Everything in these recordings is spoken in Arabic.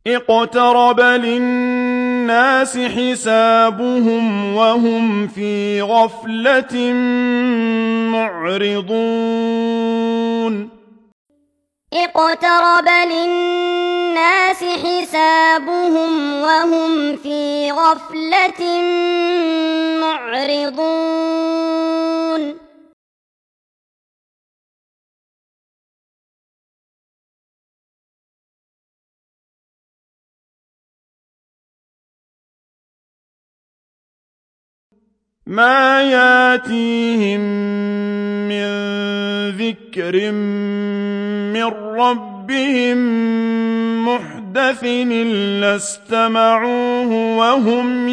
اقترب للناس حسابهم وهم في غفلة معرضون اقترب للناس حسابهم وهم في غفلة معرضون ما ياتيهم من ذكر من ربهم محدث إلا استمعوه وهم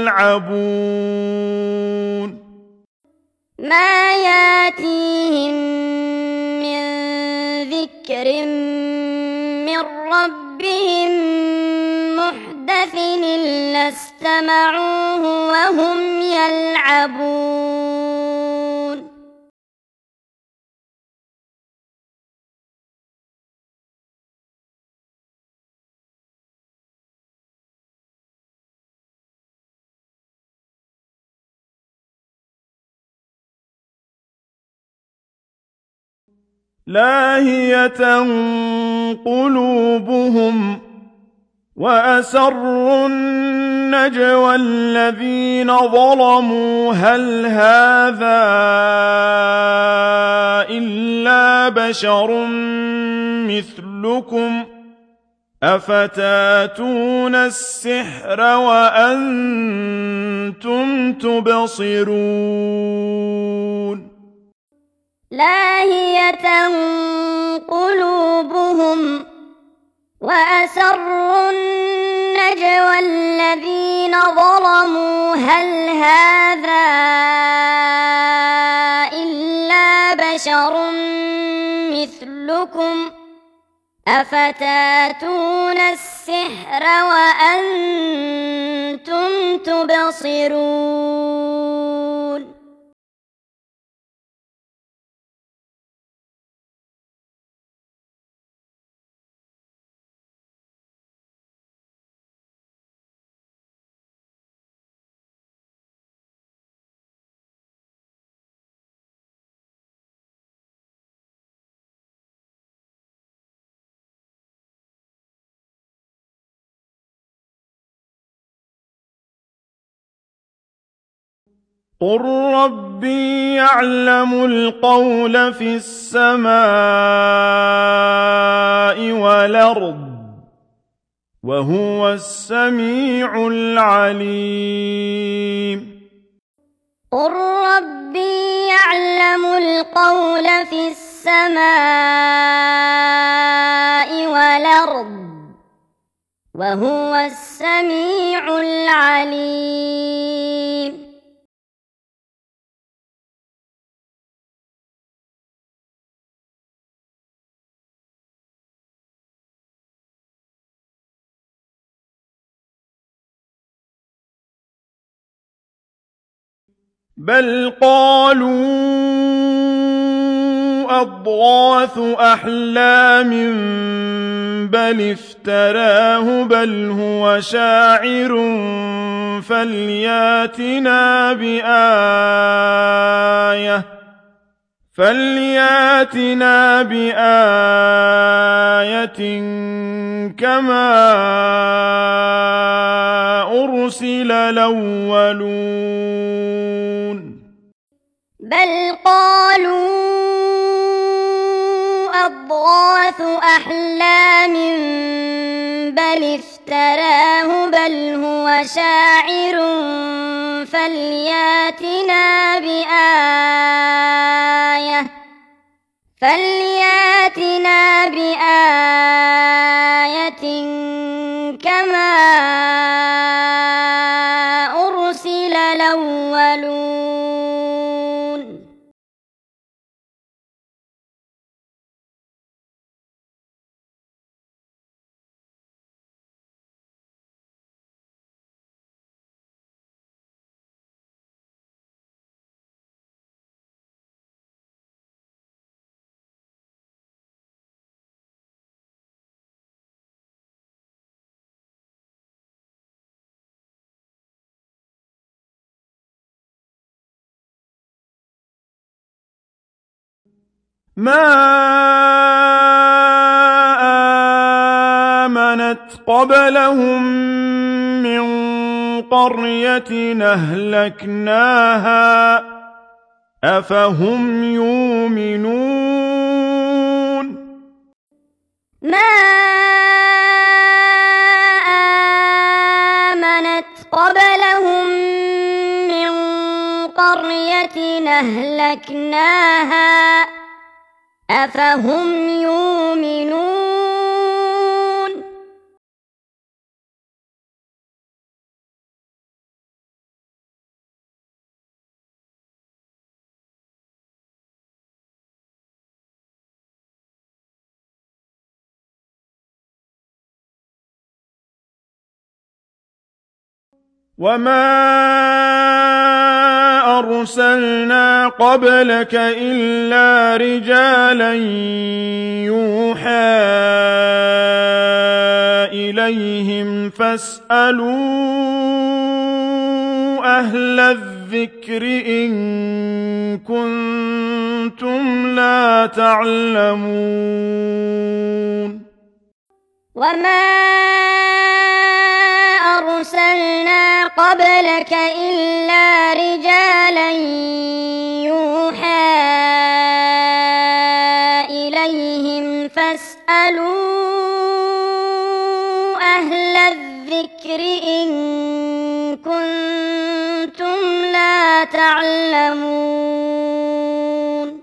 يلعبون ما ياتيهم من ذكر من ربهم محدث إلا استمعوه وهم يلعبون لاهية قلوبهم وأسروا النجوى الذين ظلموا هل هذا إلا بشر مثلكم أفتاتون السحر وأنتم تبصرون لاهية قلوبهم وأسروا النجوى الذين ظلموا هل هذا إلا بشر مثلكم أفتاتون السحر وأنتم تبصرون قل ربي يعلم القول في السماء والأرض وهو السميع العليم قل ربي يعلم القول في السماء والأرض وهو السميع العليم بل قالوا أضغاث أحلام بل افتراه بل هو شاعر فلياتنا بآية كما أرسل الأولون بل قالوا أضغاث أحلام بل افتراه بل هو شاعر فلياتنا بآية كما أرسل الأولون ما آمنت قبلهم من قرية أهلكناها أفهم يؤمنون ما آمنت قبلهم من قرية أهلكناها أفهم يؤمنون وما أرسلنا قبلك إلا رجالا يوحى إليهم فاسألوا أهل الذكر إن كنتم لا تعلمون وما أرسلنا قبلك إلا رجالا يوحى إليهم فاسألوا أهل الذكر إن كنتم لا تعلمون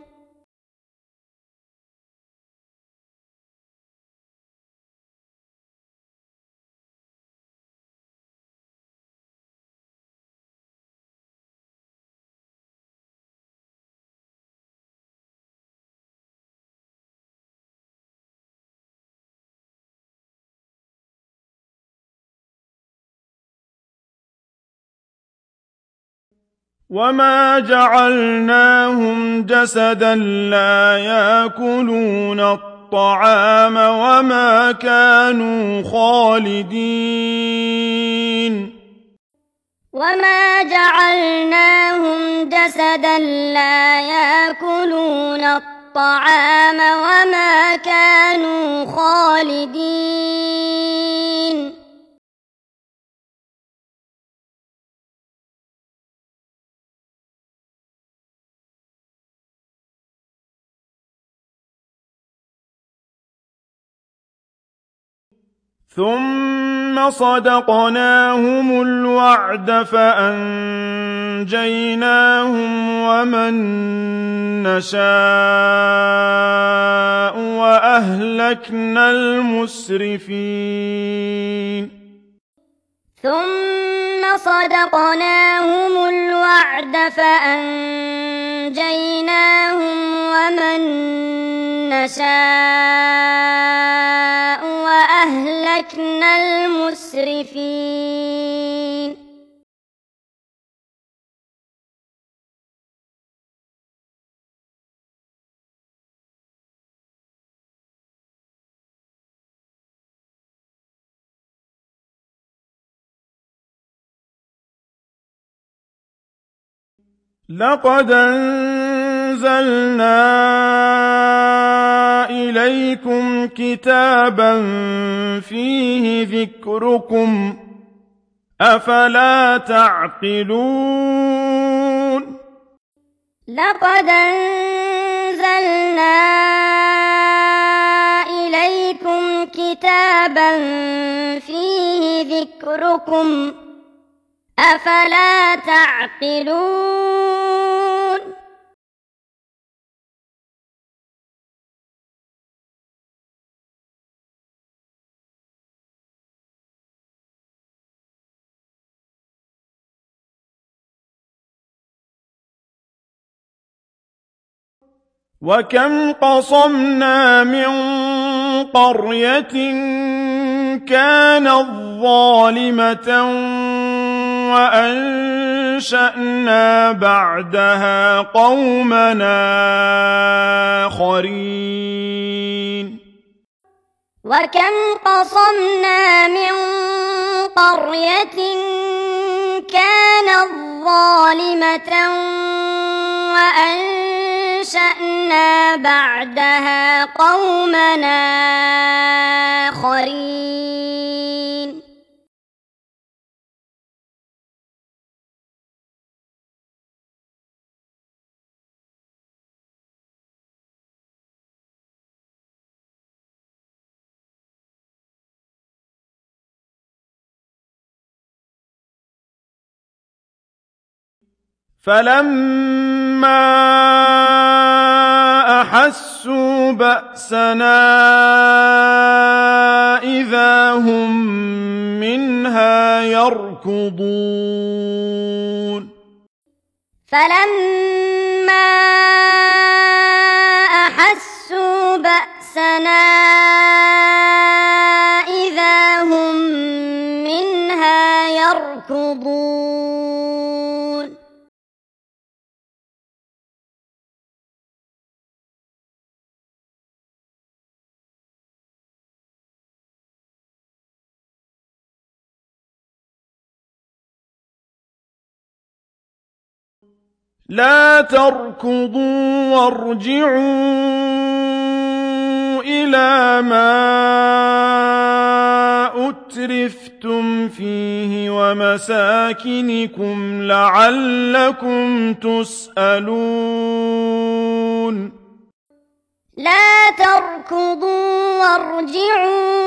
وما جعلناهم جسدا لا يأكلون الطعام وما كانوا خالدين وما جعلناهم جسدا لا يأكلون الطعام وما كانوا خالدين ثم صدقناهم الوعد فأنجيناهم ومن نشاء وأهلكنا المسرفين ثم صدقناهم الوعد فأنجيناهم ومن نشاء وأهلكنا المسرفين لقد أنزلنا إليكم كتابا فيه ذكركم أفلا تعقلون لقد أنزلنا إليكم كتابا فيه ذكركم أفلا تعقلون وكم قصمنا من قرية كانت ظالمة وأنشأنا بعدها قومنا آخرين وكم قصمنا من قرية كانت ظالمة وأنشأنا أنشأنا بعدها قومنا آخرين فلما أحسوا بأسنا إذا هم منها يركضون فلما أحسوا بأسنا إذا هم منها يركضون لا تركضوا وارجعوا إلى ما أترفتم فيه ومساكنكم لعلكم تسألون لا تركضوا وارجعوا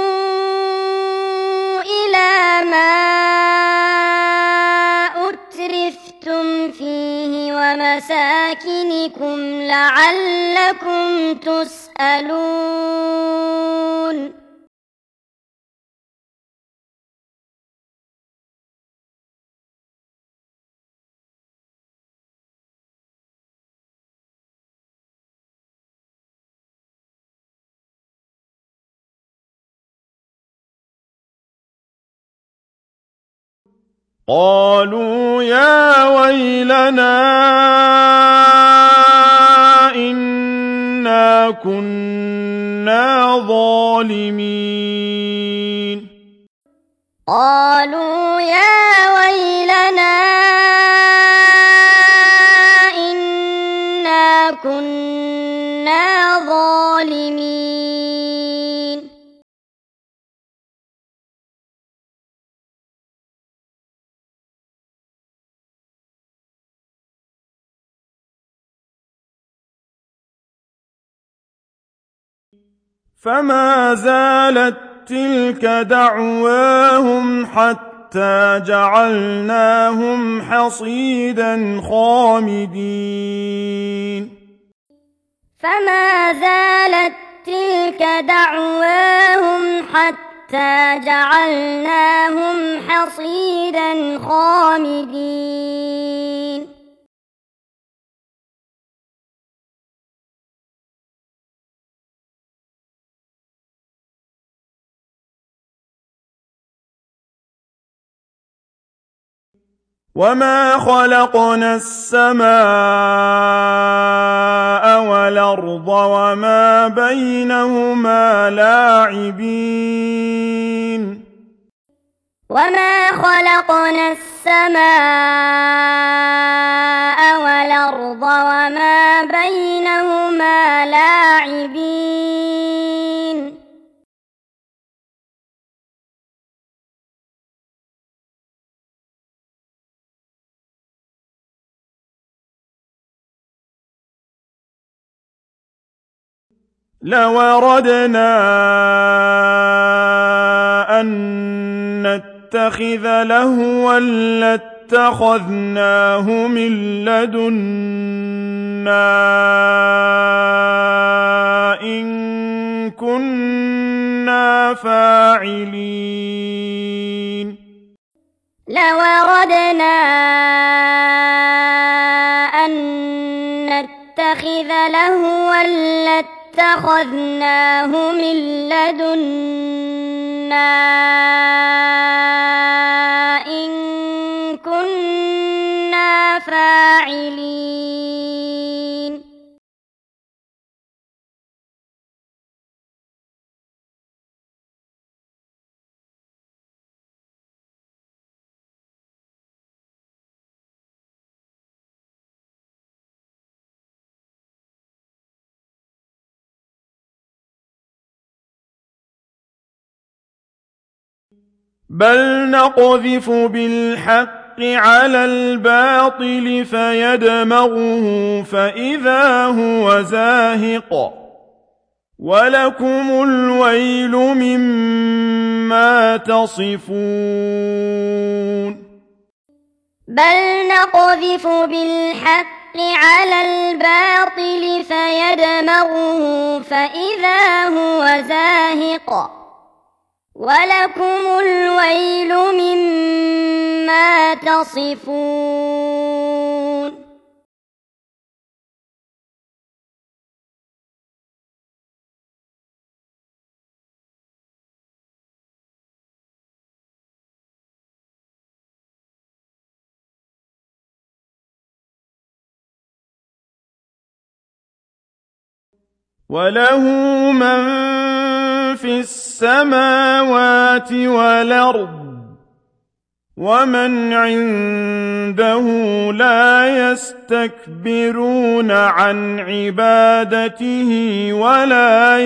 إلى ما أترفتم فيه ومساكنكم لعلكم تسألون قالوا يا ويلنا إنا كنا ظالمين قالوا يا ويلنا إنا كنا ظالمين فما زالت تلك دعواهم حتى جعلناهم حصيدا خامدين فما زالت تلك دعواهم حتى جعلناهم حصيدا خامدين وما خلقنا السماء والأرض وما بينهما لاعبين وما خلقنا السماء والأرض وما بينهما لاعبين لو أردنا أن نتخذ لهوا لاتخذناه من لدنا إن كنا فاعلين لو أردنا أن نتخذ لهوا لاتخذناه من لدنا إن كنا فاعلين بل نقذف بالحق على الباطل فيدمغه فإذا هو زاهق ولكم الويل مما تصفون بل نقذف بالحق على الباطل فيدمغه فإذا هو زاهق ولكم الويل مما تصفون وله من في السماوات والأرض ومن عنده لا يستكبرون عن عبادته ولا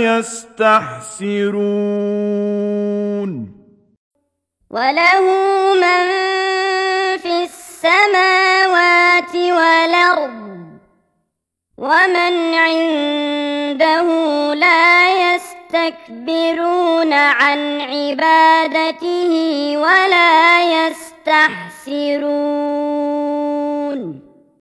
يستحسرون وله من في السماوات والأرض ومن عنده لا يستكبرون عن عبادته ولا يستحسرون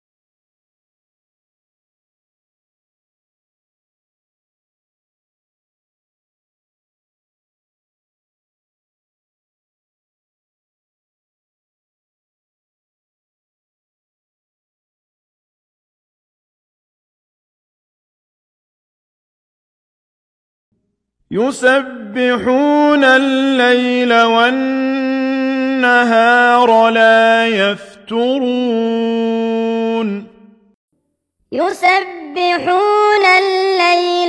يسبحون الليل والنهار لا يفترون يسبحون الليل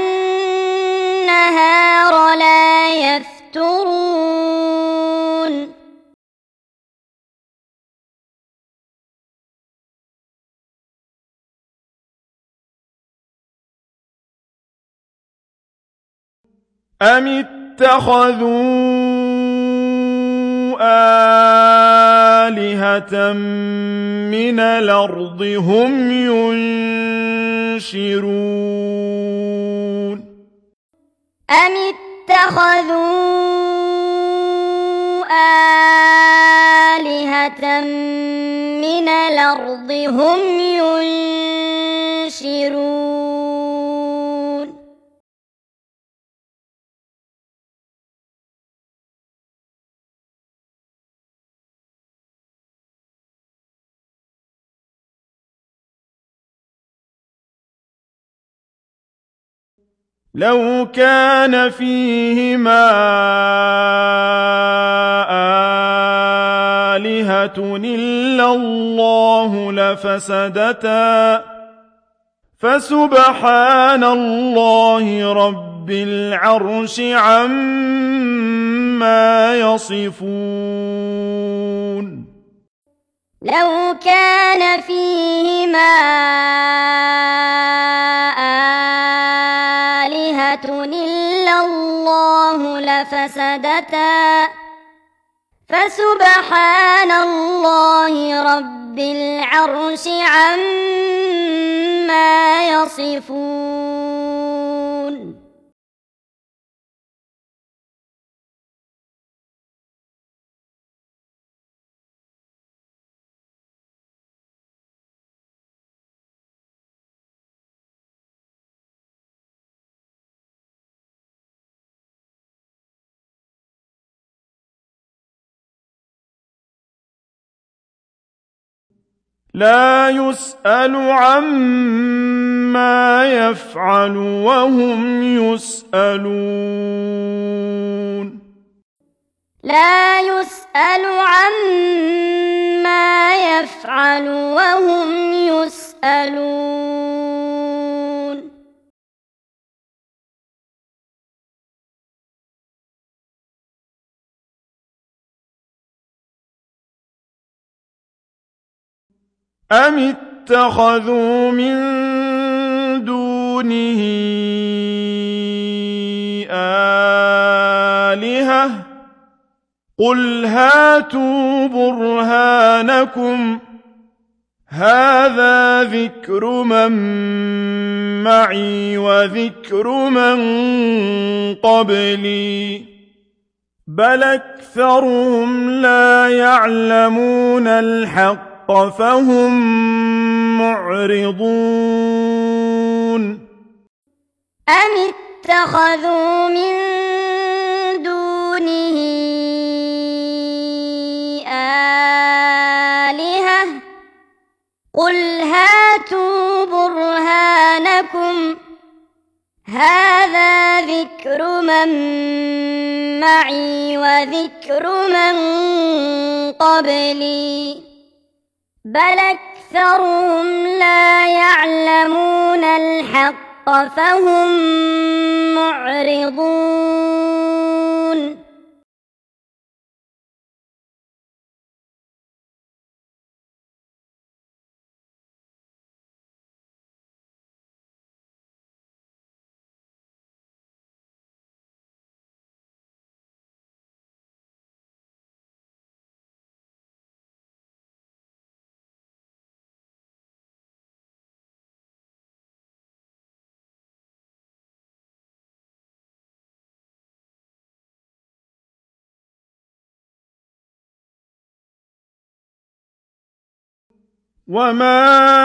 والنهار لا يفترون أم اتخذوا آلهة من الأرض هم ينشرون أم اتخذوا آلهة من الأرض هم ينشرون لو كان فيهما آلهة إلا الله لفسدتا فسبحان الله رب العرش عما يصفون لو كان فيهما آلهة إلا الله لفسدتا فسبحان الله رب العرش عما يصفون لا يسأل عما يفعل وهم يسألون لا يسأل عما يفعل وهم يسألون أم اتخذوا من دونه آلهة قل هاتوا برهانكم هذا ذكر من معي وذكر من قبلي بل أكثرهم لا يعلمون الحق فهم معرضون أم اتخذوا من دونه آلهة قل هاتوا برهانكم هذا ذكر من معي وذكر من قبلي بل أكثرهم لا يعلمون الحق فهم معرضون وما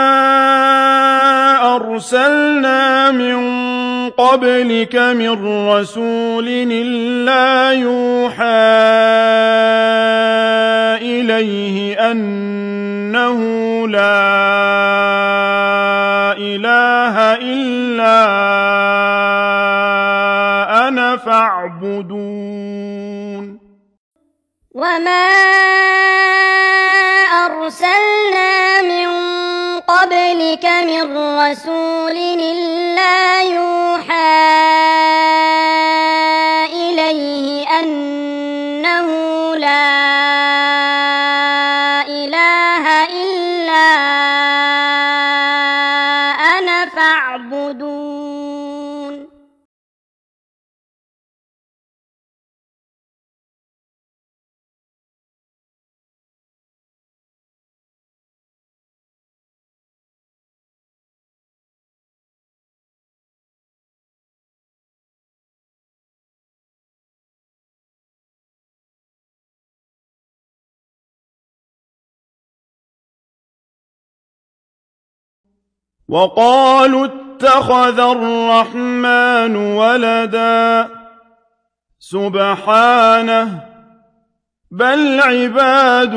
أرسلنا من قبلك من رسول إلا يوحى إليه أنه لا إله إلا أنا فاعبدون وما أرسلنا من قبلك من رسول إلا يوحى إليه أنه لا إله إلا أنا فاعبدون وقالوا اتخذ الرحمن ولدا سبحانه بل عباد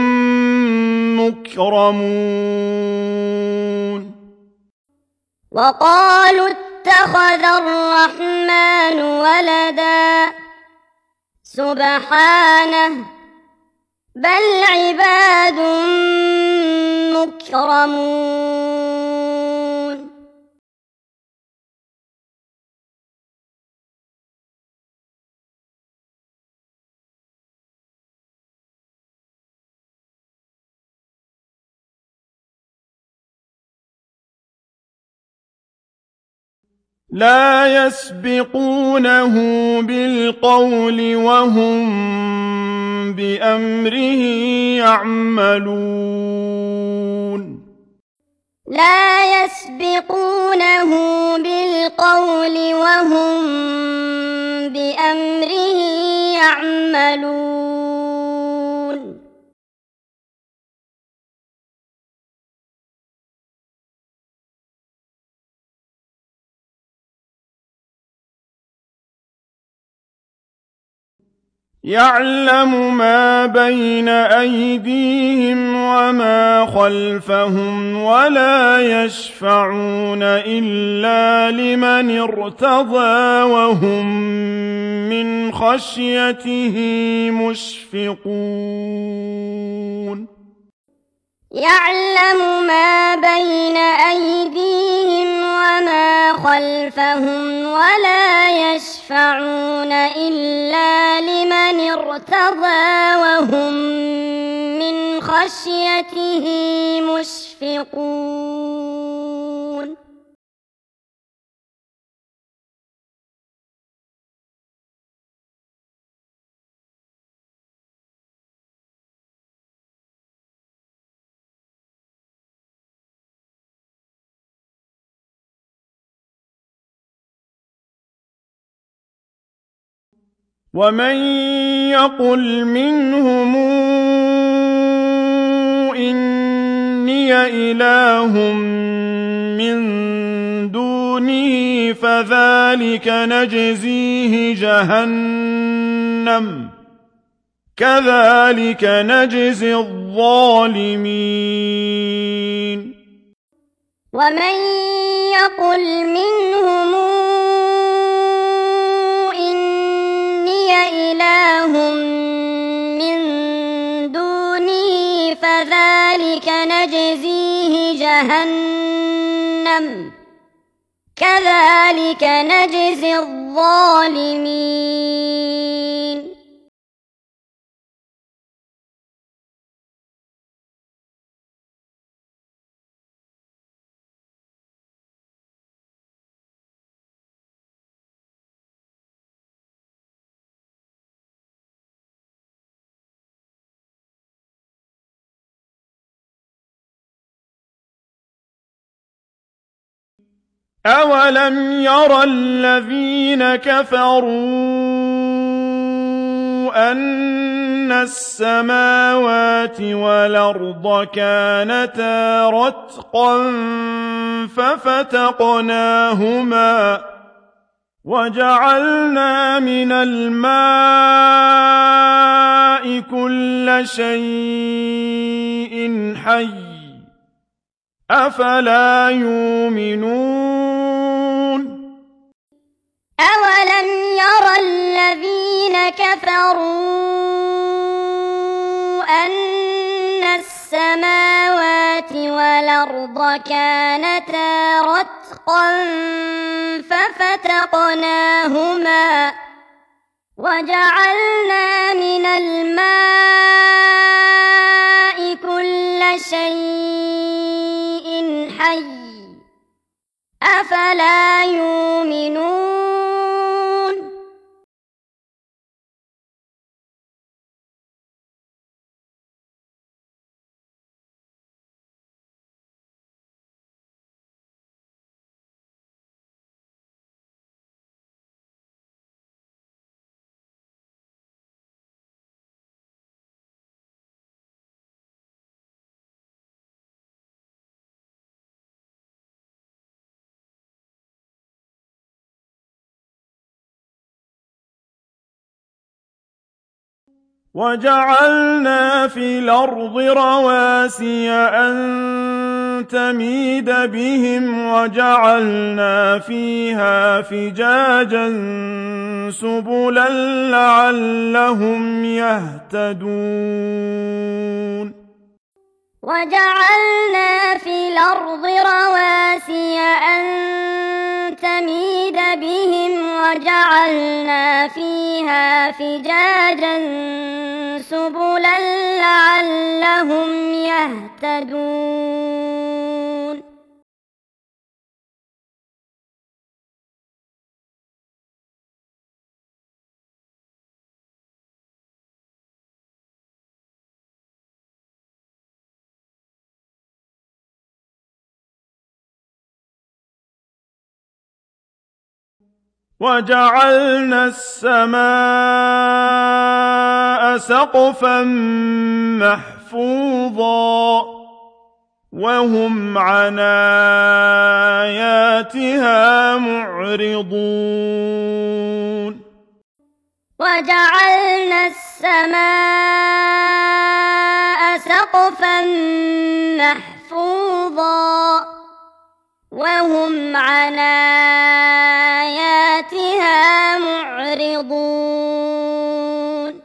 مكرمون وقالوا اتخذ الرحمن ولدا سبحانه بل عباد مكرمون لا يسبقونه بالقول وهم بأمره يعملون لا يسبقونه بالقول وهم بأمره يعملون يعلم ما بين أيديهم وما خلفهم ولا يشفعون إلا لمن ارتضى وهم من خشيته مشفقون يعلم ما بين أيديهم وما خلفهم ولا يشفعون إلا لمن ارتضى وهم من خشيته مشفقون ومن يقل منهم إني إله من دونه فذلك نجزيه جهنم كذلك نجزي الظالمين ومن يقل منهم إني إله من دونه فذلك نجزيه جهنم كذلك نجزي الظالمين أولم ير الذين كفروا أن السماوات والأرض كانتا رتقا ففتقناهما وجعلنا من الماء كل شيء حي أفلا يؤمنون أولم ير الذين كفروا أن السماوات والأرض كانتا رتقا ففتقناهما وجعلنا من الماء كل شيء حي أفلا يؤمنون وجعلنا في الأرض رواسي أن تميد بهم وجعلنا فيها فجاجا سبلا لعلهم يهتدون وجعلنا في الأرض رواسي أن تميد بهم وجعلنا فيها فجاجا سبلا لعلهم يهتدون وجعلنا السماء سقفا محفوظا وهم عن آياتها معرضون وجعلنا السماء سقفا محفوظا وهم عن آياتها معرضون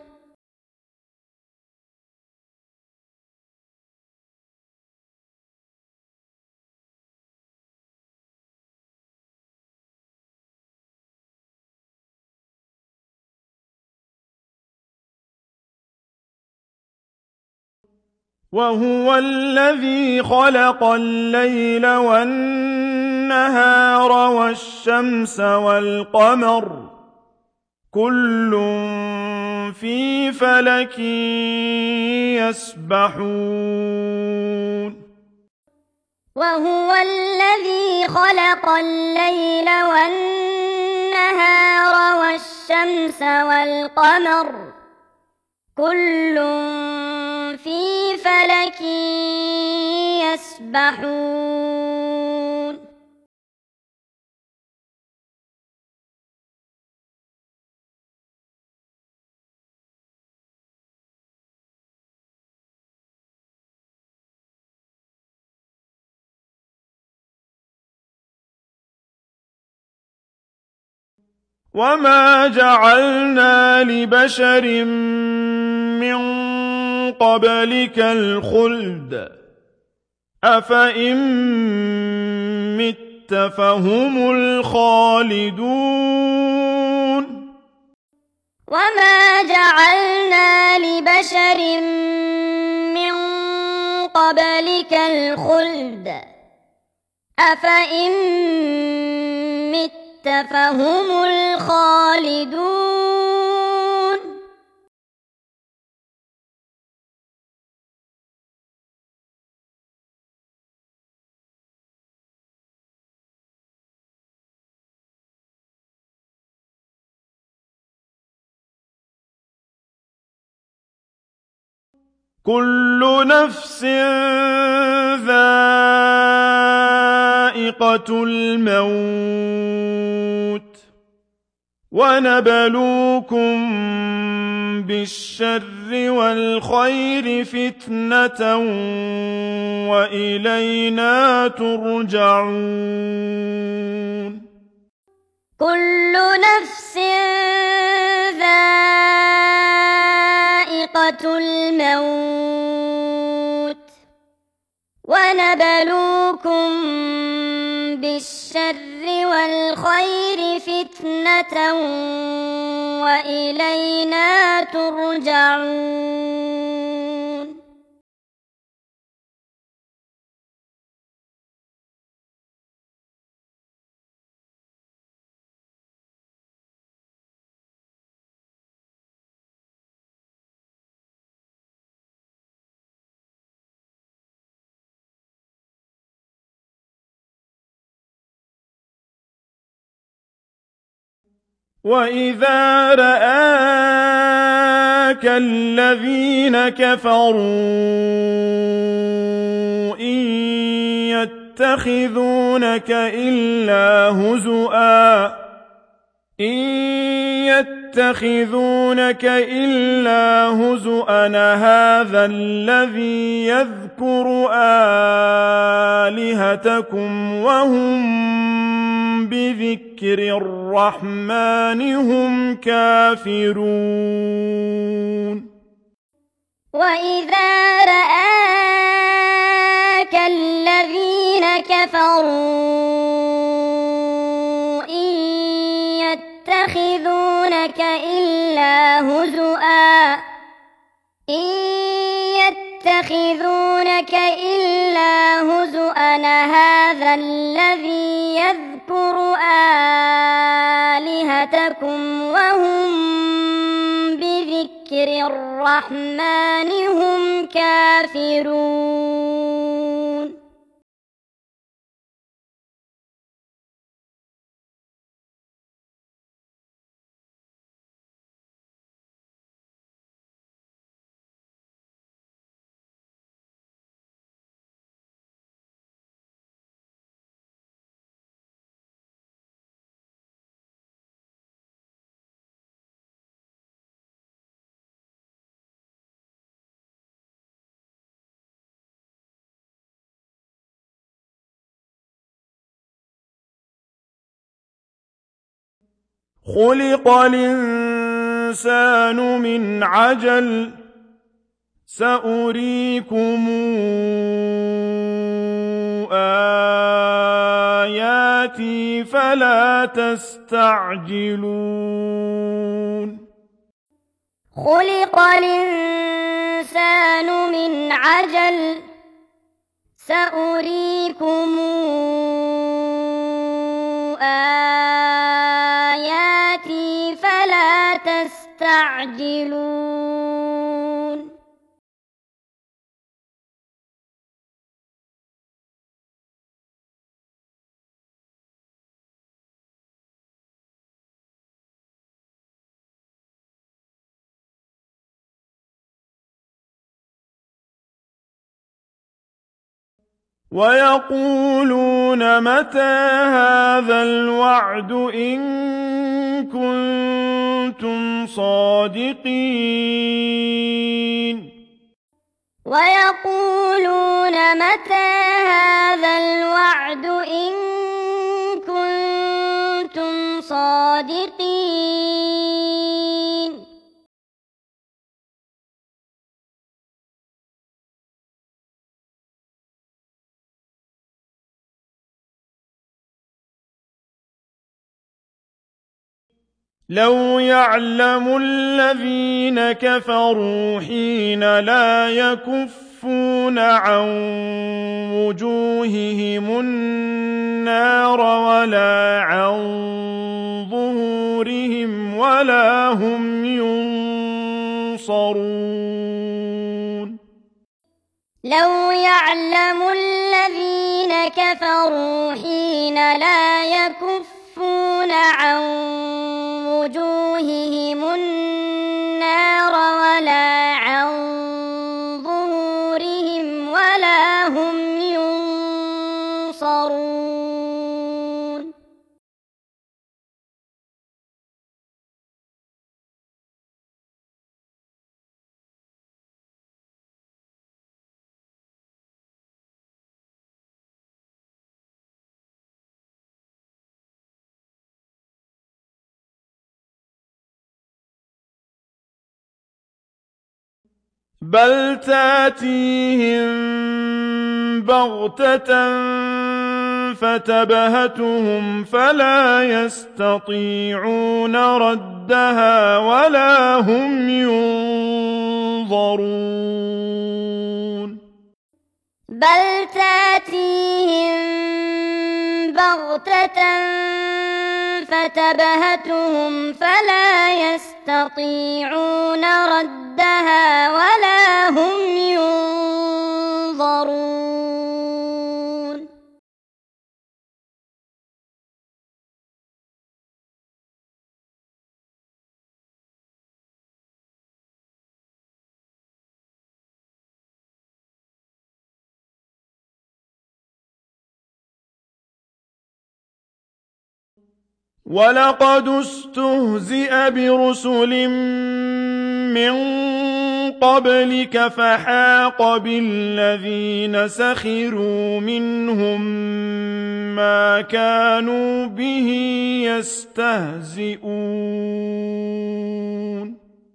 وهو الذي خلق الليل والنهار والشمس والقمر كل في فلك يسبحون وهو الذي خلق الليل والنهار والنهار والشمس والقمر كل في فلك يسبحون وما جعلنا لبشر من قبلك الخلد أفإن مت فهم الخالدون وما جعلنا لبشر من قبلك الخلد أفإن مت فهم الخالدون كل نفس ذائقة الموت ونبلوكم بالشر والخير فتنة وإلينا ترجعون كل نفس ذائقة الموت ونبلوكم بالشر والخير فتنة وإلينا ترجعون وإذا رآك الذين كفروا إن يتخذونك إلا هزؤا هذا الذي يذكر آلهتكم وهم بذكر الرحمن هم كافرون وإذا رآك الذين كفروا إن يتخذونك إلا هزؤا هذا الذي يذكر آلهتكم وهم بذكر الرحمن هم كافرون خلق الإنسان من عجل سأريكم آياتي فلا تستعجلون خلق الإنسان من عجل سأريكم آياتي فلا تستعجلون ويقولون متى هذا الوعد إن كنتم صادقين ويقولون متى هذا الوعد إن كنتم صادقين لو يعلم الذين كفروا حين لا يكفون عن وجوههم النار ولا عن ظهورهم ولا هم ينصرون لو يعلم الذين كفروا حين لا يكفون عن وجوههم النار ولا عن ظهورهم ولا هم ينصرون بل تاتيهم بغتة فتبهتهم فلا يستطيعون ردها ولا هم ينظرون بل تاتيهم بغتة فتبهتهم فلا يستطيعون ردها ولا هم ينظرون ولقد استهزئ برسل من قبلك فحاق بالذين سخروا منهم ما كانوا به يستهزئون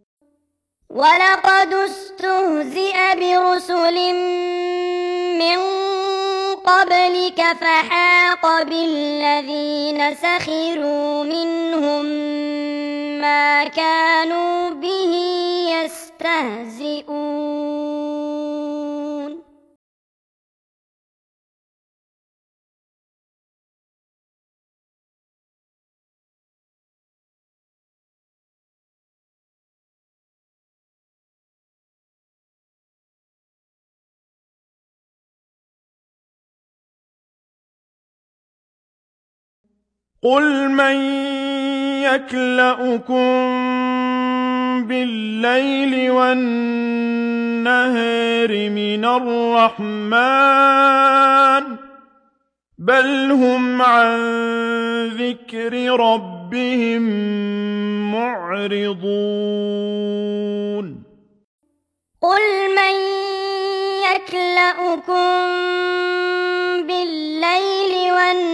ولقد استهزئ برسل من قبلك فحاق بالذين سخروا منهم ما كانوا به يستهزئون قل من يكلؤكم بالليل والنهار من الرحمن بل هم عن ذكر ربهم معرضون قل من يكلؤكم بالليل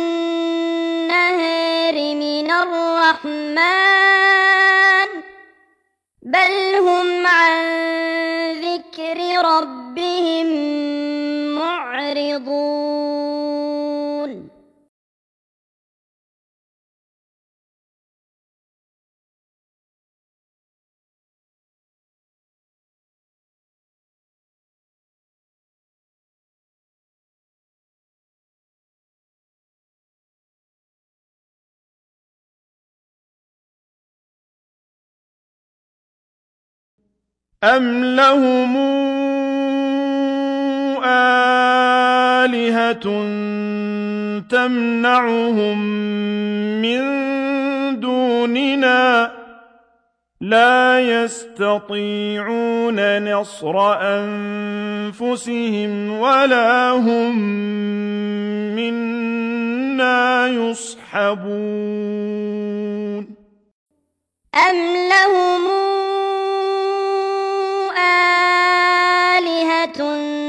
والنهار من الرحمن بل هم عن ذكر ربهم معرضون أم لهم آلهة تمنعهم من دوننا لا يستطيعون نصر أنفسهم ولا هم منا يصحبون أم لهم آلهة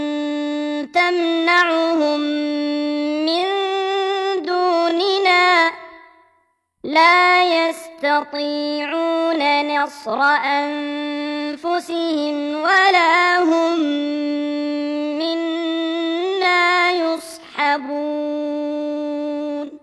تمنعهم من دوننا لا يستطيعون نصر أنفسهم ولا هم منا يصحبون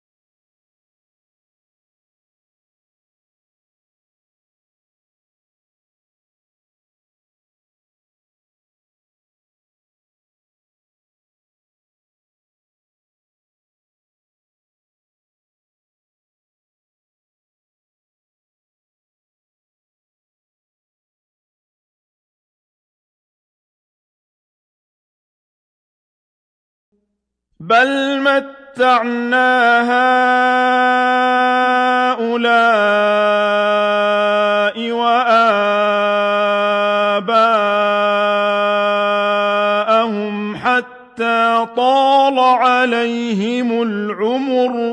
بل متعنا هؤلاء وآباءهم حتى طال عليهم العمر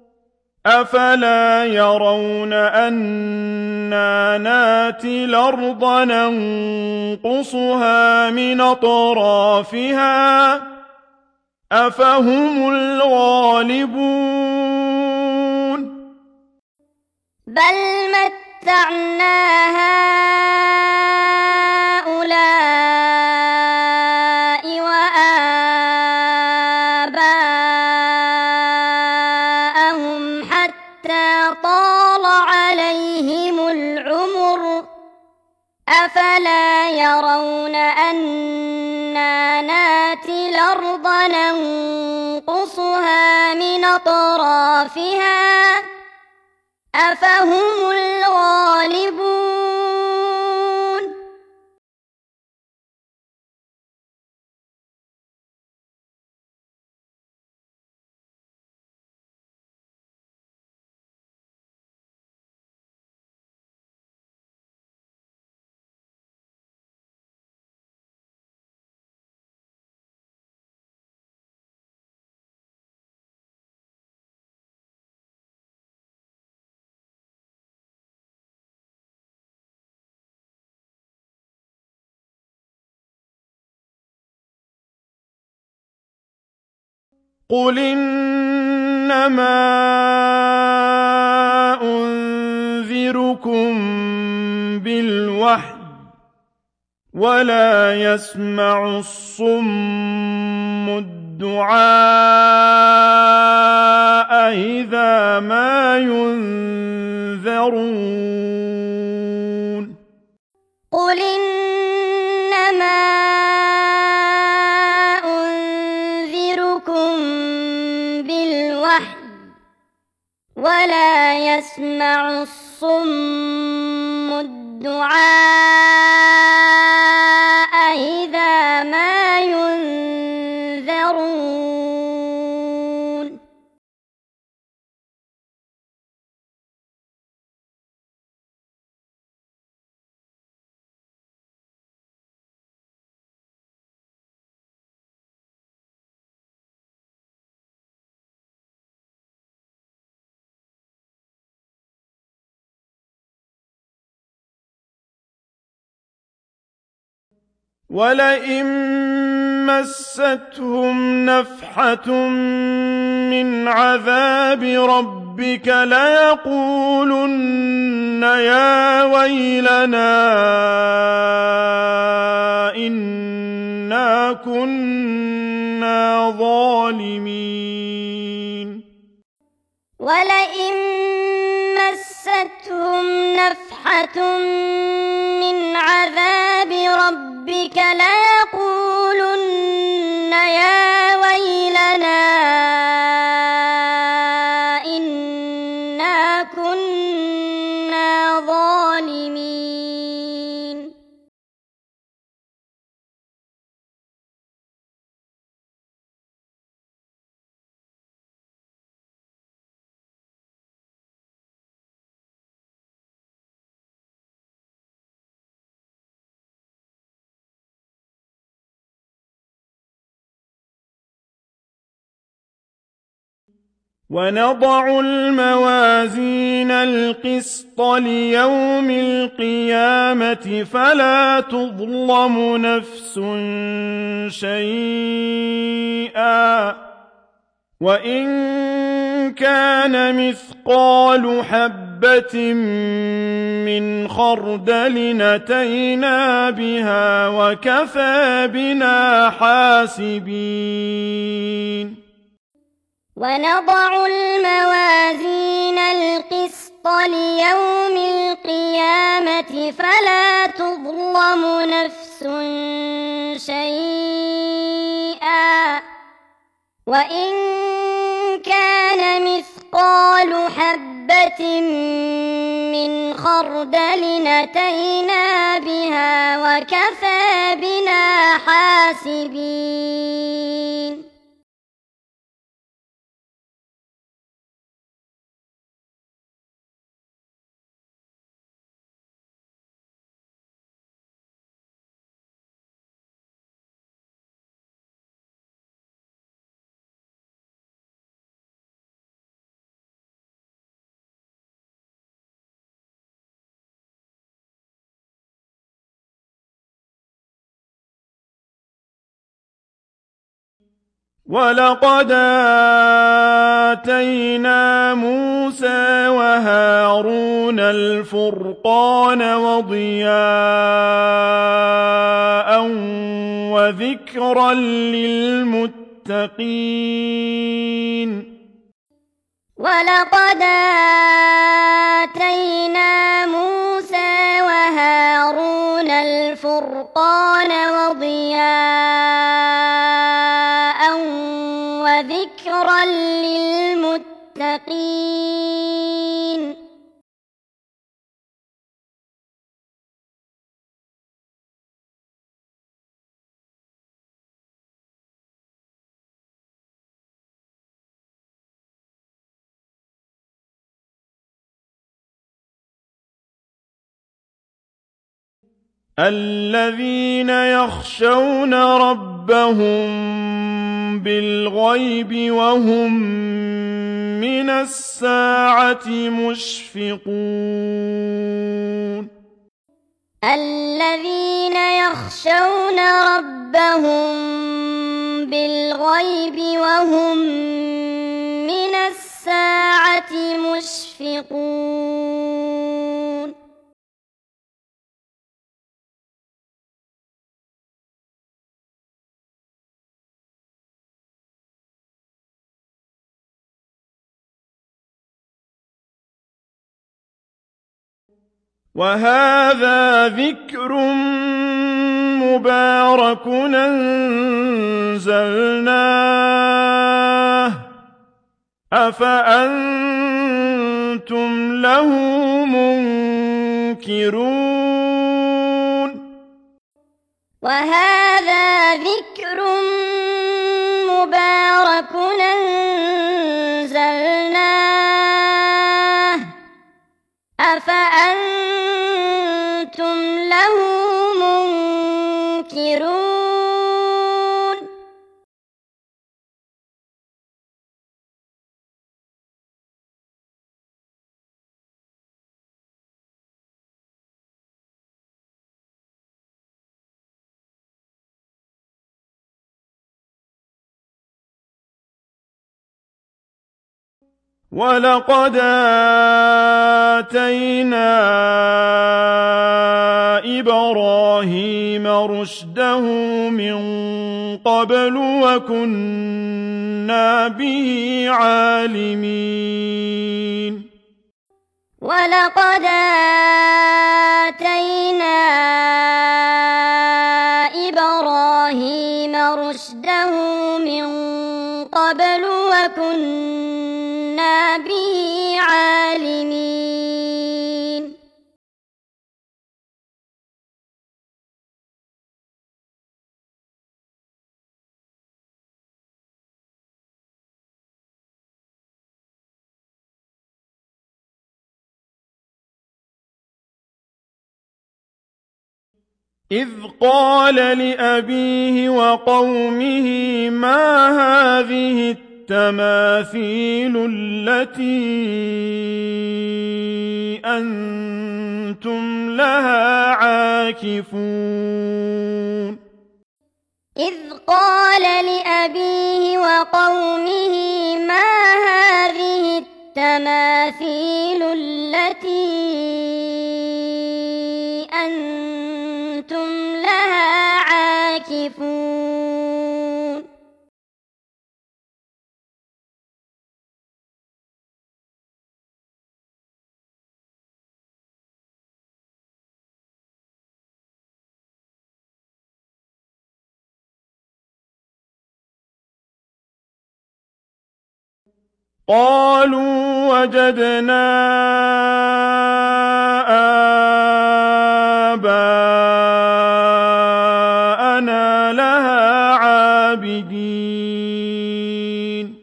أفلا يرون أنا ناتي الأرض ننقصها من أطرافها أفهم الغالبون بل متعنا هؤلاء وآباءهم حتى طال عليهم العمر أفلا يرون أنا ناتي الأرض ننقصها من أطرافها أفهم الغالبون قل إنما أنذركم بالوحي ولا يسمع الصم الدعاء إذا ما ينذرون قل إنما أنذركم بالوحي ولا يسمع الصم الدعاء إذا ما ينذرون ولئن مستهم نفحة من عذاب ربك ليقولن يا ويلنا إنا كنا ظالمين ولئن مستهم نفحة من عذاب ربك ليقولن يا ويلنا إنا كنا ظالمين ونضع الموازين القسط ليوم القيامة فلا تظلم نفس شيئا وإن كان مثقال حبة من خردل أتينا بها وكفى بنا حاسبين ونضع الموازين القسط ليوم القيامة فلا تظلم نفس شيئا وإن كان مثقال حبة من خردل أتينا بها وكفى بنا حاسبين ولقد آتينا موسى وهارون الفرقان وضياء وذكرا للمتقين ولقد آتينا موسى وهارون الفرقان وضياء وذكرا للمتقين الذين يخشون ربهم بالغيب وهم من الساعة مشفقون الذين يخشون ربهم بالغيب وهم من الساعة مشفقون وهذا ذكر مبارك أنزلناه أفأنتم له منكرون وهذا ذكر مبارك أنزلناه أفأنتم له منكرون ولقد آتينا إبراهيم رشده من قبل وكنا به عالمين ولقد آتينا إبراهيم رشده من قبل وكنا به عالمين إذ قال لأبيه وقومه ما هذه التماثيل التي أنتم لها عاكفون إذ قال لأبيه وقومه ما هذه التماثيل التي أنتم لها عاكفون قالوا وجدنا آباءنا لها عابدين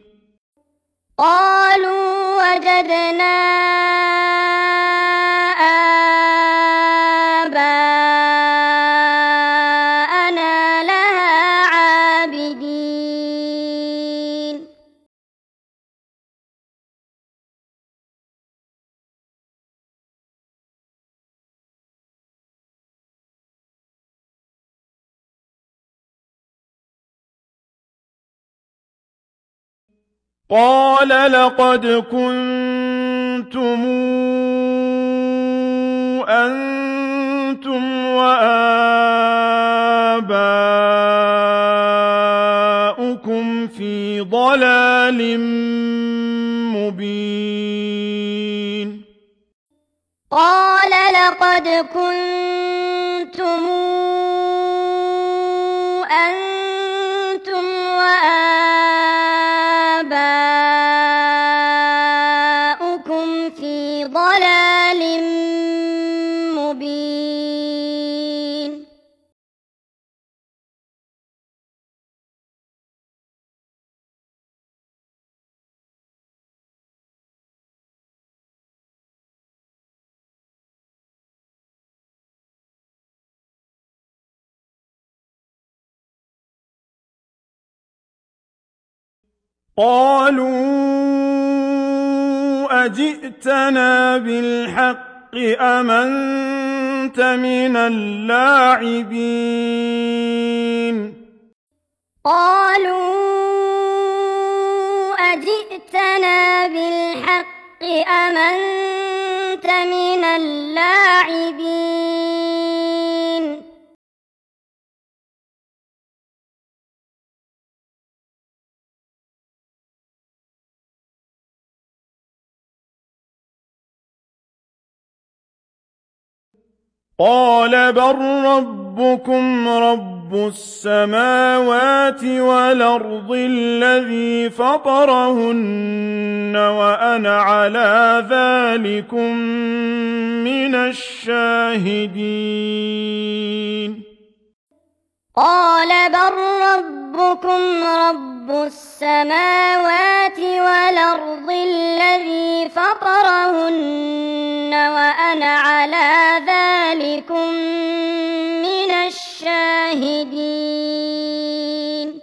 قالوا وجدنا آباءنا لها عابدين قال لقد كنتم أنتم وآباؤكم في ضلال مبين قال لقد كنتم أنتم وآباؤكم في ضلال مبين قالوا أجئتنا بالحق أم أنت من اللاعبين قالوا أجئتنا بالحق أم أنت من اللاعبين قال بل ربكم رب السماوات والأرض الذي فطرهن وأنا على ذلكم من الشاهدين قال بل ربكم رب السماوات والأرض الذي فطرهن وأنا على ذلكم من الشاهدين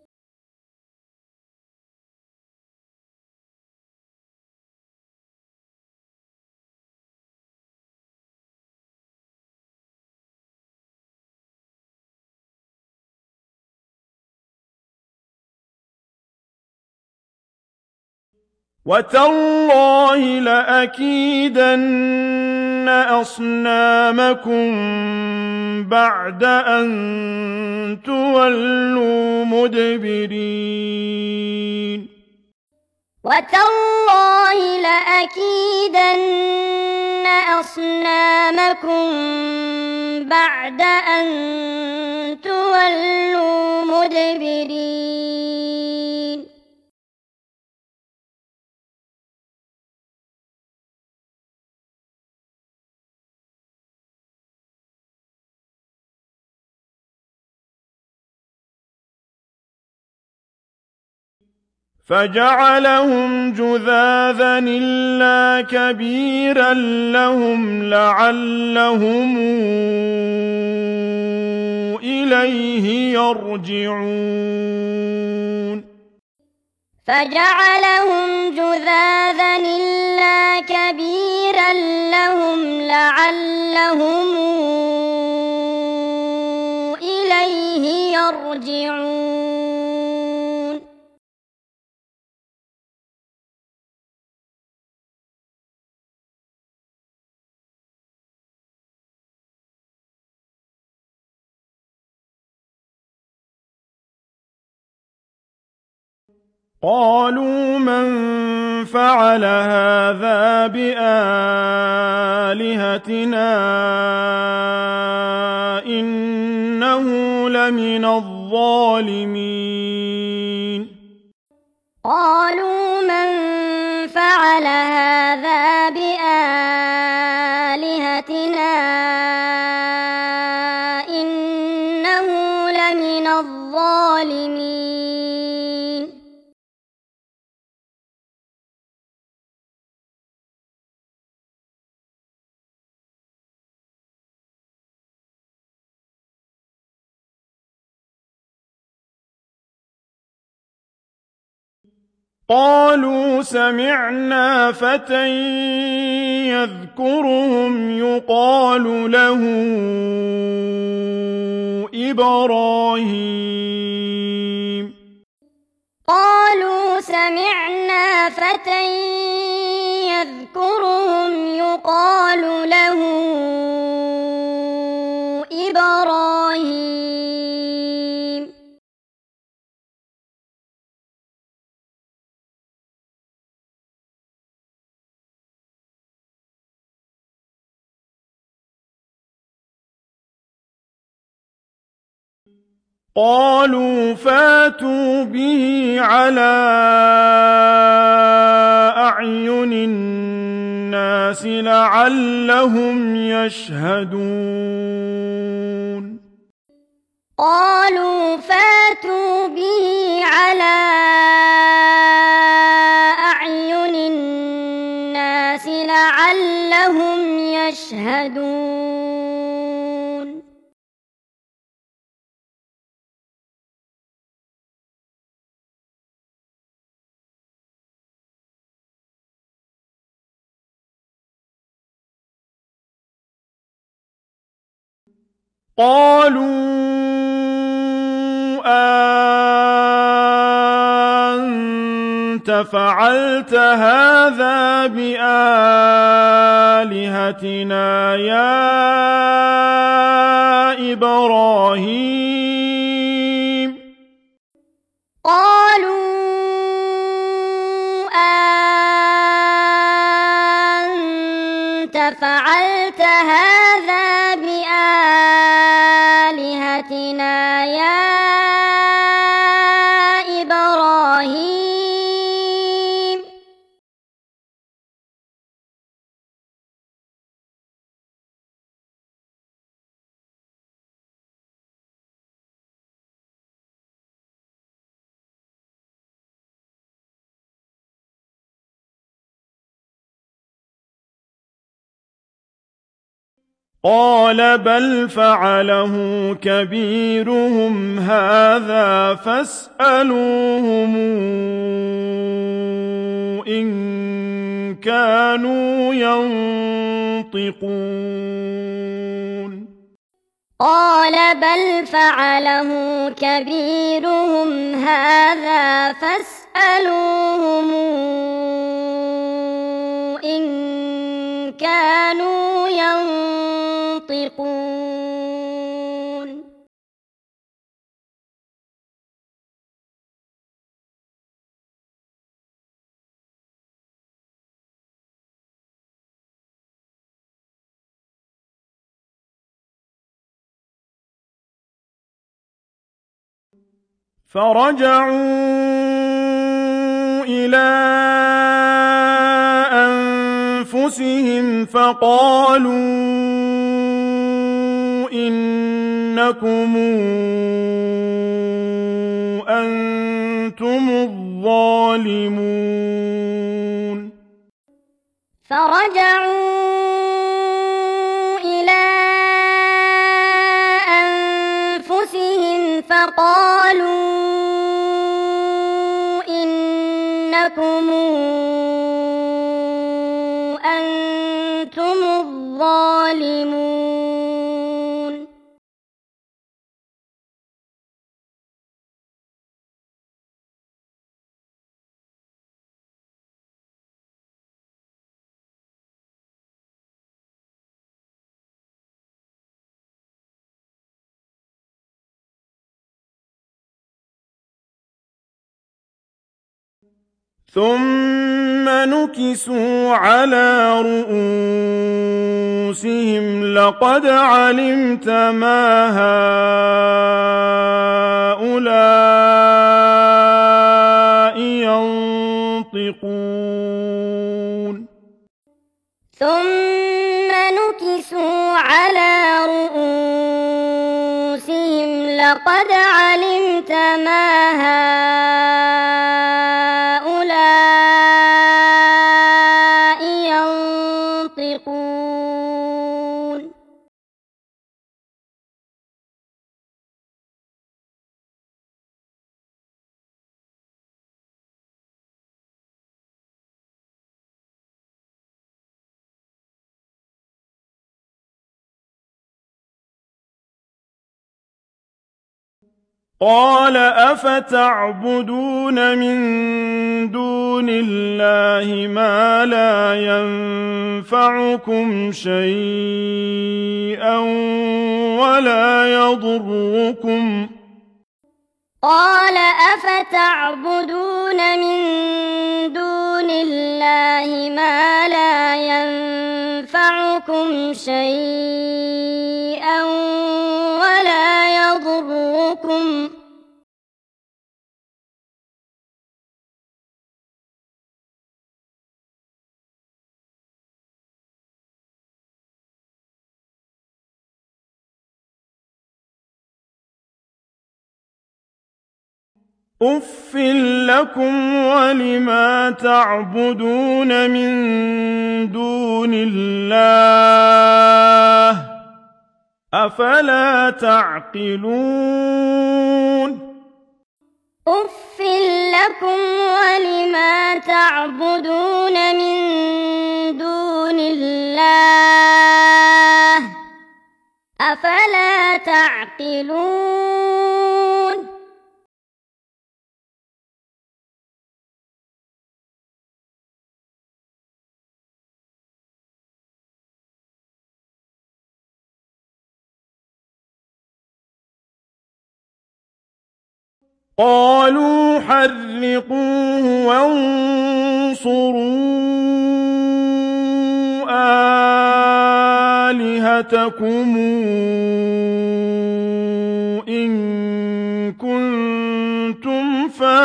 وتالله لأكيدن أصنامكم بعد أن تولوا مدبرين وتالله لأكيدن أصنامكم بعد أن تولوا مدبرين فجعلهم جذاذا إلا كبيرا لهم لعلهم إليه يرجعون فجعلهم جذاذا إلا كبيرا لهم لعلهم إليه يرجعون قالوا من فعل هذا بآلهتنا إنه لمن الظالمين قالوا من فعل هذا بآلهتنا إنه لمن الظالمين قالوا سمعنا فتى يذكرهم يقال له إبراهيم قالوا سمعنا فتى يذكرهم يقال له إبراهيم قالوا فاتوا به على أعين الناس لعلهم يشهدون قالوا فاتوا به على أعين الناس لعلهم يشهدون قالوا أنت فعلت هذا بآلهتنا يا إبراهيم قالوا أنت فعلت هذا بآلهتنا يا إبراهيم قال بل فعله كبيرهم هذا فاسألوهم إن كانوا ينطقون قال بل فعله كبيرهم هذا فاسألوهم إن كانوا ينطقون فرجعوا إلى أنفسهم فقالوا إنكم أنتم الظالمون فرجعوا إلى أنفسهم فقالوا إنكم ثم نكسوا على رؤوسهم لقد علمت ما هؤلاء ينطقون ثم نكسوا على رؤوسهم لقد علمت ما هؤلاء ينطقون قال أفتعبدون من دون الله ما لا ينفعكم شيئا ولا يضركم قال أفتعبدون من دون الله ما لا ينفعكم شيئا ولا يضركم أف لكم ولما تعبدون من دون الله أفلا تعقلون أف لكم ولما تعبدون من دون الله أفلا تعقلون قالوا حرقوه وانصروا آلهتكم إن كنتم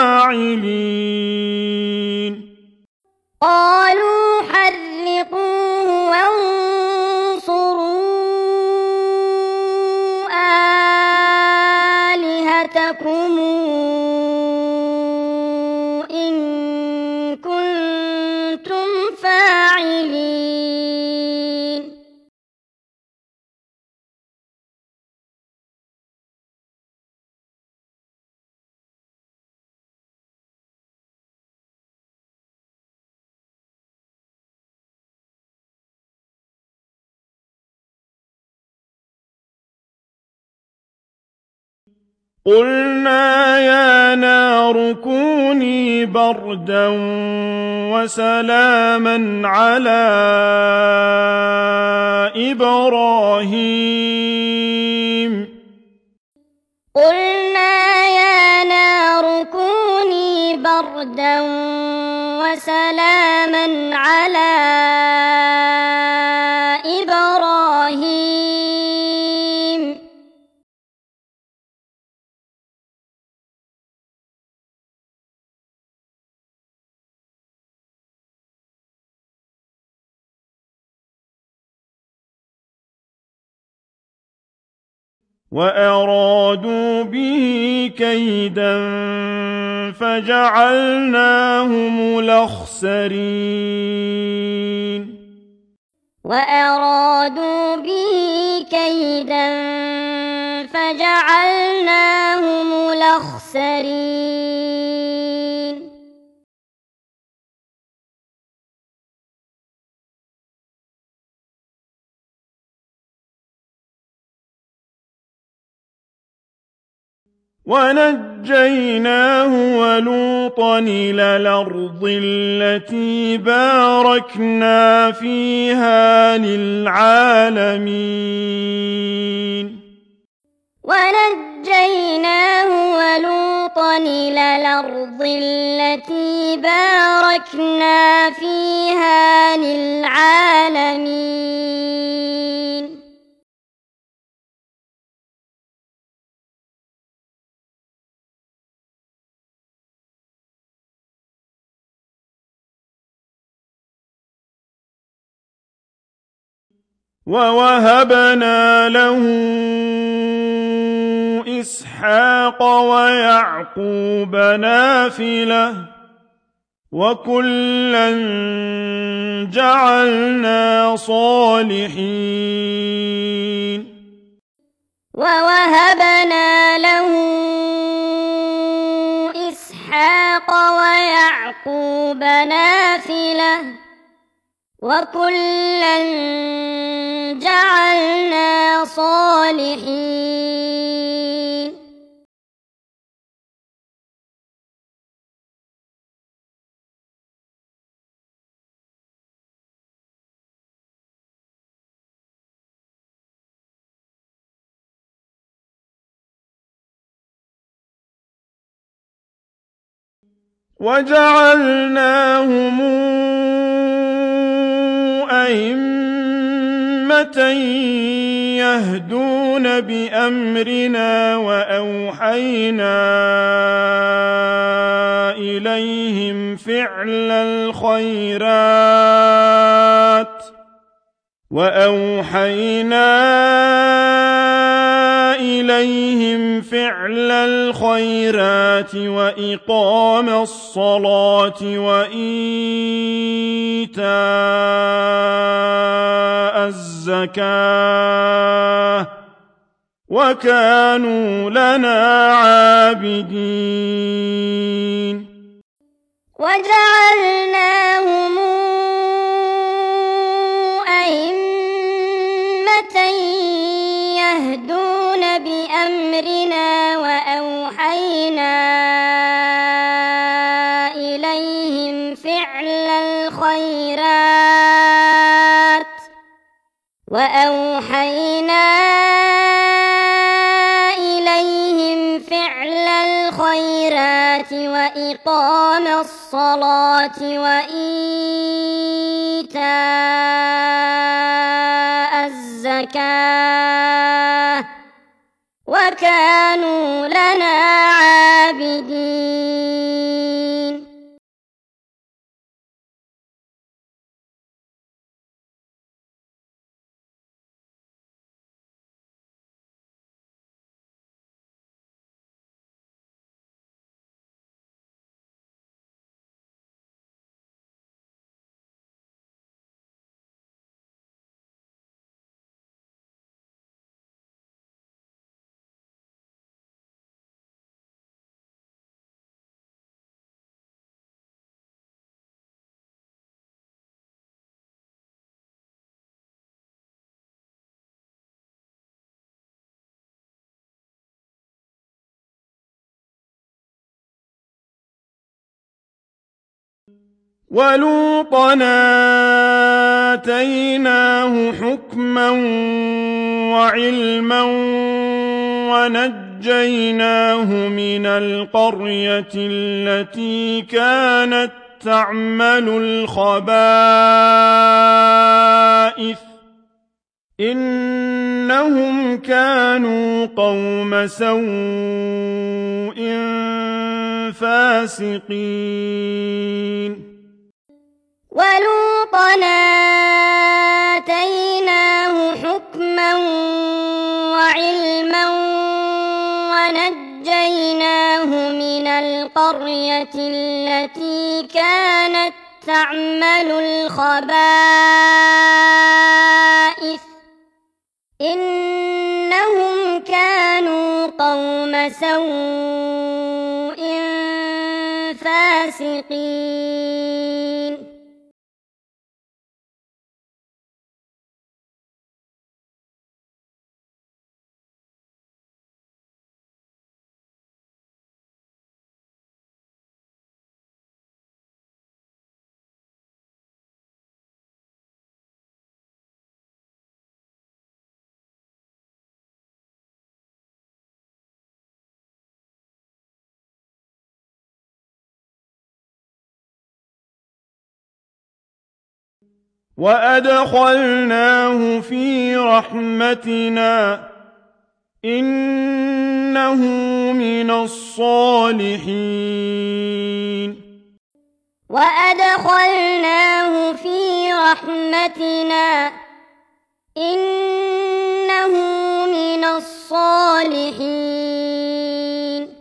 فاعلين قالوا حرقوه وانصروا آلهتكم إن كنتم فاعلين قلنا يا نار كوني بردا وسلاما على إبراهيم قلنا يا نار كوني بردا وسلاما على إبراهيم وأرادوا به كيدا فجعلناهم الأخسرين وأرادوا به كيدا فجعلناهم الأخسرين ونجيناه ولوطا إلى الأرض التي باركنا فيها للعالمين ونجيناه ولوطا إلى الأرض التي باركنا فيها للعالمين. ووهبنا له إسحاق ويعقوب نافلة وكلا جعلنا صالحين. ووهبنا له إسحاق ويعقوب نافلة وكلا جعلنا صالحين. وجعلناهم أئمة يهدون بأمرنا وأوحينا إليهم فعل الخيرات وإقام الصلاة وإيتاء الزكاة وكانوا لنا عابدين. وجعلناهم أئمة يهدون بأمرنا وأوحينا إليهم فعل الخيرات وإقام الصلاة وإيتاء الزكاة وكانوا لنا عابدين. ولوطا آتيناه حكما وعلما ونجيناه من القرية التي كانت تعمل الخبائث إنهم كانوا قوم سوء فاسقين. ولوطا آتيناه حكما وعلما ونجيناه من القرية التي كانت تعمل الخبائث إنهم كانوا قوم سوء فاسقين. وأدخلناه في رحمتنا إنه من الصالحين وأدخلناه في رحمتنا إنه من الصالحين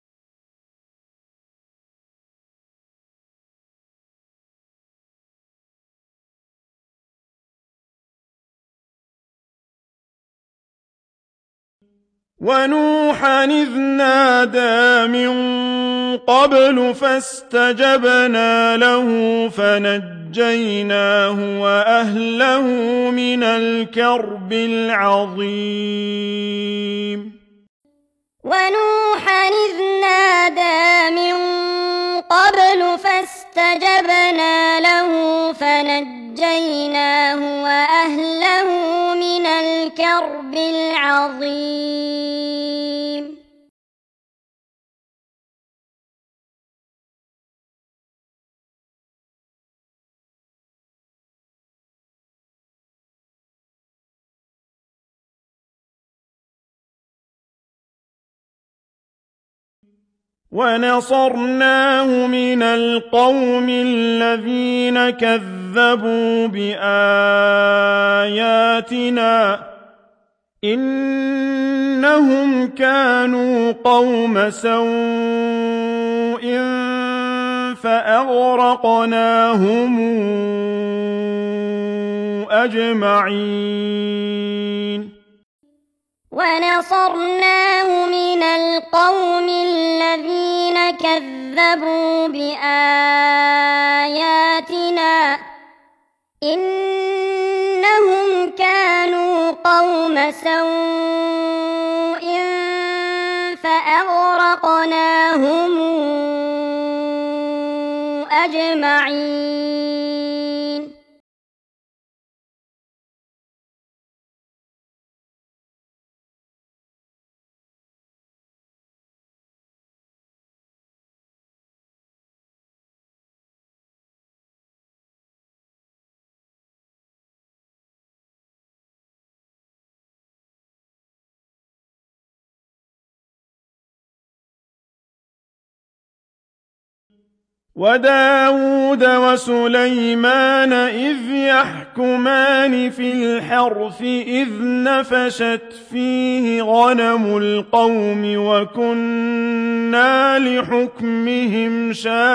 ونوحا إذ نادى من قبل فاستجبنا له فنجيناه وأهله من الكرب العظيم ونوحا إذ نادى من قبل فاستجبنا له فنجيناه وأهله من الكرب العظيم ونصرناه من القوم الذين كذبوا بآياتنا إنهم كانوا قوم سوء فأغرقناهم أجمعين ونصرناه من القوم الذين كذبوا بآياتنا إنهم كانوا قوم سوء فأغرقناهم أجمعين وداود وسليمان إذ يحكمان في الحرث إذ نفشت فيه غنم القوم وكنا لحكمهم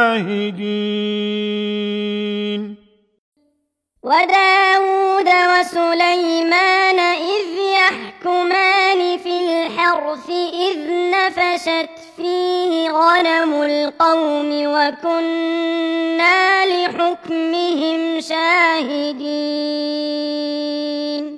شاهدين وداود وسليمان إذ يحكمان في الحرث إذ نفشت فيه غنم القوم وكنا لحكمهم شاهدين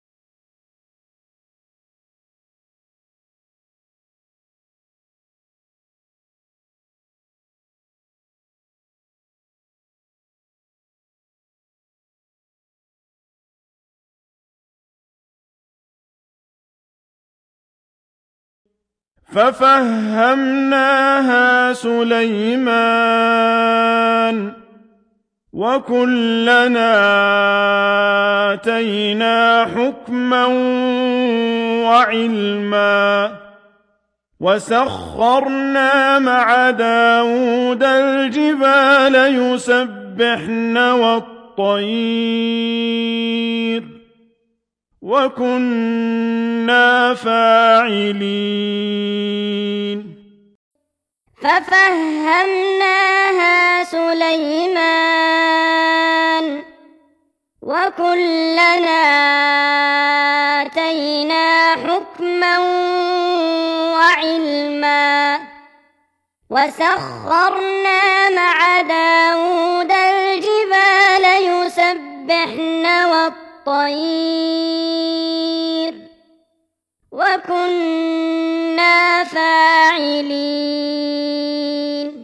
ففهمناها سليمان وكلنا آتينا حكما وعلما وسخرنا مع داود الجبال يسبحن والطير وكنا فاعلين ففهمناها سليمان وكلنا آتينا حكما وعلما وسخرنا مع داود الجبال يسبحن والطير وكنا فاعلين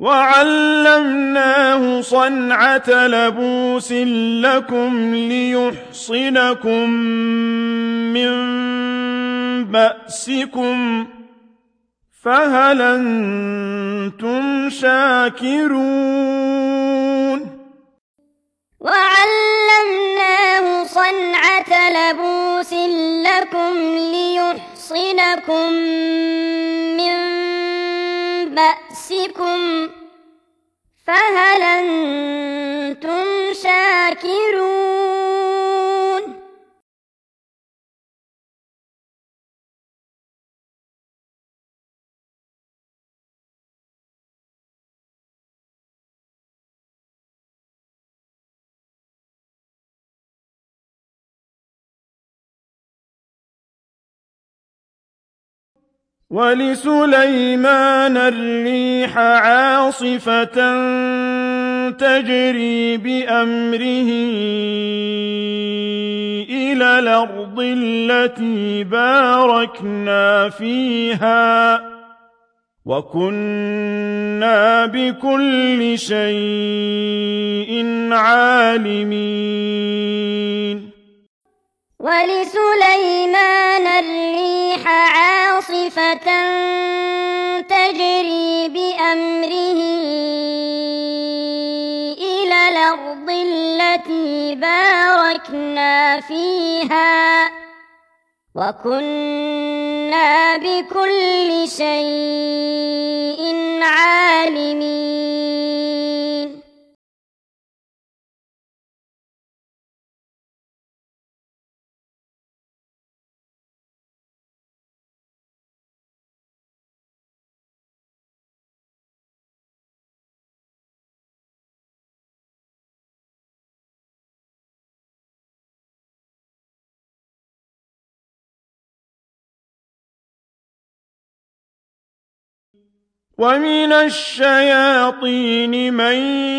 وعلمناه صنعة لبوس لكم ليحصنكم من بأسكم فهل أنتم شاكرون وعلمناه صنعة لبوس لكم ليحصنكم من بأسكم فهل أنتم شاكرون ولسليمان الريح عاصفة تجري بأمره إلى الأرض التي باركنا فيها وكنا بكل شيء عالمين ولسليمان الريح عاصفة تجري بأمره إلى الأرض التي باركنا فيها وكنا بكل شيء عالمين ومن الشياطين من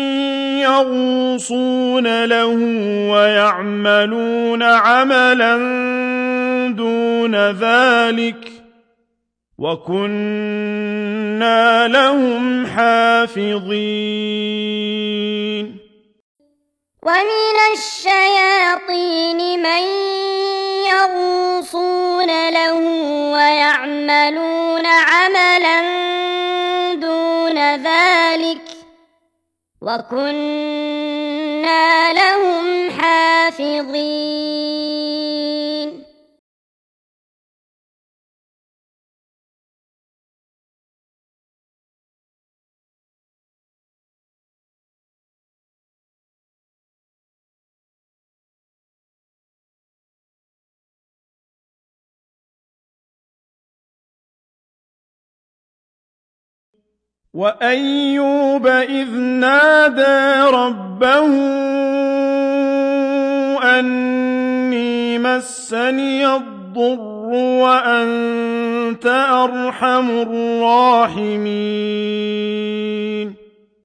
يغوصون له ويعملون عملا دون ذلك وكنا لهم حافظين ومن الشياطين من يغوصون له ويعملون عملا دون ذلك وكنا لهم حافظين وأيوب إذ نادى ربه أني مسني الضر وأنت أرحم الراحمين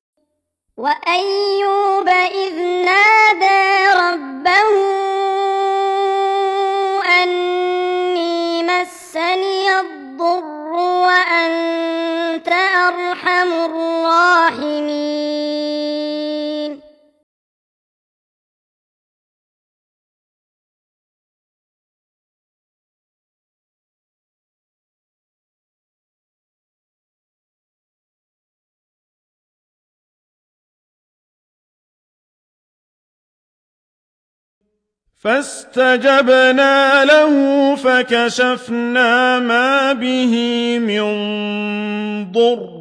وأيوب إذ نادى ربه أني مسني الضر وأنت أرحم الراحمين فاستجبنا له فكشفنا ما به من ضر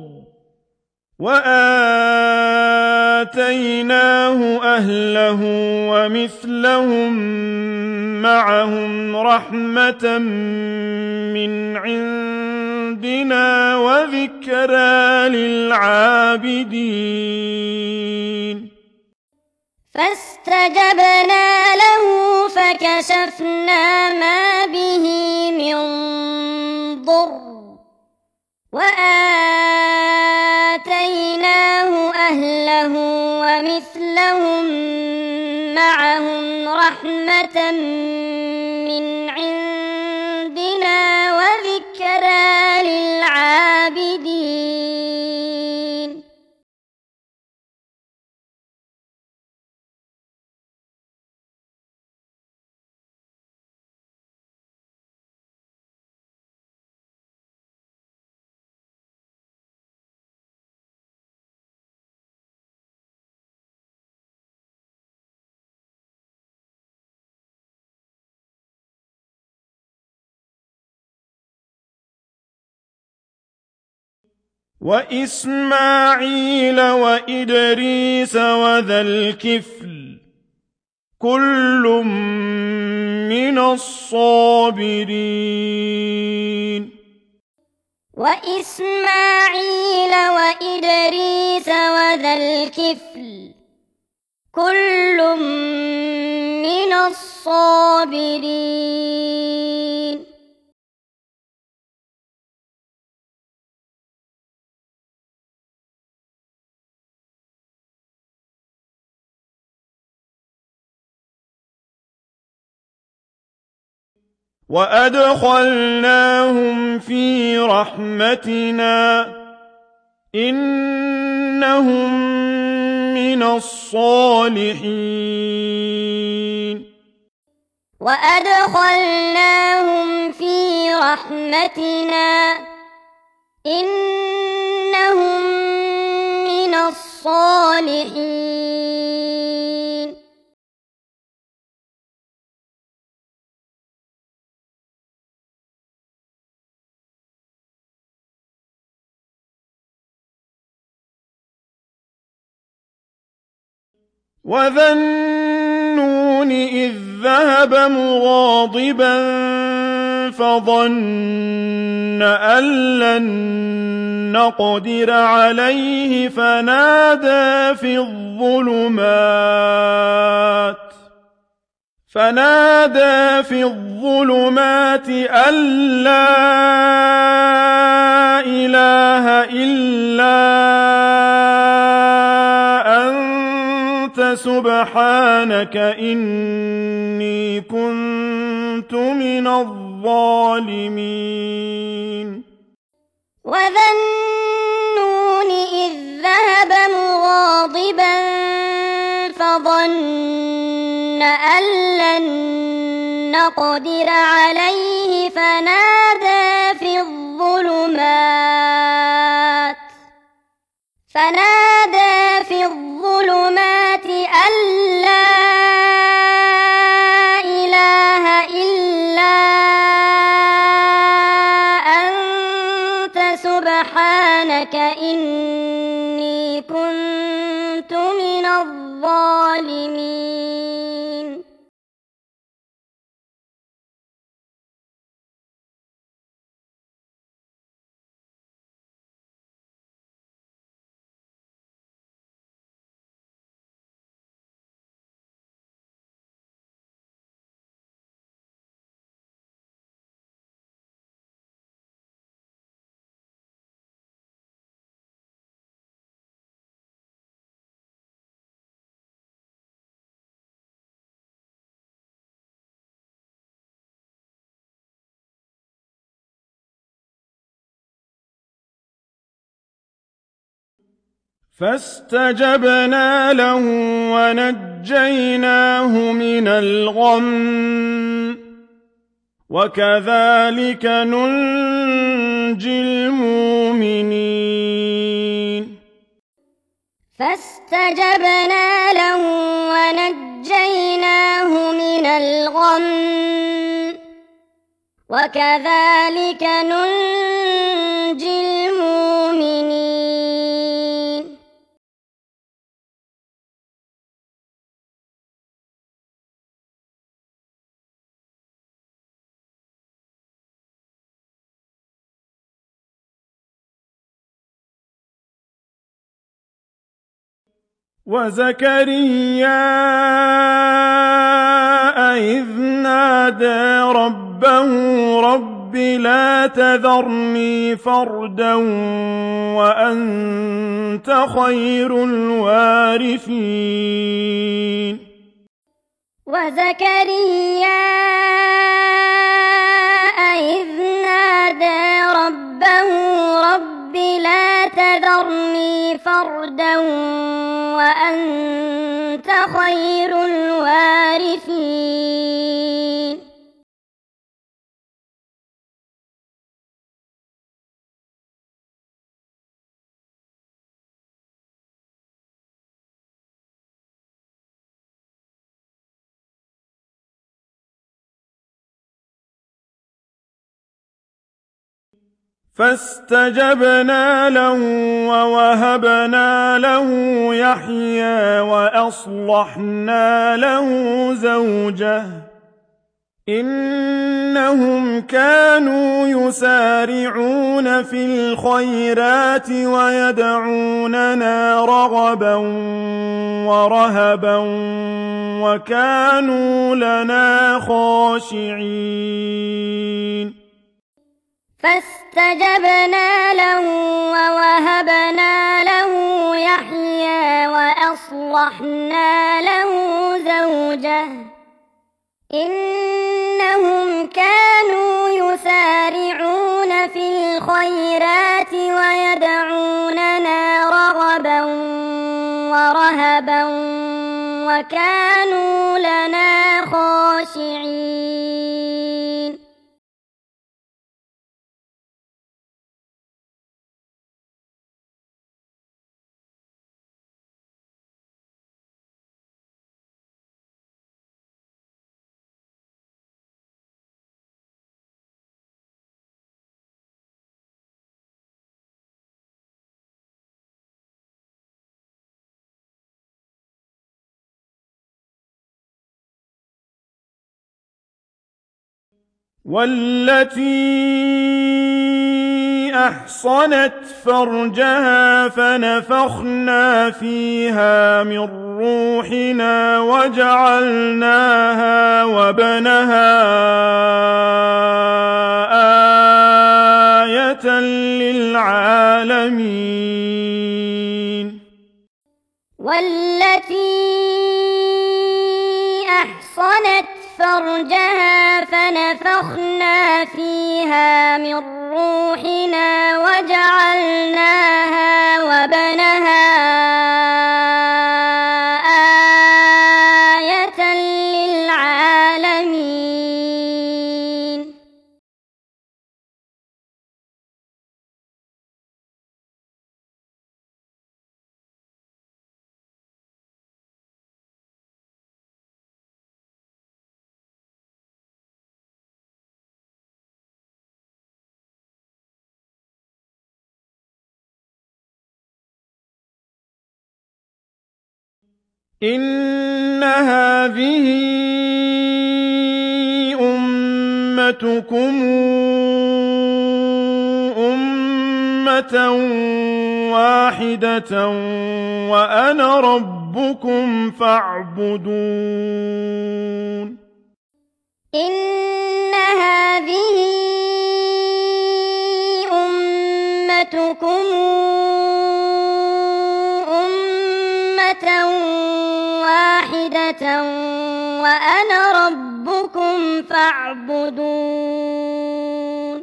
وآتيناه أهله ومثلهم معهم رحمة من عندنا وذكرى للعابدين فاستجبنا له فكشفنا ما به من ضر وآتيناه أهله ومثلهم معهم رحمة من عندنا وذكرى للعابدين وإسماعيل وإدريس وذا الكفل كل من الصابرين وإسماعيل وإدريس وذا الكفل كل من الصابرين وأدخلناهم في رحمتنا إنهم من الصالحين وأدخلناهم في رحمتنا إنهم من الصالحين وذا النون إذ ذهب مغاضبا فظن أن لن نقدر عليه فنادى في الظلمات أن لا إله إلا أنت سبحانك إني كنت من الظالمين وذا النون إذ ذهب مغاضبا فظن أن لن نقدر عليه فنادى في الظلمات أن لا إله إلا أنت سبحانك إني كنت من الظالمين فاستجبنا له ونجيناه من الغم وكذلك ننجي المؤمنين فاستجبنا له ونجيناه من الغم وكذلك ننجي المؤمنين وزكريا إذ نادى ربه رب لا تذرني فردا وأنت خير الوارثين وزكريا إذ نادى ربه رب لا تذرني فردا وأنت خير الوارثين فاستجبنا له ووهبنا له يحيى وأصلحنا له زوجه إنهم كانوا يسارعون في الخيرات ويدعوننا رغبا ورهبا وكانوا لنا خاشعين فاستجبنا له ووهبنا له يحيى وأصلحنا له زوجه إنهم كانوا يسارعون في الخيرات ويدعوننا رغبا ورهبا وكانوا لنا خاشعين والتي أحصنت فرجها فنفخنا فيها من روحنا وجعلناها وابنها آية للعالمين والتي أحصنت فرجها فنفخنا فيها من روحنا وجعلناها وابنها آية للعالمين إن هذه أمتكم أمة واحدة وأنا ربكم فاعبدون إن هذه أمتكم أمة واحدة وأنا ربكم فاعبدون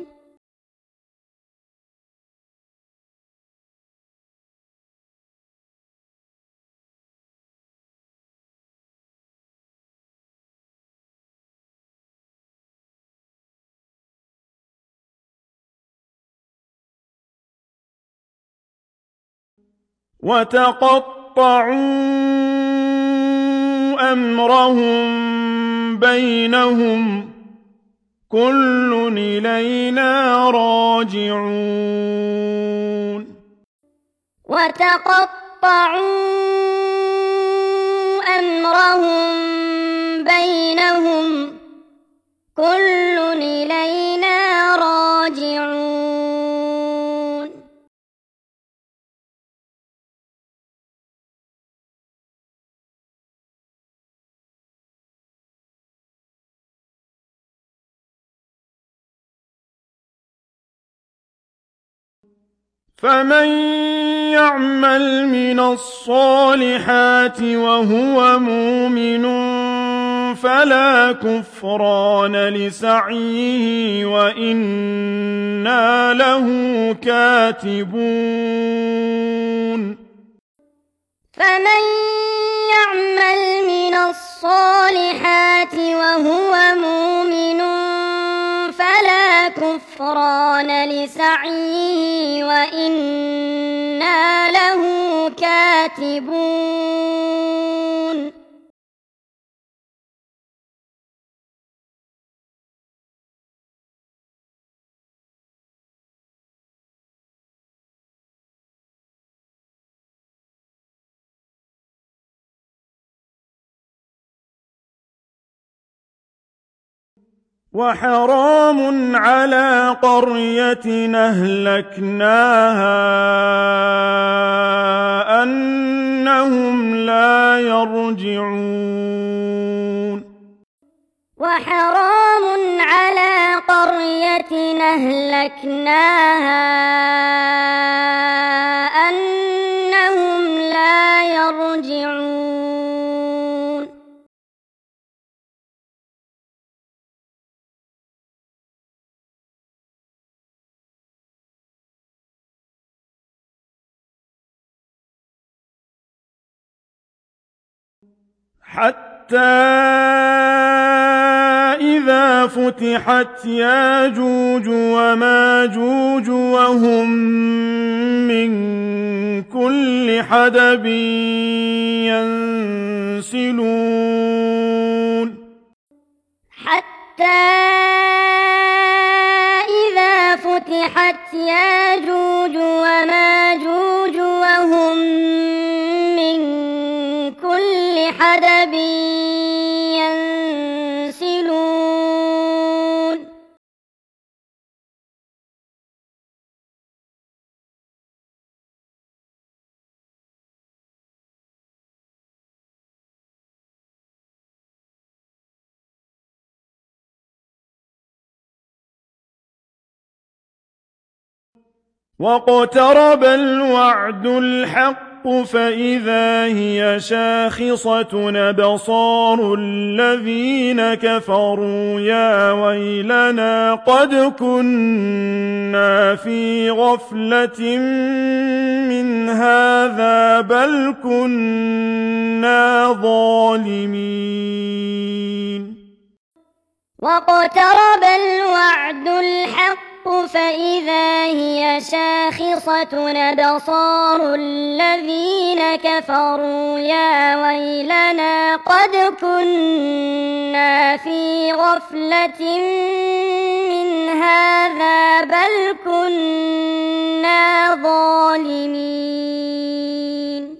وتقطعوا أمرهم بينهم كل إلينا راجعون وتقطعوا أمرهم بينهم كل إلينا راجعون فمن يعمل من الصالحات وهو مؤمن فلا كفران لسعيه وإنا له كاتبون فمن يعمل من الصالحات وهو مؤمن فلا كفران لسعيه وإنا له كاتبون وحرام على قرية أهلكناها أنهم لا يرجعون وحرام على قرية أهلكناها أنهم لا يرجعون حتى إذا فتحت ياجوج وماجوج وهم من كل حدب ينسلون حتى إذا فتحت ياجوج وماجوج وهم من كل حدب ينسلون واقترب الوعد الحق فإذا هي شاخصة أبصار الذين كفروا يا ويلنا قد كنا في غفلة من هذا بل كنا ظالمين واقترب الوعد الحق فإذا هي شاخصة أبصار الذين كفروا يا ويلنا قد كنا في غفلة من هذا بل كنا ظالمين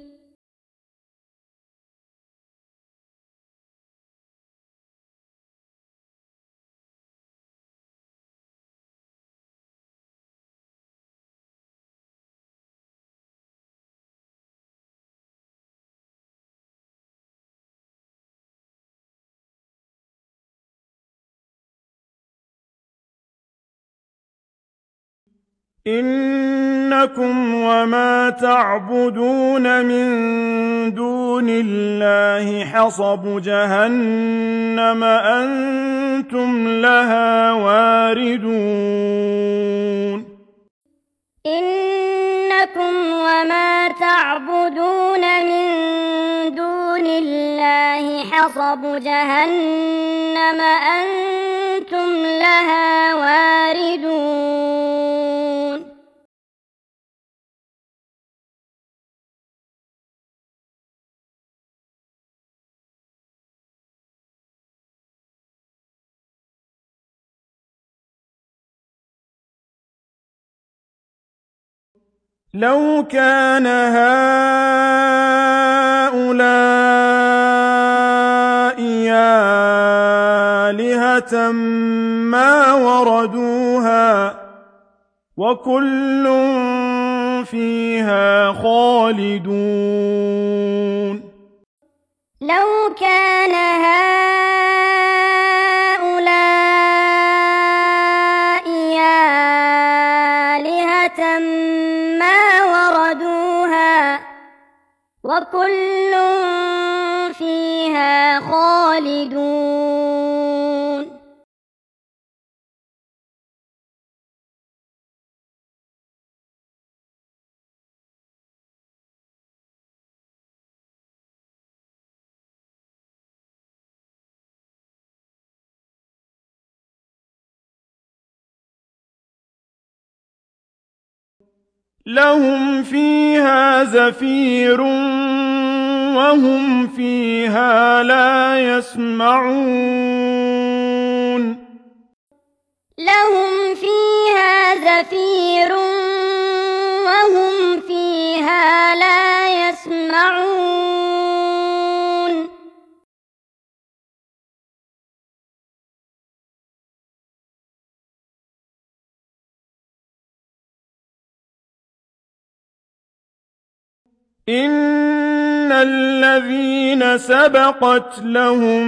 إنكم وما تعبدون من دون الله حصب جهنم أنتم لها واردون إنكم وما تعبدون من دون الله حصب جهنم أنتم لها واردون لو كان هؤلاء آلهة ما وردوها وكل فيها خالدون لو كان هؤلاء آلهة ما وردوها وكل فيها خالدون لهم فيها زفير وهم فيها لا يسمعون لهم فيها زفير وهم فيها لا يسمعون إن الذين سبقت لهم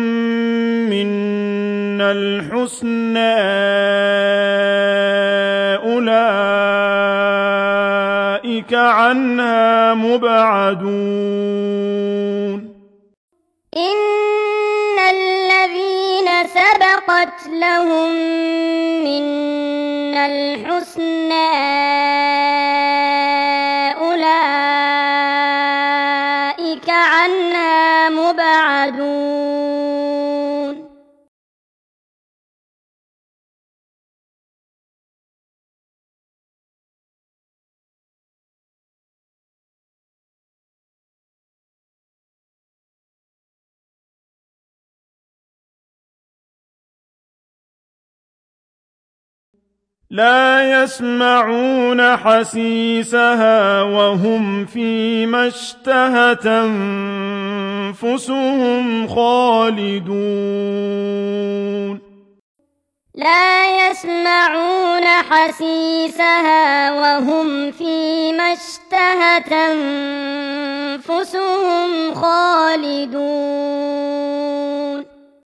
منا الحسنى أولئك عنها مبعدون إن الذين سبقت لهم منا الحسنى أولئك عنها مبعدون لا يسمعون حسيسها وهم فيما اشتهت أنفسهم خالدون لا يسمعون حسيسها وهم فيما اشتهت أنفسهم خالدون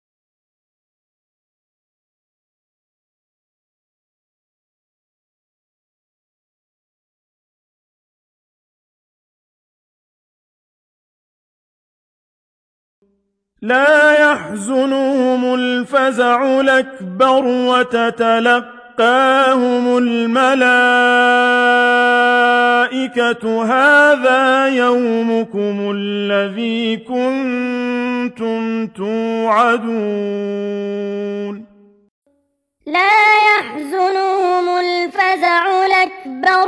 لا يحزنهم الفزع الأكبر وتتلقاهم الملائكة هذا يومكم الذي كنتم توعدون لا يحزنهم الفزع الأكبر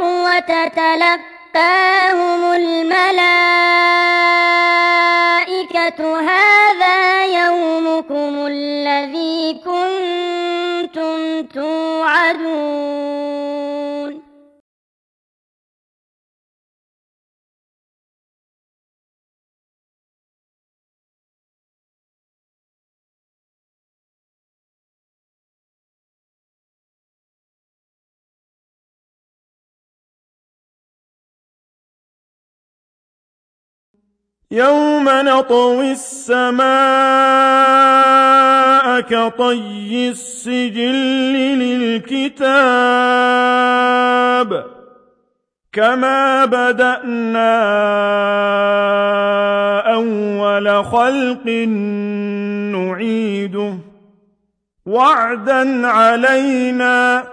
وتتلقاهم الملائكة هذا يومكم الذي كنتم توعدون يوم نطوي السماء كطي السجل للكتاب كما بدأنا أول خلق نعيده وعدا علينا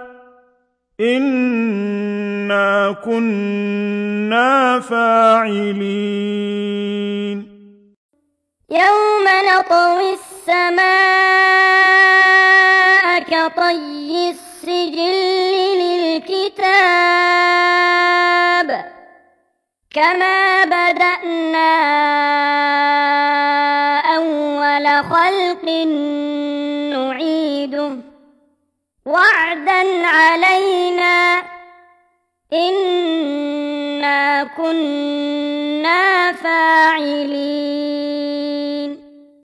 إنا كنا فاعلين يوم نطوي السماء كطي السجل للكتاب كما بدأنا أول خلق نعيده وعدا علينا إنا كنا فاعلين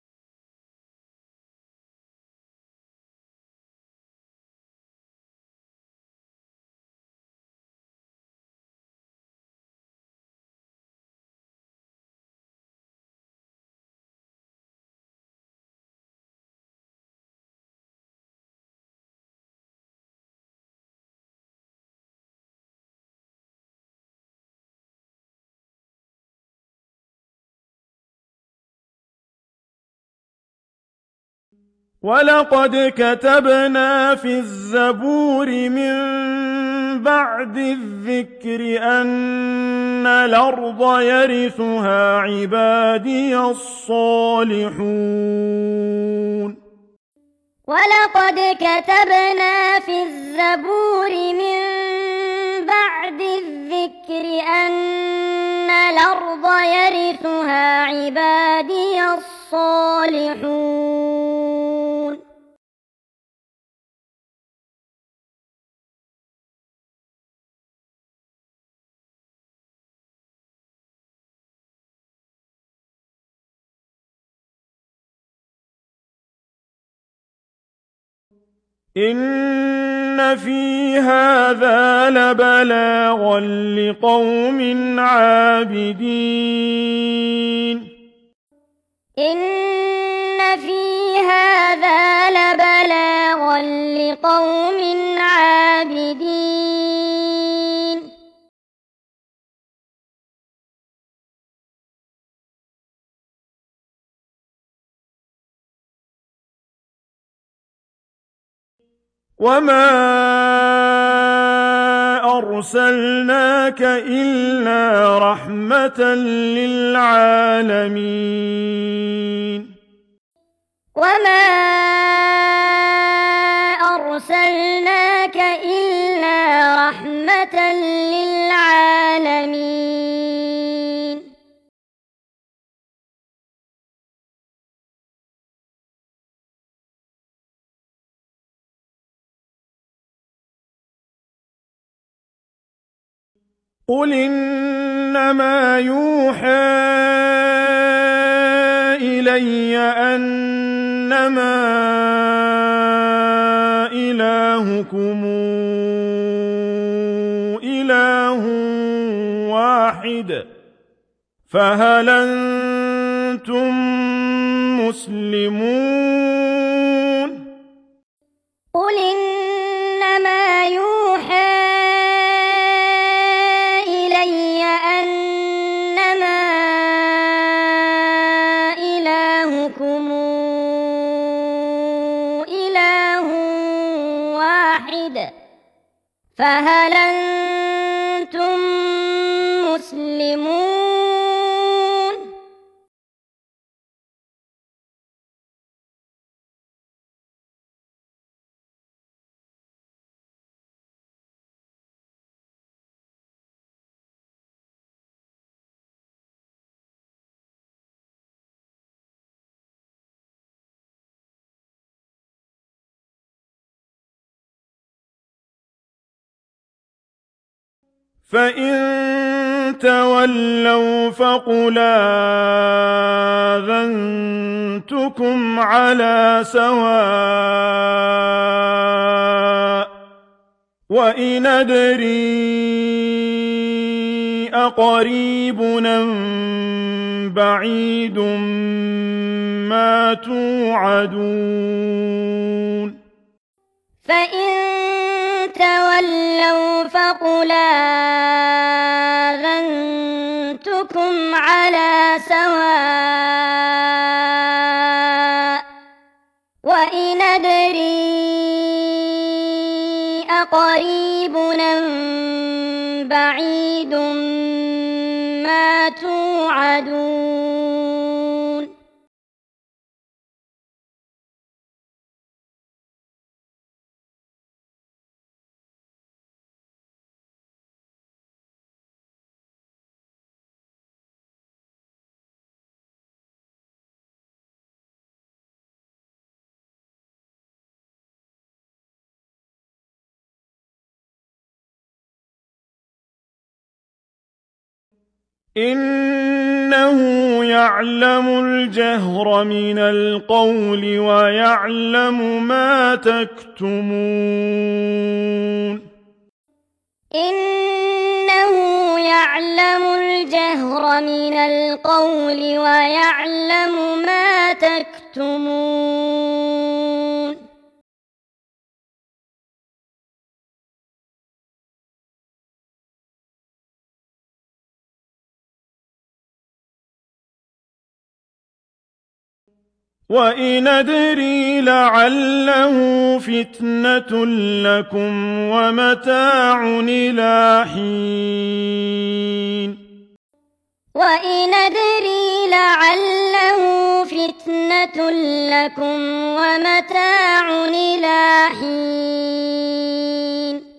ولقد كتبنا في الزبور من بعد الذكر أن الأرض يرثها عبادي الصالحون ولقد كتبنا في الزبور من بعد الذكر أن الأرض يرثها عبادي الصالحون إن إن في هذا لبلاغا لقوم عابدين إن في هذا لبلاغا لقوم عابدين وما أرسلناك إلا رحمة للعالمين وما أرسلناك إلا رحمة للعالمين قل إنما يوحى إلي أنما إلهكم إله واحد فهل أنتم مسلمون قل إنما يوحى إلي أنما إلهكم إله واحد فهل أنتم مسلمون فإن تولوا فقل آذنتكم على سواء وإن أدري أقريب أم بعيد ما توعدون فإن تولوا فقل آذنتكم على سواء وإن أدري أقريب أم بعيد ما توعدون إنه يعلم الجهر من القول ويعلم ما تكتمون إنه يعلم الجهر من القول ويعلم ما تكتمون وإن أدري لعله فتنة لكم ومتاع إلى حين وإن أدري لعله فتنة لكم ومتاع إلى حين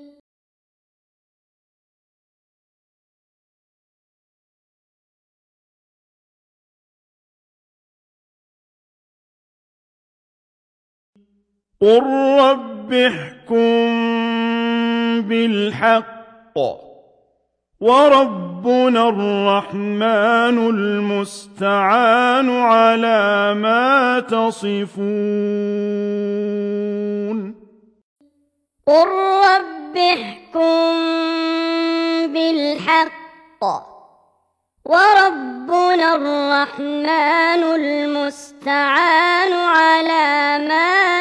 قل رب احكم بالحق وربنا الرحمن المستعان على ما تصفون قل رب احكم بالحق وربنا الرحمن المستعان على ما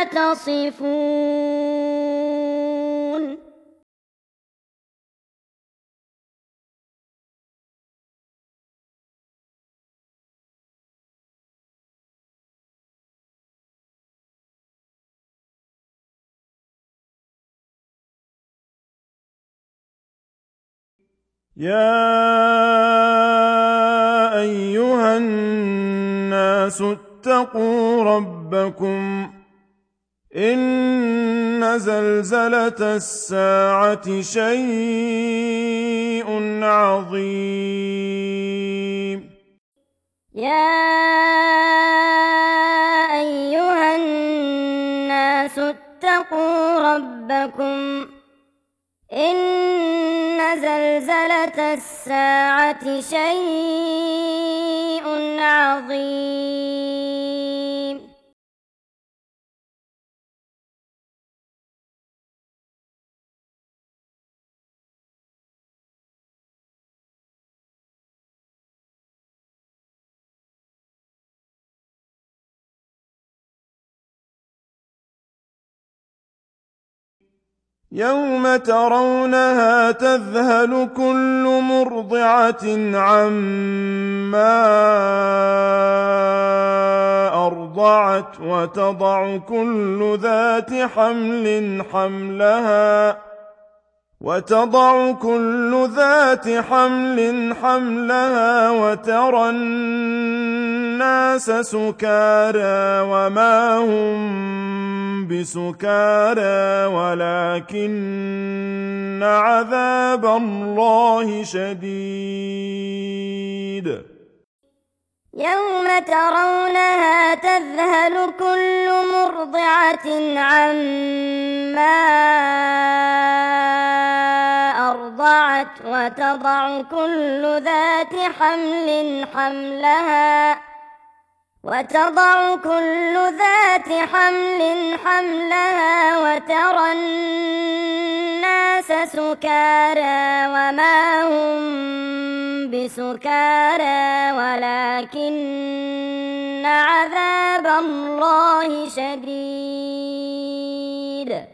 تصفون يا أيها الناس اتقوا ربكم إن زلزلة الساعة شيء عظيم يا أيها الناس اتقوا ربكم إن زلزلة الساعة شيء عظيم يوم ترونها تذهل كل مرضعة عما أرضعت وتضع كل ذات حمل حملها وترى الناس سكارى وما هم بسكارى ولكن عذاب الله شديد يوم ترونها تذهل كل مرضعة عما أرضعت وتضع كل ذات حمل حملها وترى الناس سكارى وما هم بسكارى ولكن عذاب الله شديد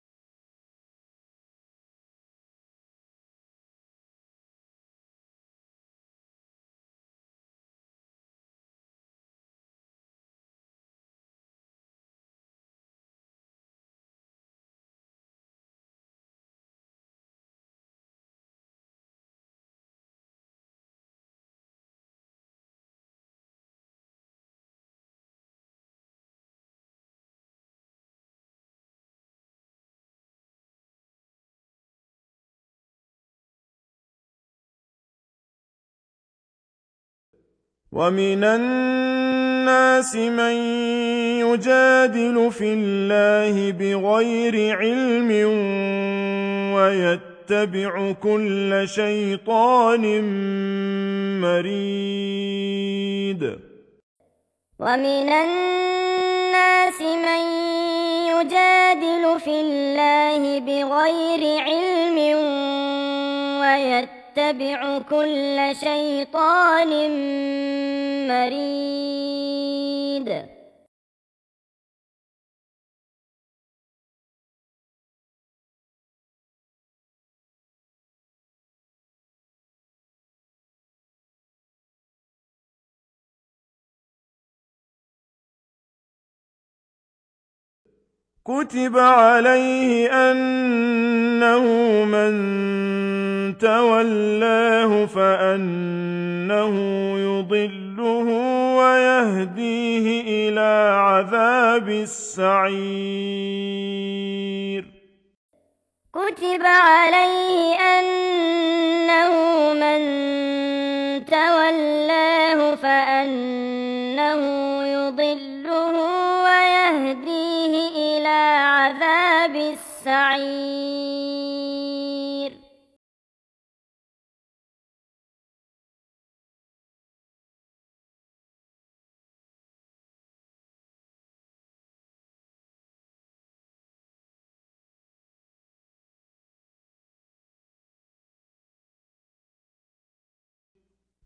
ومن الناس من يجادل في الله بغير علم ويتبع كل شيطان مريد ومن الناس من يجادل في الله بغير علم ويتبع كل شيطان مريد كتب عليه أنه من تولاه فأنه يضله ويهديه إلى عذاب السعير كتب عليه أنه من تولاه فأنه يضله ويهديه إلى عذاب السعير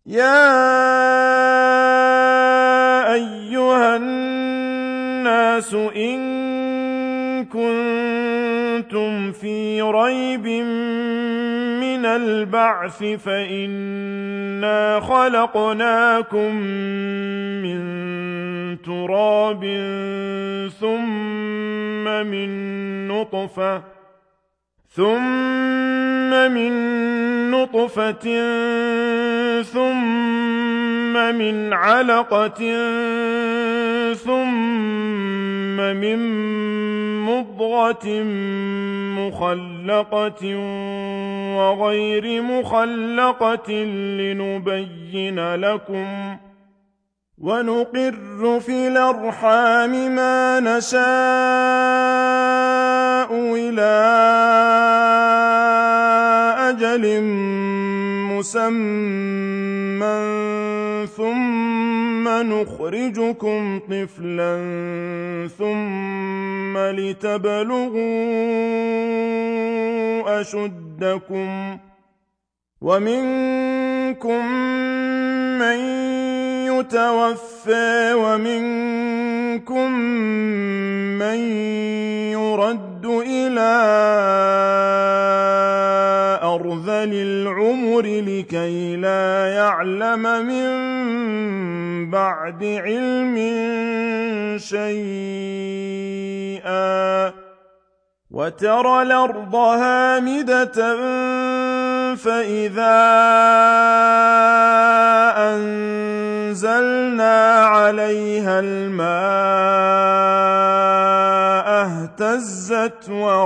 يا أيها الناس إن كنتم في ريب من البعث فإنا خلقناكم من تراب ثم من نطفة ثم من علقة ثم من مضغة مخلقة وغير مخلقة لنبين لكم ونقر في الأرحام ما نشاء إلى أجل مسمى ثم نخرجكم طفلا ثم لتبلغوا أشدكم ومنكم من يتوفى ومنكم من يرد إلى أرذل العمر لكي لا يعلم من بعد علم شيئا وترى الأرض هامدة فإذا أنزلنا عليها الماء اهتزت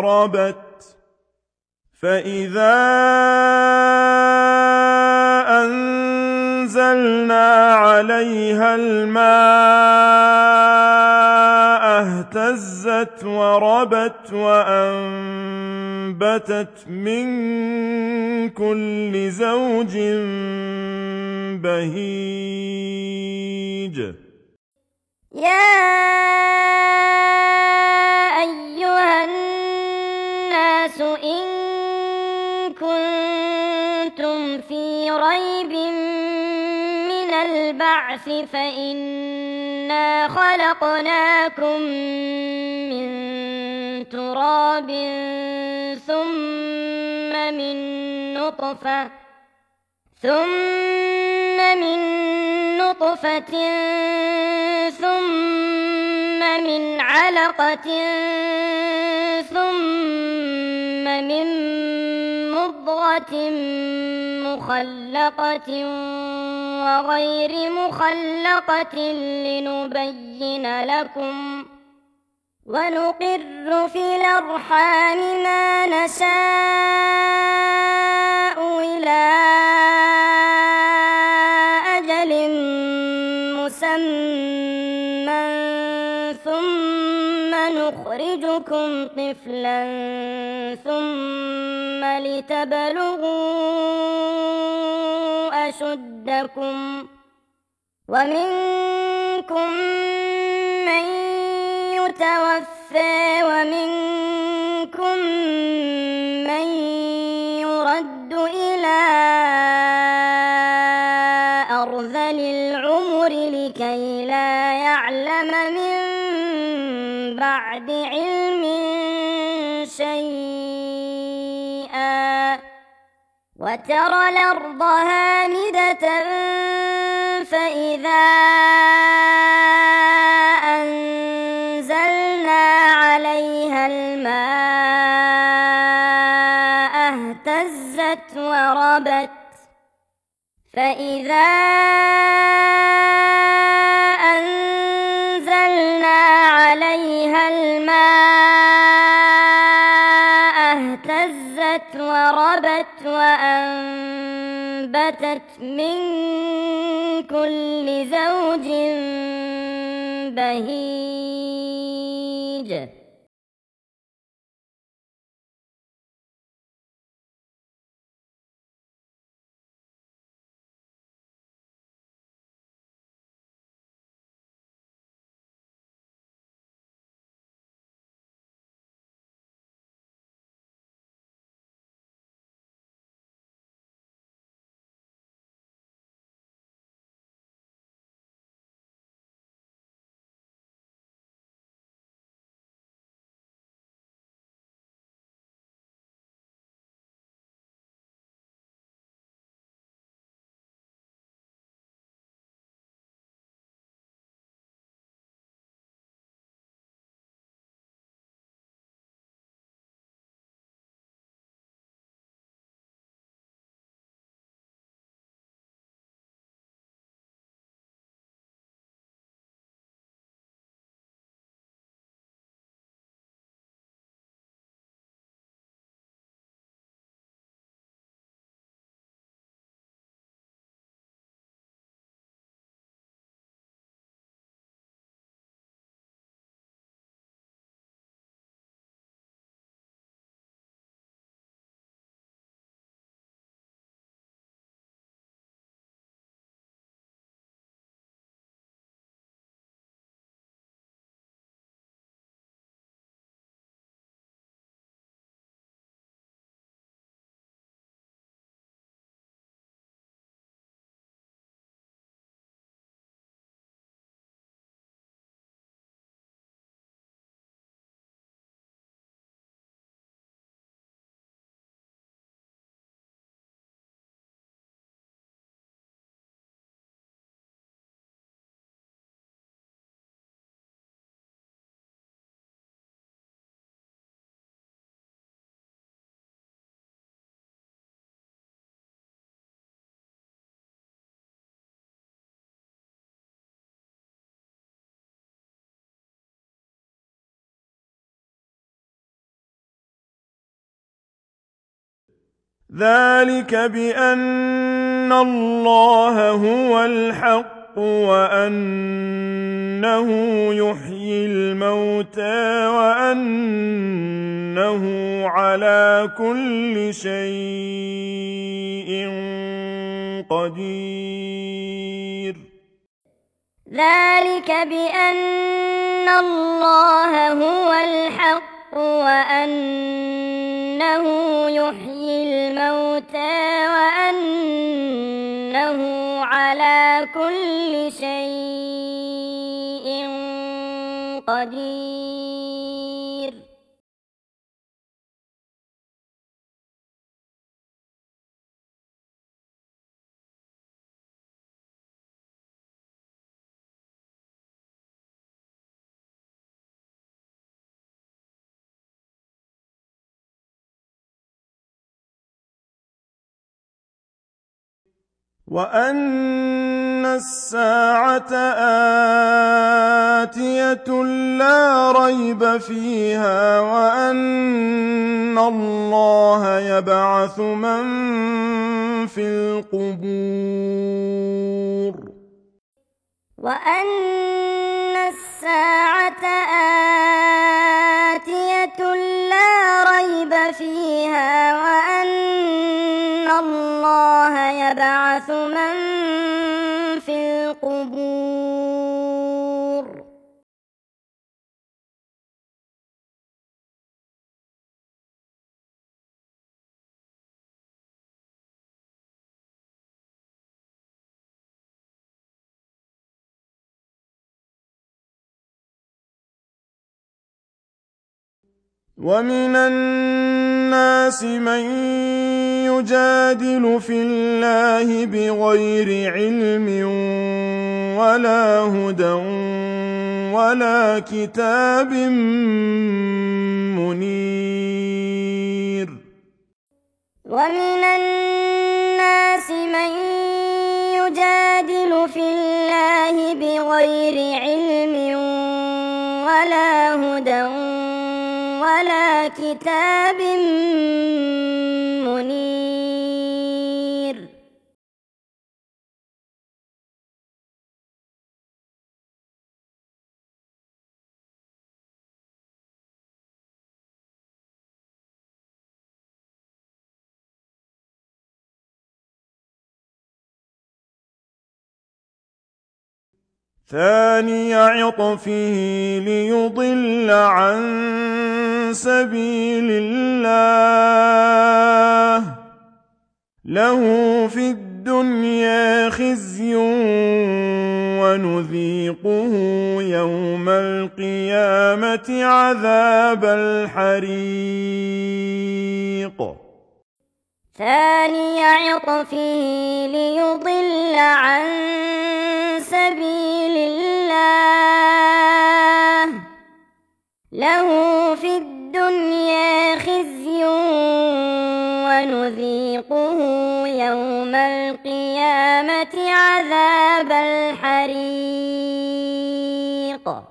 وربت وأنبتت من كل زوج بهيج يا أيها الناس إن كنتم في ريب من البعث فإنا خلقناكم من تراب ثم من نطفة ثم من علقة ثم من مضغة مخلقة وغير مخلقة لنبين لكم ونقر في الأرحام ما نشاء إلى أجل مسمى ثم نخرجكم طفلا ثم لتبلغوا أشدكم ومنكم من يتوفى ومنكم من يرد إلى أرذل العمر لكي لا يعلم من بعد علم شيئا وترى الأرض هامدة فإذا أنزلنا عليها الماء اهتزت وربت وأنبتت من كل زوج بهيج ذلك بأن الله هو الحق وأنه يحيي الموتى وأنه على كل شيء قدير. ذلك بأن الله هو الحق وأنه يحيي الموتى وأنه على كل شيء قدير. وأن الساعة آتية لا ريب فيها وأن الله يبعث من في القبور. وأن الساعة آتية لا ريب فيها وأن الله يبعث من في القبور. ومن الناس من يجادل في الله بغير علم ولا هدى ولا كتاب منير. ومن الناس من يجادل في الله بغير علم ولا هدى ولا كتاب منير. ثاني عطفه ليضل عن سبيل الله له في الدنيا خزي ونذيقه يوم القيامة عذاب الحريق. ثاني عطفه ليضل عن سبيل الله له في الدنيا خزي ونذيقه يوم القيامة عذاب الحريق.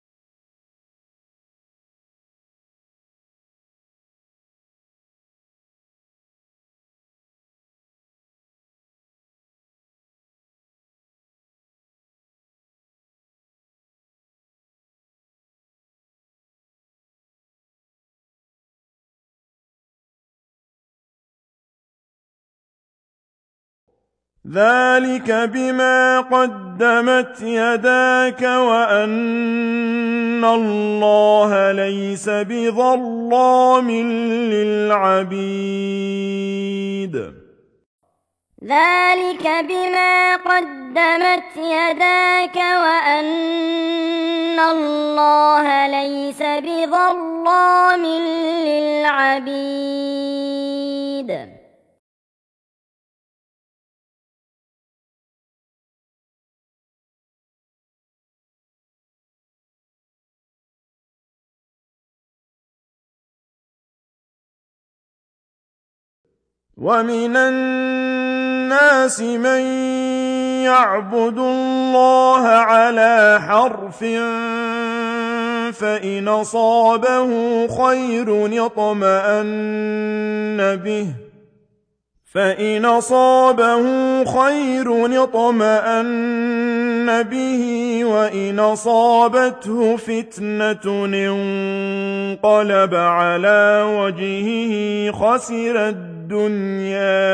ذلك بما قدمت يداك وأن الله ليس بظلام للعبيد. ذلك بما قدمت يداك وأن الله ليس بظلام للعبيد. ومن الناس من يعبد الله على حرف فإن أصابه خير اطمأن به فإن أصابه خير اطمأن به وإن أصابته فتنة انقلب على وجهه خسر الدنيا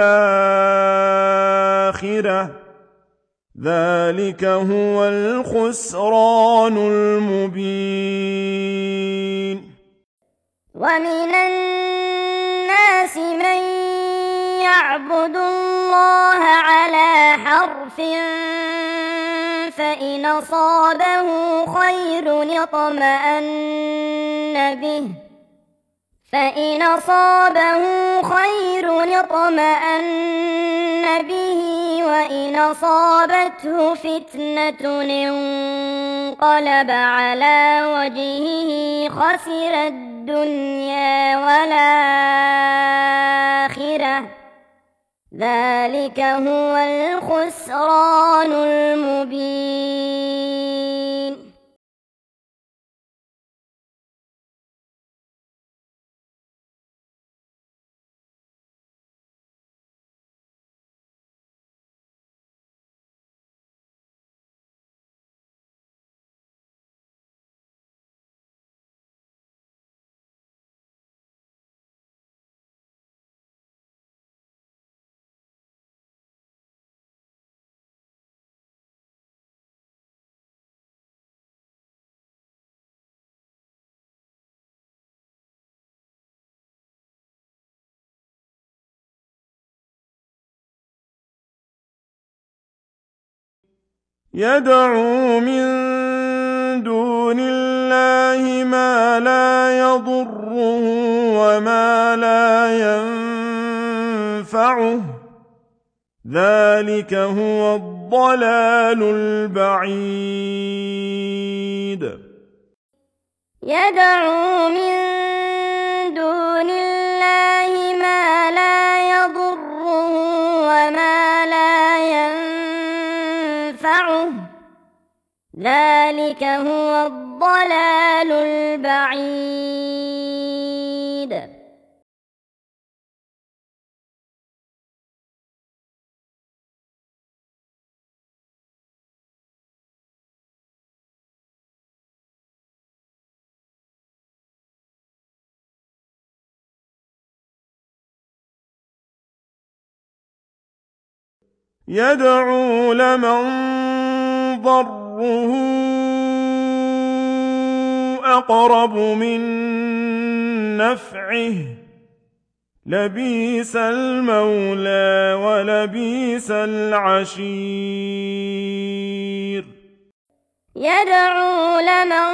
والآخرة ذلك هو الخسران المبين. ومن الناس من يعبد الله على حرف فإن أصابه خير اطمأن به وإن أصابته فتنة انقلب على وجهه خسر الدنيا والآخرة ذلك هو الخسران المبين. يدعو من دون الله ما لا يضره وما لا ينفعه ذلك هو الضلال البعيد. يدعو من دون الله ما لا يضره وما لا ينفعه ذلك هو الضلال البعيد. يدعو لمن ضره أقرب من نفعه لبئس المولى ولبئس العشير. يدعو لمن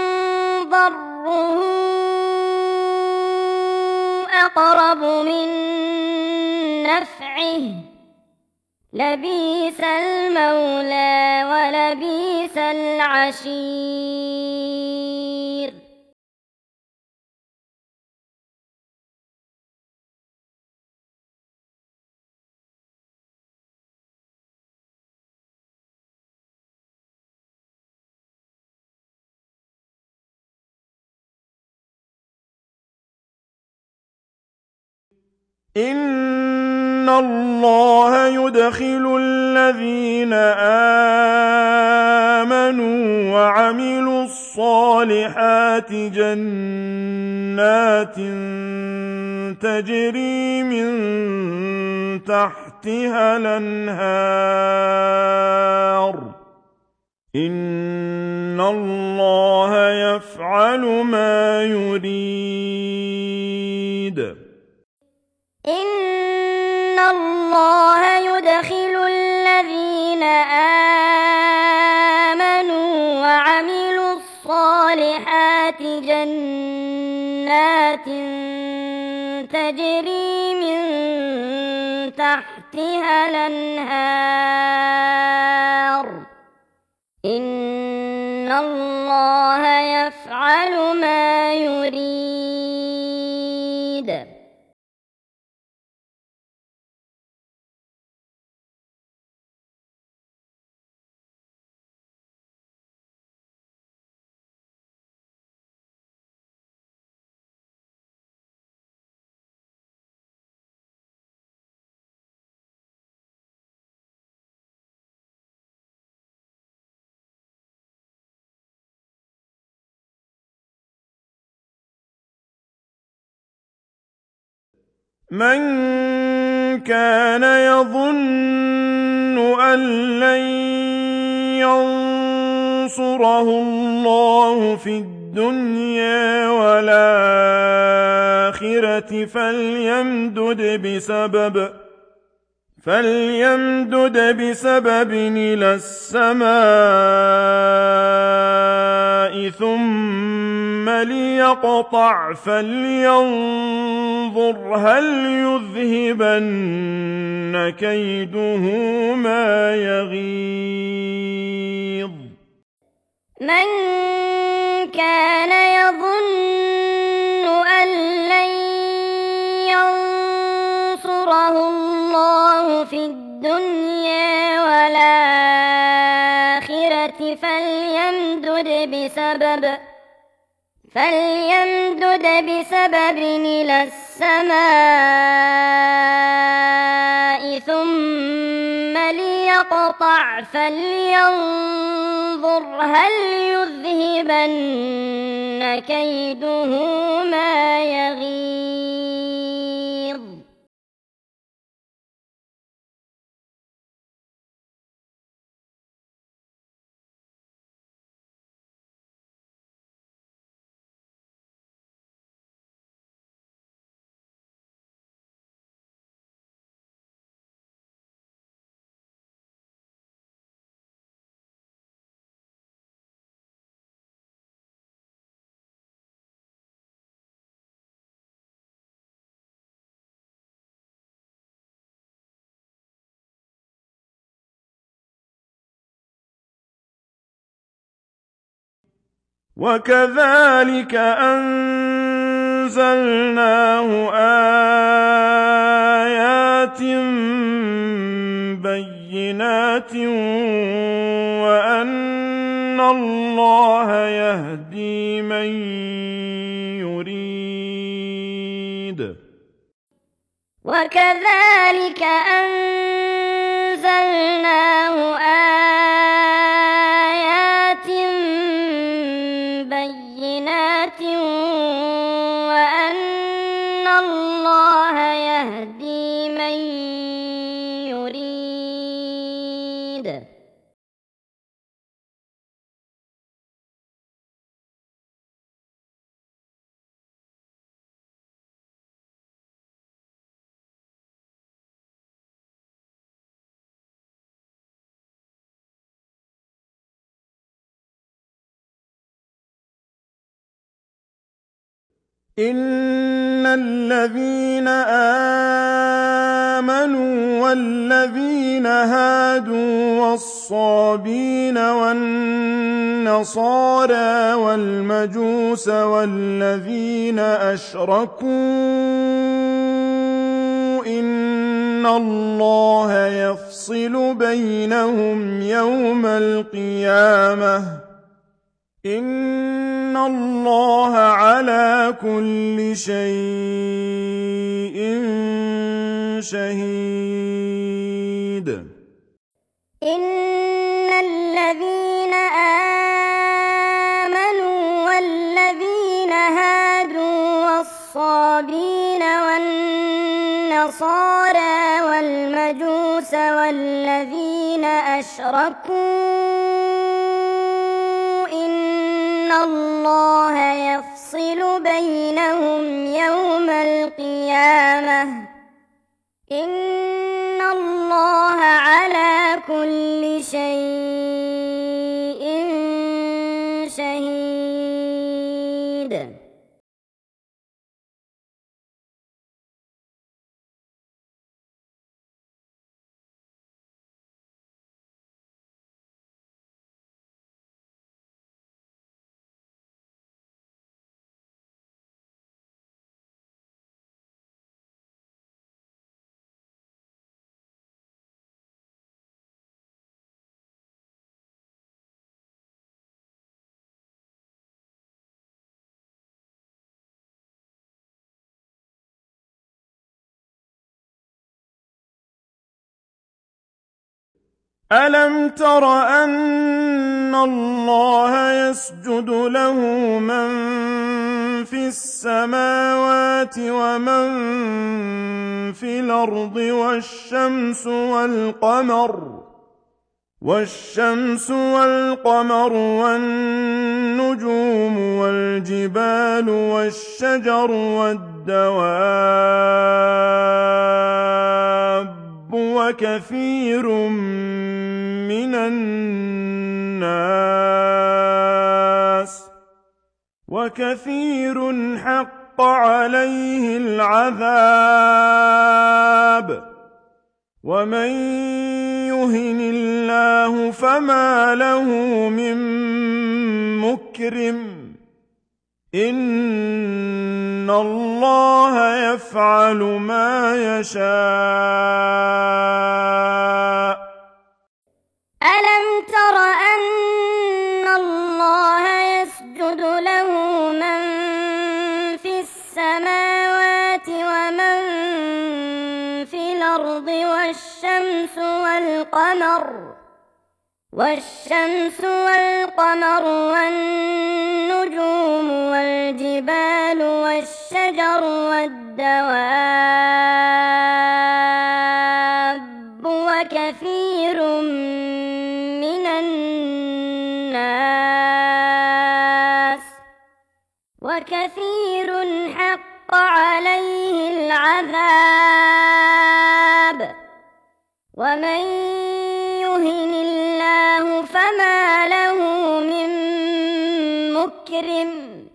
ضره أقرب من نفعه لبئس المولى ولبئس العشير. إن الله يدخل الذين آمنوا وعملوا الصالحات جنات تجري من تحتها الأنهار إن الله يفعل ما يريد. إن الله يدخل الذين آمنوا وعملوا الصالحات جنات تجري من تحتها الأنهار إن الله يفعل ما يريد. من كان يظن أن لن ينصره الله في الدنيا والآخرة فليمدد بسبب إلى السماء ثم ليقطع فلينظر هل يذهبن كيده ما يغيظ. من كان يظن أن لن ينصره الله في الدنيا والآخرة فليمدد بسبب إلى السماء ثم ليقطع فلينظر هل يذهبن كيده ما يغيظ. وكذلك أنزلناه آيات بينات وأن الله يهدي من يريد. وكذلك أنزلناه آيات بينات وأن الله يهدي من يريد. إن الذين آمنوا والذين هادوا والصابين والنصارى والمجوس والذين أشركوا إن الله يفصل بينهم يوم القيامة إن الله على كل شيء شهيد. إن الذين آمنوا والذين هادوا والصابين والنصارى والمجوس والذين أشركوا إن الله يفصل بينهم يوم القيامة إن الله على كل شيء شهيد. ألم تر أن الله يسجد له من في السماوات ومن في الأرض والشمس والقمر والنجوم والجبال والشجر والدواب وكثير حق عليه العذاب ومن يهن الله فما له من مكرم إن الله يفعل ما يشاء. ألم تر أن الله يسجد له من في السماوات ومن في الأرض والشمس والقمر والنجوم والجبال والشجر والدواب وكثير حق عليه العذاب ومن يهن الله فما له من مكرم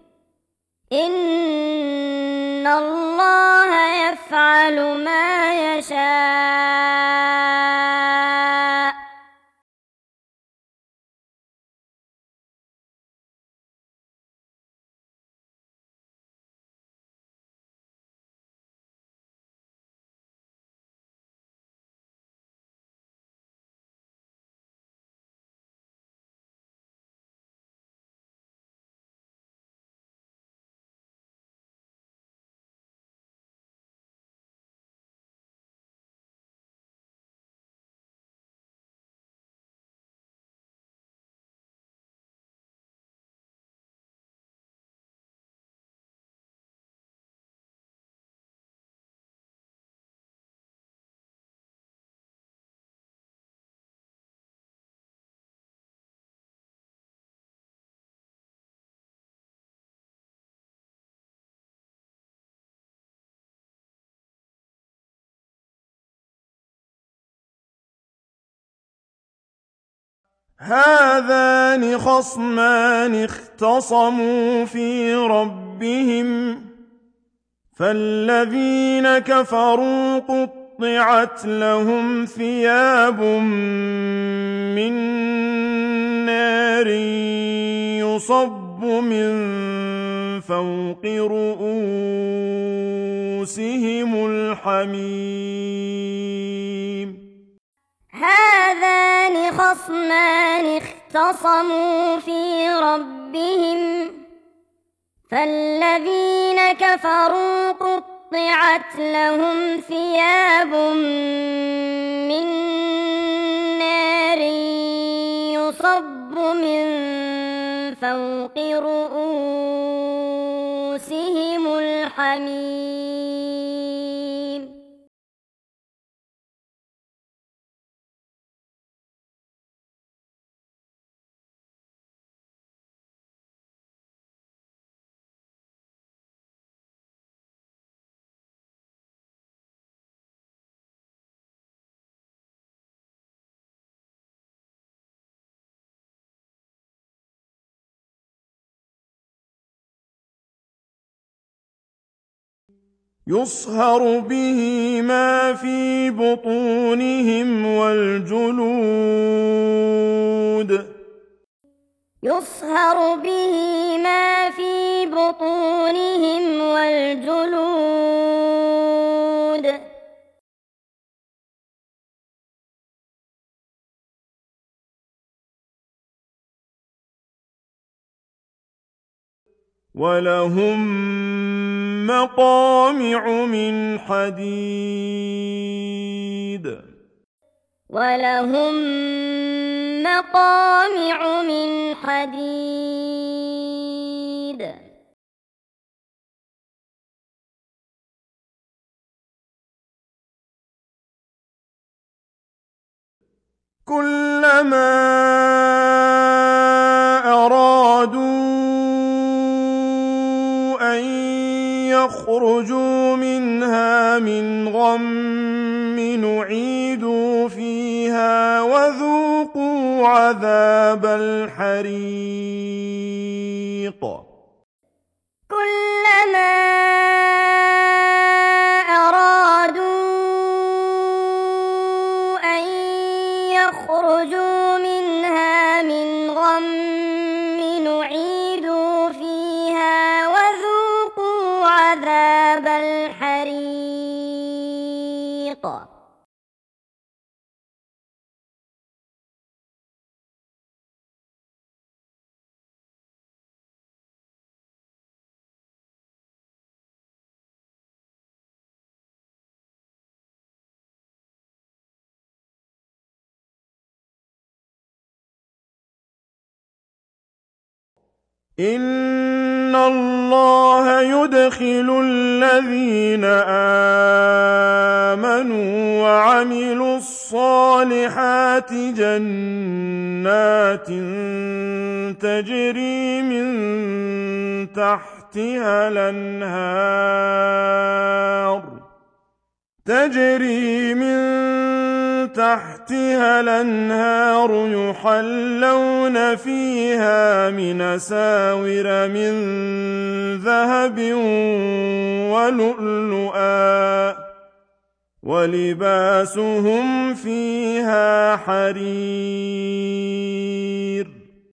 إن الله يفعل ما يشاء. هذان خصمان اختصموا في ربهم فالذين كفروا قطعت لهم ثياب من نار يصب من فوق رؤوسهم الحميم. هذان خصمان اختصموا في ربهم فالذين كفروا قطعت لهم ثياب من نار يصب من فوق رؤوسهم الحميم. يصهر به ما في بطونهم والجلود يصهر به ما في بطونهم والجلود ولهم مقامع من حديد ولهم مقامع من حديد كلما أرادوا أن يخرجوا منها من غم نعيدوا فيها وذوقوا عذاب الحريق كلما أرادوا أن يخرجوا منها من غم نعيدوا فيها وذوقوا عذاب الحريق إن الله يدخل الذين آمنوا وعملوا الصالحات جنات تجري من تحتها الأنهار يحلون فيها من أساور من ذهب ولؤلؤا ولباسهم فيها حرير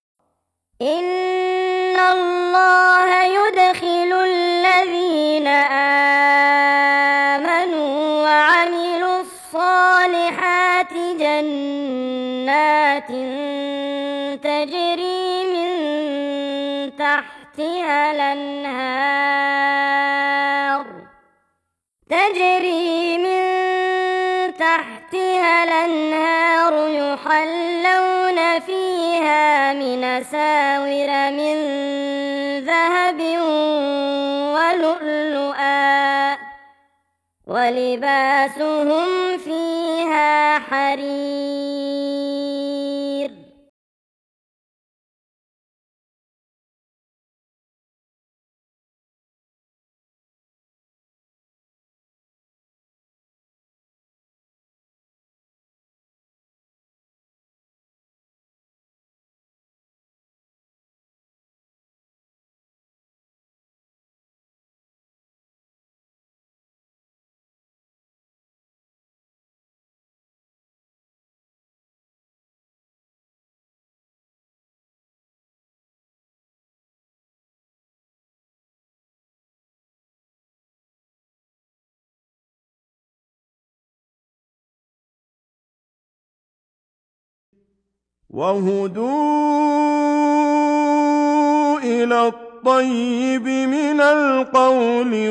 إن الله يدخل الذين آمنوا وعملوا الصالحات جنات تجري من تحتها الأنهار يحلون فيها من أساور من ذهب ولؤلؤا ولباسهم فيها حرير وهدوا إلى الطيب من القول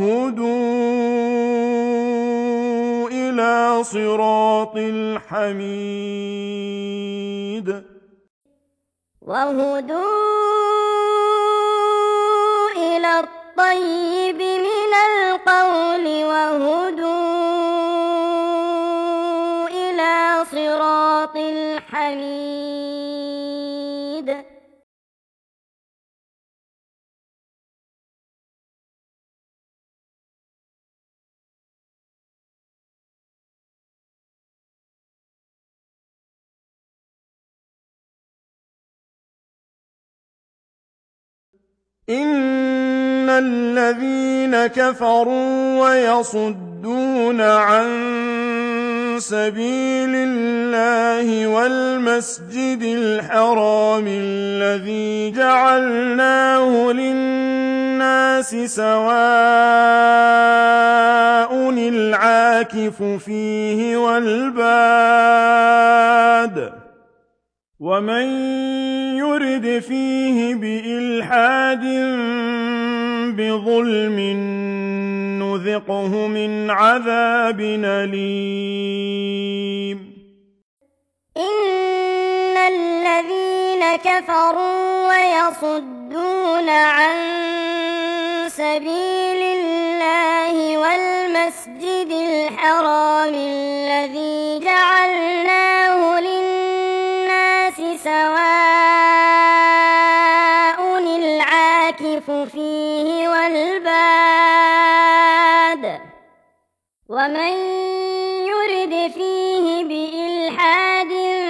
وهدوا إلى صراط الحميد وهدوا إلى الطيب من القول وهدوا إلى صراط الحميد إن الذين كفروا ويصدون عن سبيل الله والمسجد الحرام الذي جعلناه للناس سواء العاكف فيه والباد ومن يرد فيه بإلحاد بظلم نذقه من عذاب أليم إن الذين كفروا ويصدون عن سبيل الله والمسجد الحرام الذي جعلناه للناس ومن يرد فيه بإلحاد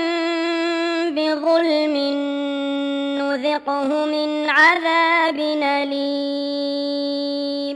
بظلم نذقه من عذاب أليم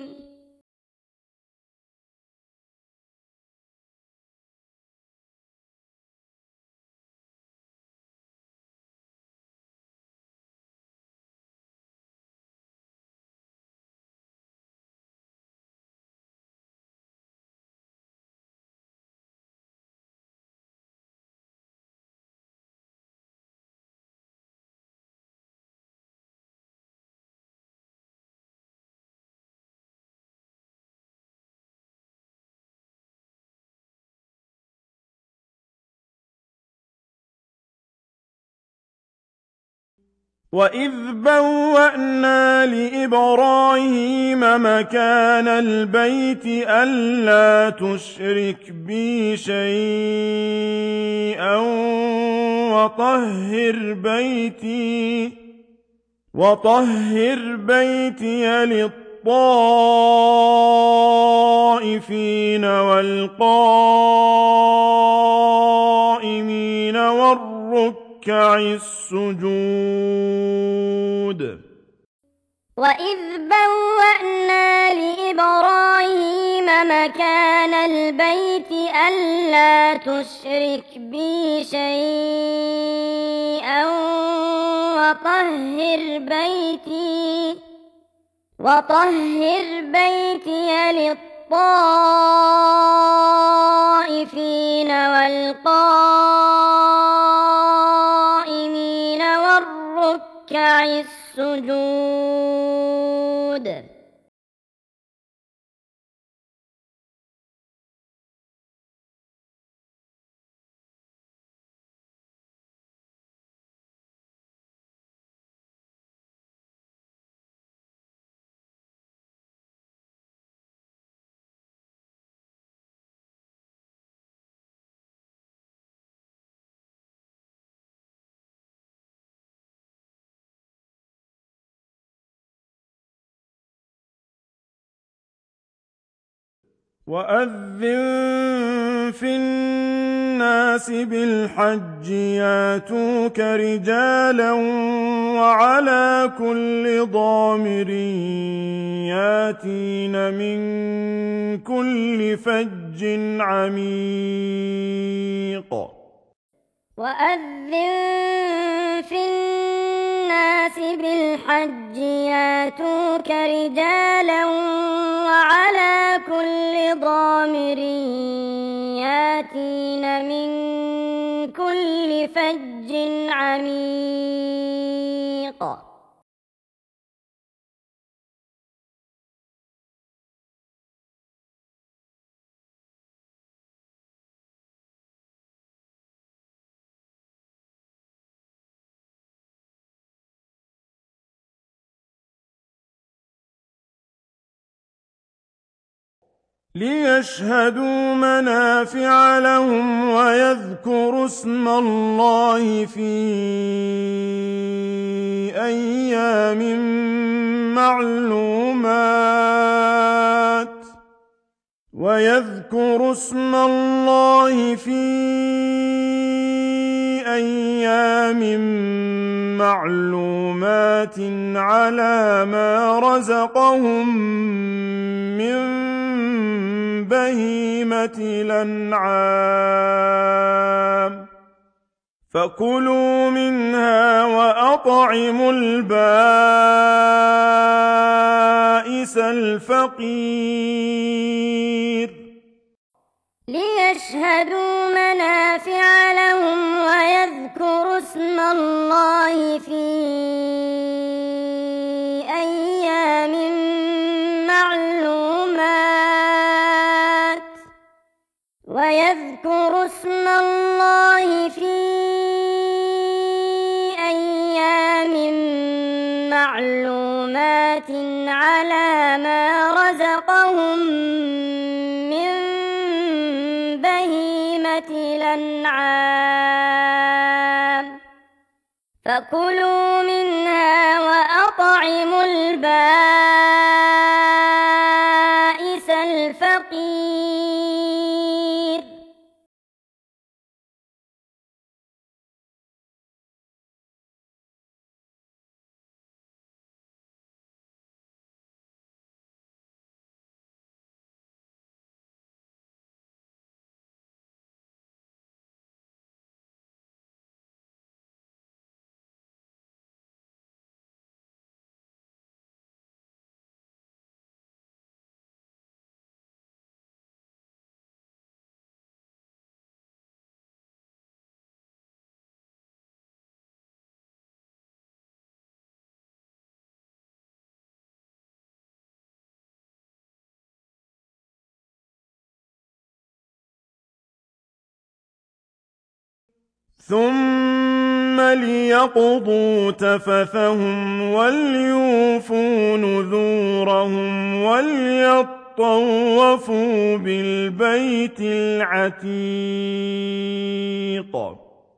وَإِذْ بَوَّأْنَا لِإِبْرَاهِيمَ مَكَانَ الْبَيْتِ أَلَّا تُشْرِكْ بِي شَيْئًا وَطَهِّرْ بَيْتِيَ لِلطَّائِفِينَ وَالْقَائِمِينَ وَالرُّكَّعِ السُّجُودِ وَإِذْ بَوَّأْنَا لِإِبْرَاهِيمَ مَكَانَ الْبَيْتِ أَلَّا تُشْرِكْ بِي شَيْئًا وَطَهِّرْ بَيْتِيَ لِلطَّائِفِينَ وَالْقَائِمِينَ وَالرُّكَّعِ السُّجُودِ وَأَذِّن فِي النَّاسِ بِالْحَجِّ يَأْتُوكَ رِجَالًا وَعَلَىٰ كُلِّ ضَامِرٍ يَأْتِينَ مِن كُلِّ فَجٍّ عَمِيقٍ وَأَذِّن فِي النَّاسِ بِالْحَجِّ يَأْتُوكَ رِجَالًا وَعَلَىٰ كُلِّ ضَامِرٍ يَأْتِينَ مِن كُلِّ فَجٍّ عَمِيقٍ لِيَشْهَدُوا مَنَافِعَ لَهُمْ وَيَذْكُرُوا اسْمَ اللَّهِ في أَيَّامٍ مَّعْلُومَاتٍ عَلَىٰ مَا رَزَقَهُم مِّن بَهِيمَةِ الْأَنْعَامِ ۖ فَكُلُوا مِنْهَا وَأَطْعِمُوا الْبَائِسَ الْفَقِيرَ لِيَشْهَدُوا مَنَافِعَ لَهُمْ وَيَذْكُرُوا اسْمَ اللَّهِ في أَيَّامٍ مَّعْلُومَاتٍ عَلَىٰ مَا رَزَقَهُم مِّن بَهِيمَةِ الْأَنْعَامِ ۖ فَكُلُوا مِنْهَا وَأَطْعِمُوا الْبَائِسَ الْفَقِيرَ ثم ليقضوا تفثهم وليوفوا نذورهم وليطوفوا بالبيت العتيق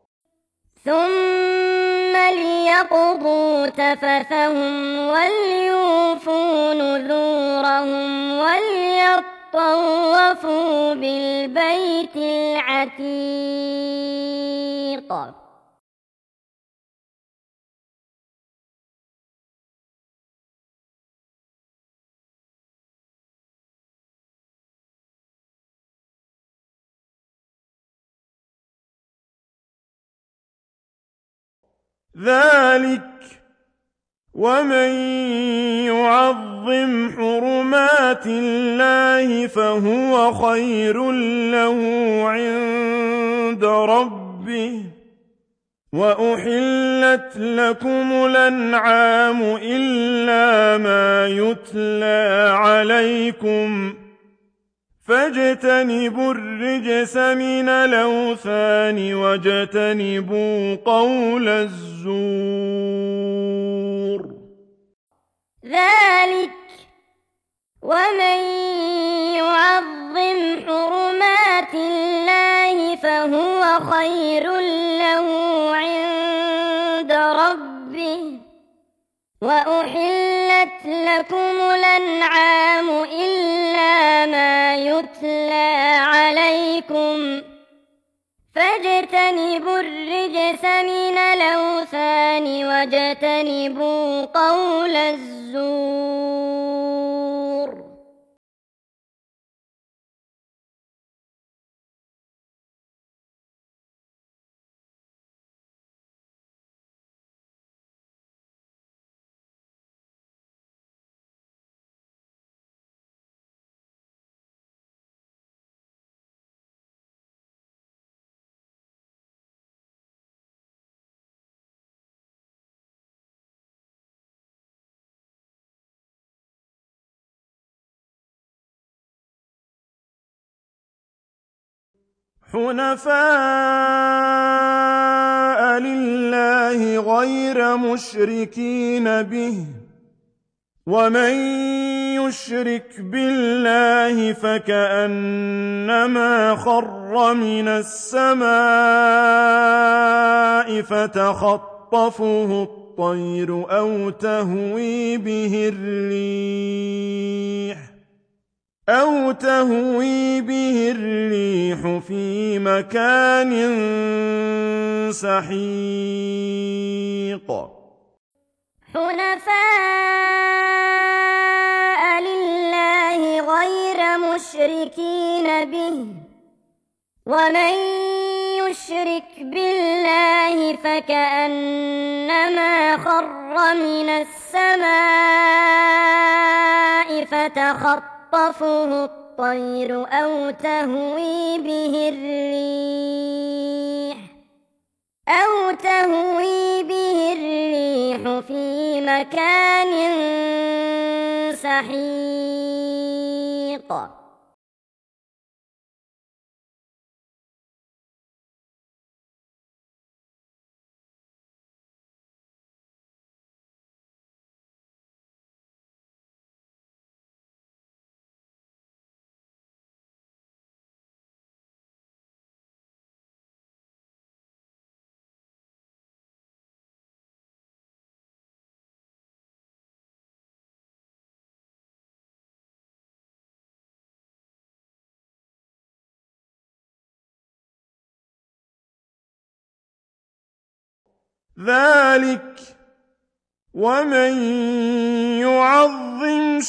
ثم ليقضوا تفثهم وليوفوا نذورهم وليطوفوا بالبيت العتيق ذلك ومن يعظم حرمات الله فهو خير له عند ربه وأحلت لكم الأنعام إلا ما يتلى عليكم فاجتنبوا الرجس من الأوثان واجتنبوا قول الزور ذلك ومن يعظم حرمات الله فهو خير له عند ربه وأحلت لكم الأنعام إلا ما يتلى عليكم فاجتنبوا الرجس من الأوثان واجتنبوا قول الزور حنفاء لله غير مشركين به ومن يشرك بالله فكأنما خر من السماء فتخطفه الطير أو تهوي به الريح في مكان سحيق حنفاء لله غير مشركين به ومن يشرك بالله فكأنما خر من السماء فتخطفه الطير أو تهوي به الريح في مكان سحيق ذلك ومن يعظم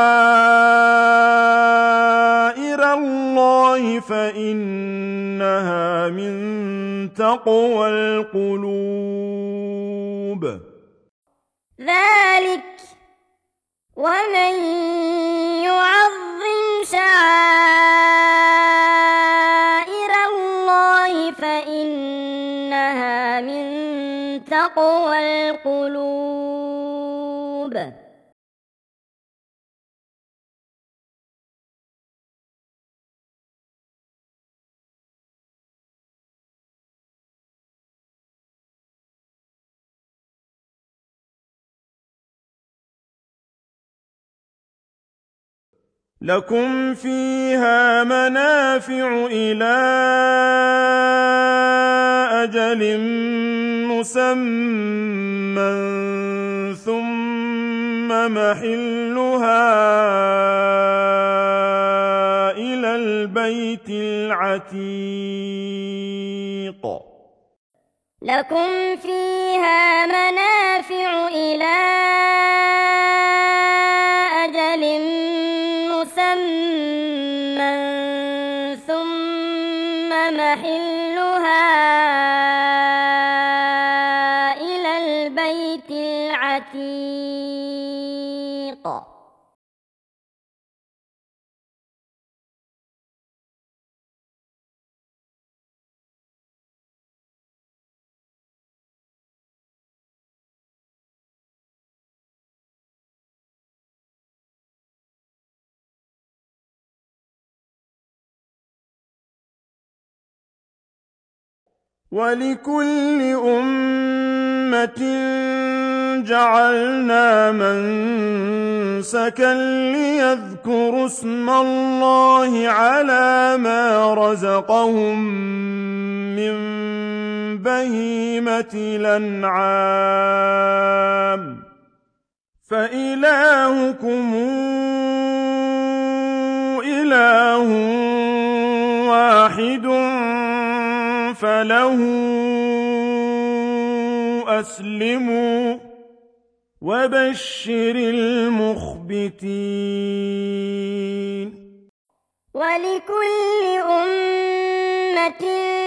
شعائر الله فإنها من تقوى القلوب ذلك ومن يعظم شعائر الله فإنها من تقوى القلوب لكم فيها منافع إلى أجل مسمى ثم محلها إلى البيت العتيق لكم فيها منافع إلى أجل مسمى ثم محلها إلى البيت العتيق ولكل أمة جعلنا منسكا ليذكروا اسم الله على ما رزقهم من بهيمة الأنعام فإلهكم إله واحد فله أسلموا وبشر المخبتين ولكل أمة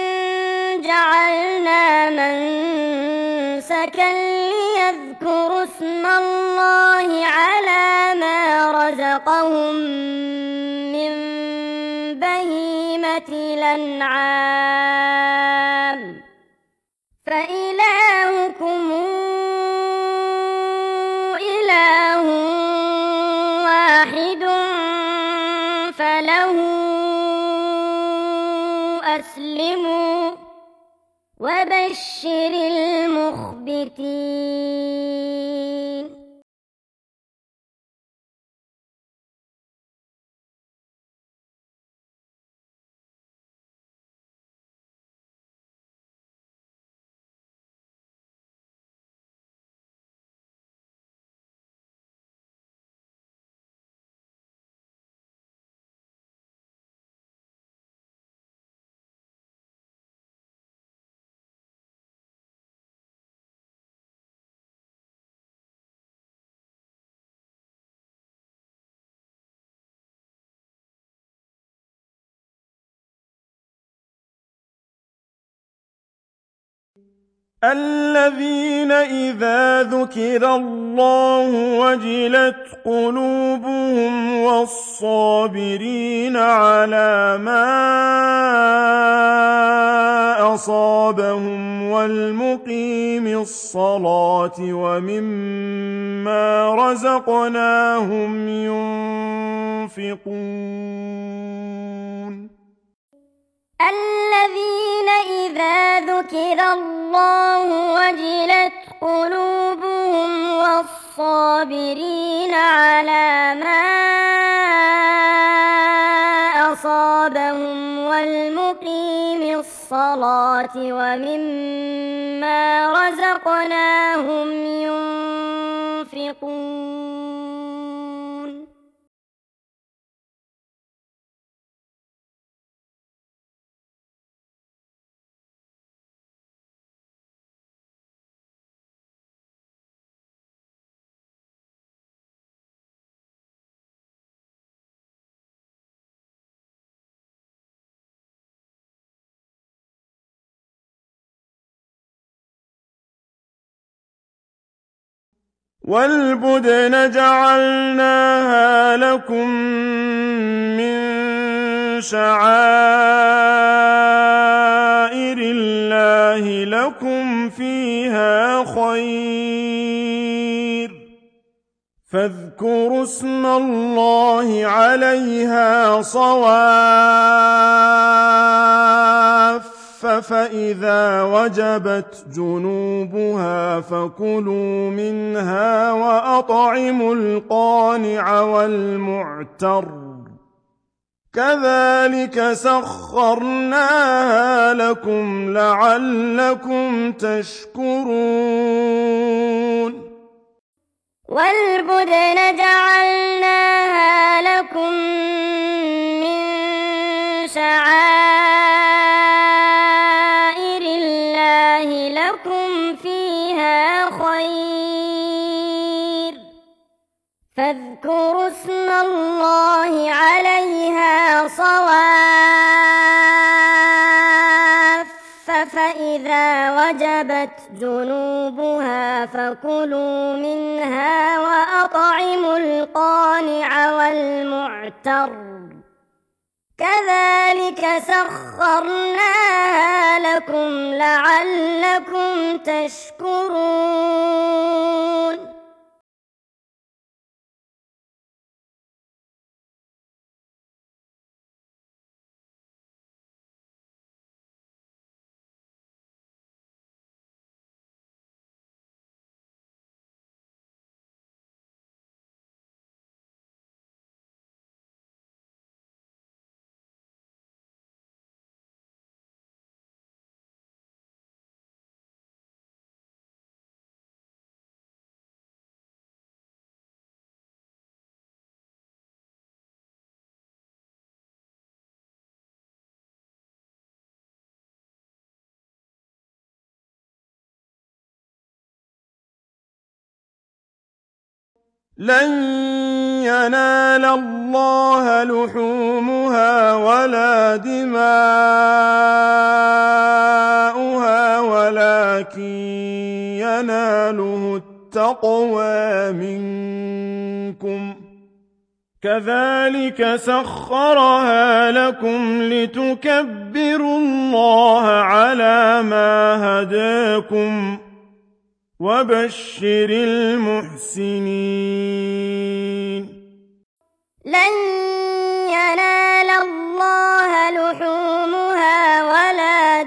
جعلنا منسكا ليذكروا اسم الله على ما رزقهم من بهيمة الأنعام فإلهكم إله واحد فله أسلموا وبشر المخبتين الذين إذا ذكر الله وجلت قلوبهم والصابرين على ما أصابهم والمقيم الصلاة ومما رزقناهم ينفقون الذين إذا ذكر الله وجلت قلوبهم والصابرين على ما أصابهم والمقيم الصلاة ومما رزقناهم ينفقون والبدن جعلناها لكم من شعائر الله لكم فيها خير فاذكروا اسم الله عليها صواف فإذا وجبت جنوبها فكلوا منها وأطعموا القانع والمعتر كذلك سخرناها لكم لعلكم تشكرون والبدن جعلناها لكم من شعائر الله لكم فيها خير فاذكروا اسم الله عليها صواف فإذا وجبت جنوبها فكلوا منها وأطعموا القانع والمعتر كذلك سخرناها لكم لعلكم تشكرون لن ينال الله لحومها ولا دماؤها ولكن يناله التقوى منكم كذلك سخرها لكم لتكبروا الله على ما هداكم وبشر المحسنين لن ينال الله لحومها ولا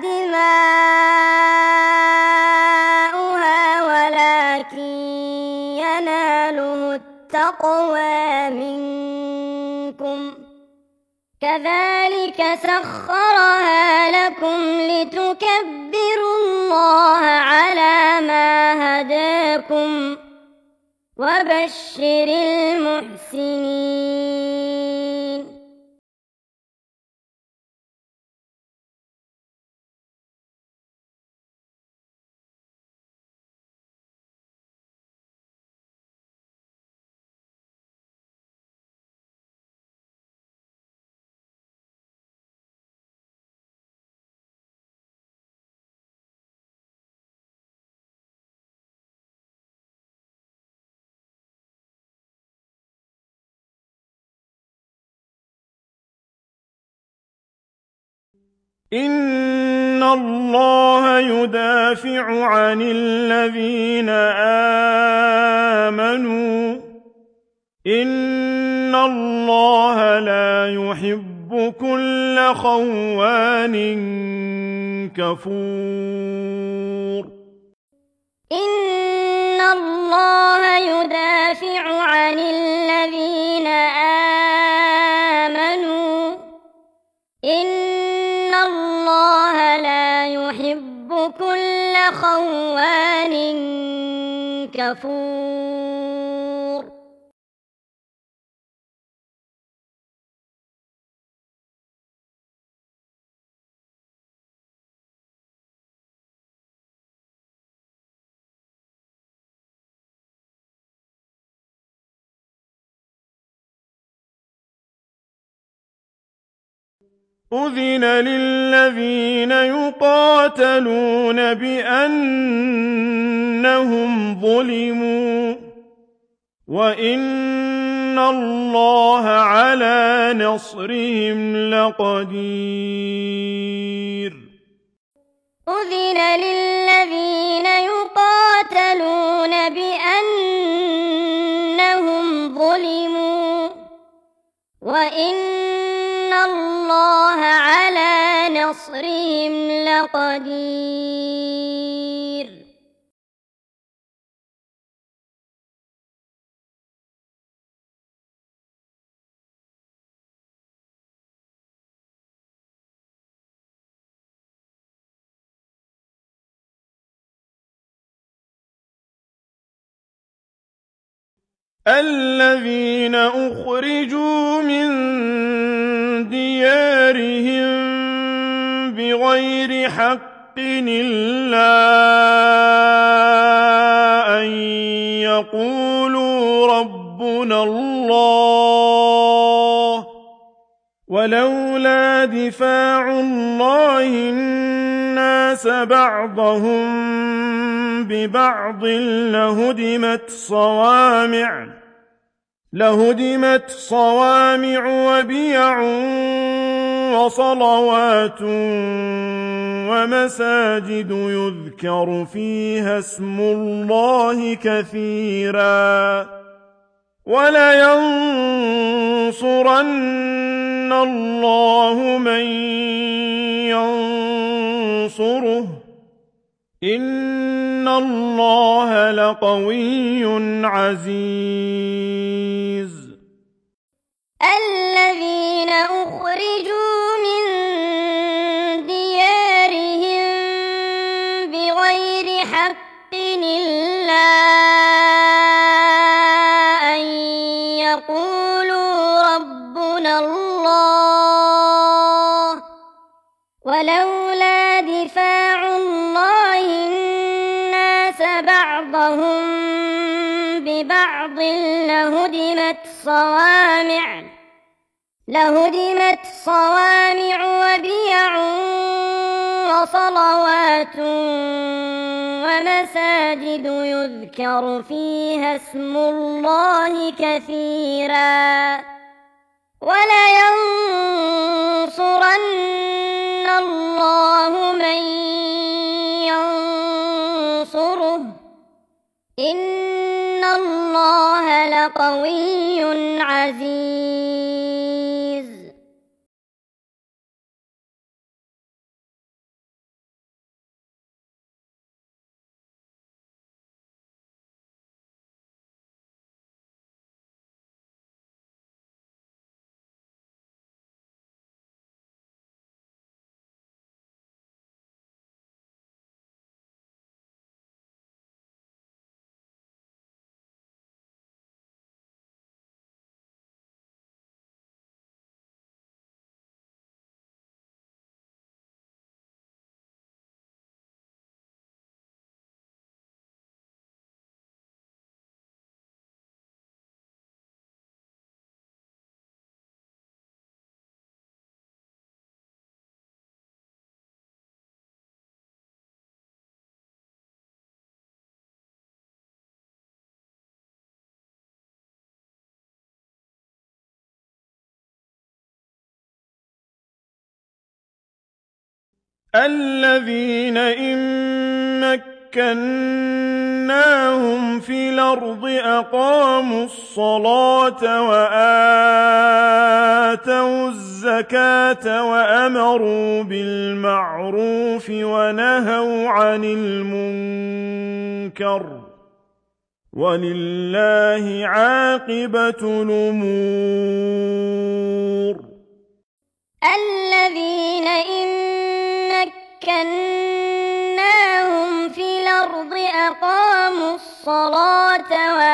دماؤها ولكن يناله التقوى منكم كذلك سخرها لكم لتكبروا الله على ما هداكم وبشر المحسنين إن الله يدافع عن الذين آمنوا إن الله لا يحب كل خوان كفور إن الله يدافع عن الذين آمنوا إن الله لا يحب كل خوان كفور أذن للذين يقاتلون بأنهم ظلموا وإن الله على نصرهم لقدير أذن للذين يقاتلون بأنهم ظلموا وإن الله على نصرهم لقدير الذين أخرجوا من ديارهم بغير حق إلا أن يقولوا ربنا الله ولولا دفاع الله الناس بعضهم ببعض لهدمت صوامع وبيع وصلوات ومساجد يذكر فيها اسم الله كثيرا ولينصرن الله من ينصره إن الله لقوي عزيز الذين أخرجوا من ديارهم بغير حق إلا أن يقولوا ربنا الله ولولا دفاع الله الناس بعضهم ببعض لهدمت صوامع وبيع وصلوات ومساجد يذكر فيها اسم الله كثيرا ولينصرن الله من ينصره إن الله لقوي عزيز الذين إن مكناهم في الأرض أقاموا الصلاة وآتوا الزكاة وأمروا بالمعروف ونهوا عن المنكر ولله عاقبة الأمور الذين إن مكناهم في الأرض أقاموا الصلاة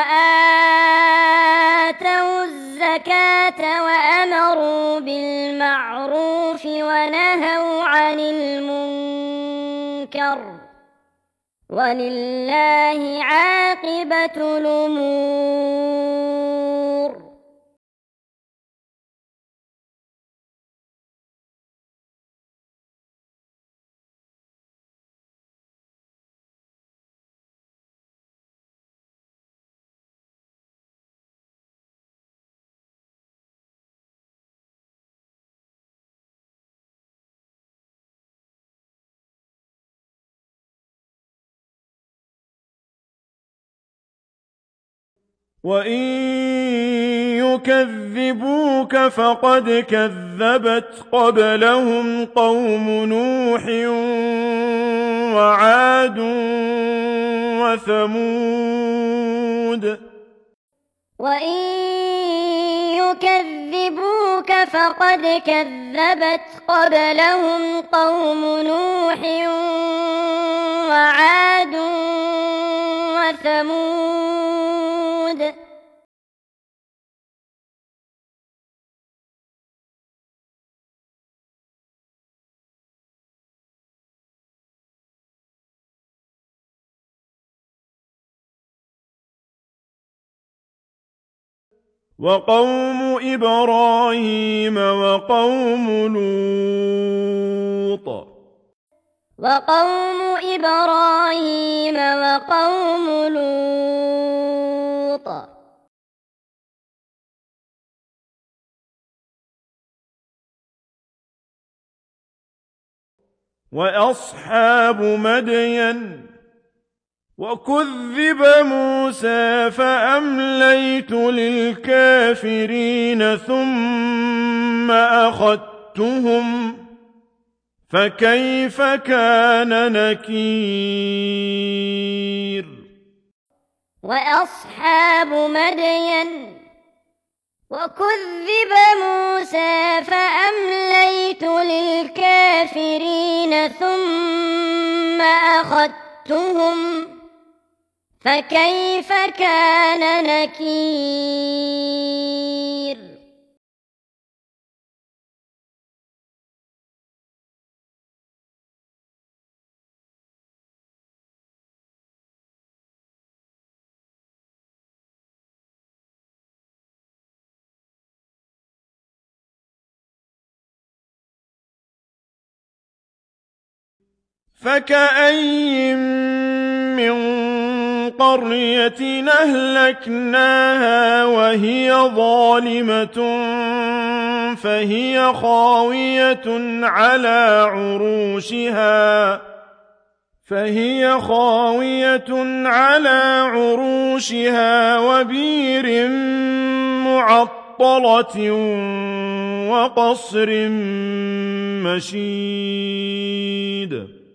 وآتوا الزكاة وأمروا بالمعروف ونهوا عن المنكر ولله عاقبة الأمور وإن يكذبوك فقد كذبت قبلهم قوم نوح وعاد وثمود وإن يكذبوك فقد كذبت قبلهم قوم نوح وعاد وثمود وقوم إبراهيم وقوم لوط وقوم إبراهيم وقوم لوط وأصحاب مدين وكذب موسى فأمليت للكافرين ثم أخذتهم فكيف كان نكير وأصحاب مدين وكذب موسى فأمليت للكافرين ثم أخذتهم فكيف كان نكير فكأين من قرية أهلكناها وهي ظالمة فهي خاوية على عروشها وبير معطلة وقصر مشيد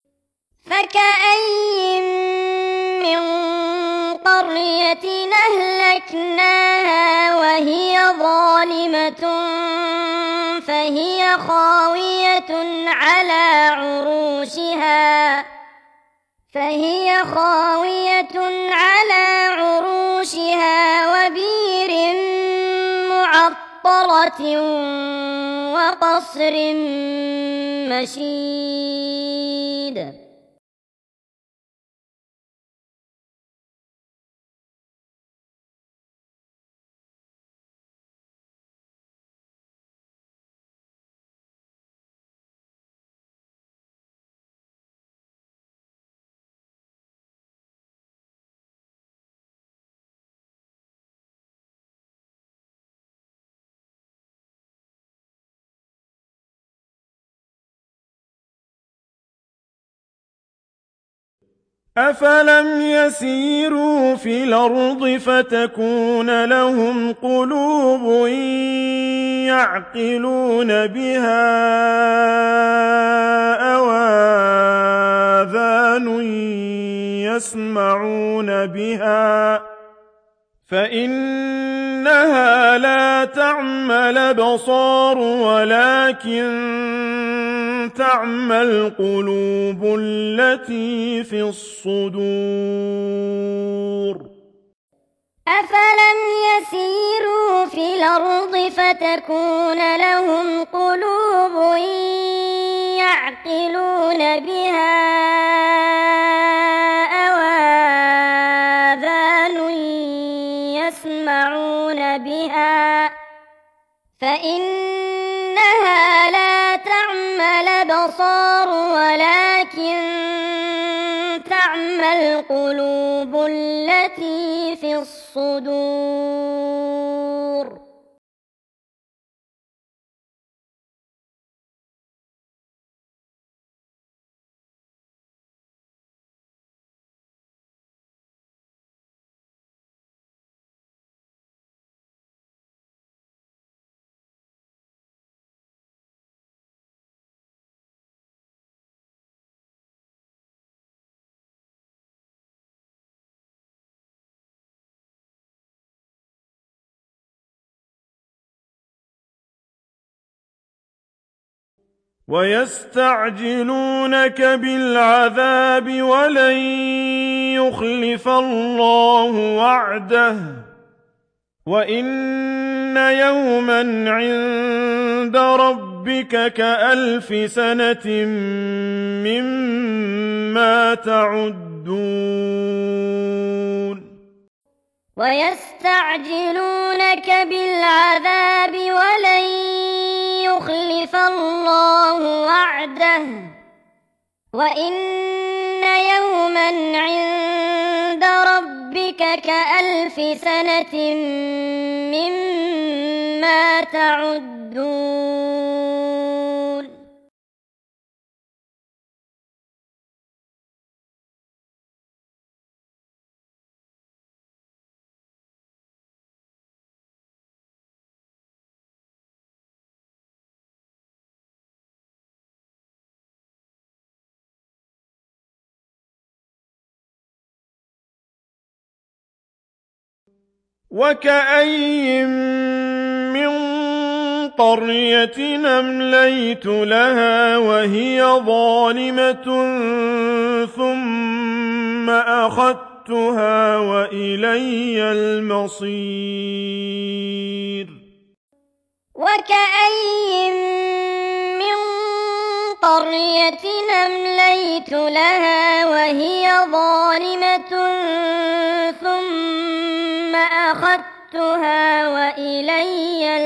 فكأين من قرية أهلكناها وهي ظالمة فهي خاوية على عروشها وبير معطلة وقصر مشيد أفلم يسيروا في الأرض فتكون لهم قلوب يعقلون بها أو آذان يسمعون بها فإنها لا تعمى الأبصار ولكن تعمى القلوب التي في الصدور أفلم يسيروا في الأرض فتكون لهم قلوب يعقلون بها أو آذان يسمعون بها فإنها لا تعمى الأبصار ولكن تعمى القلوب التي في الصدور ويستعجلونك بالعذاب ولن يخلف الله وعده وإن يوما عند ربك كألف سنة مما تعدون ويستعجلونك بالعذاب ولن يخلف الله وعده وإن يوما عند ربك كألف سنة مما تعدون وكأين من قرية أمليت لها وهي ظالمة ثم أخذتها وإلي المصير وكأين من قرية أمليت لها وهي ظالمة ثم أخذتها وإلي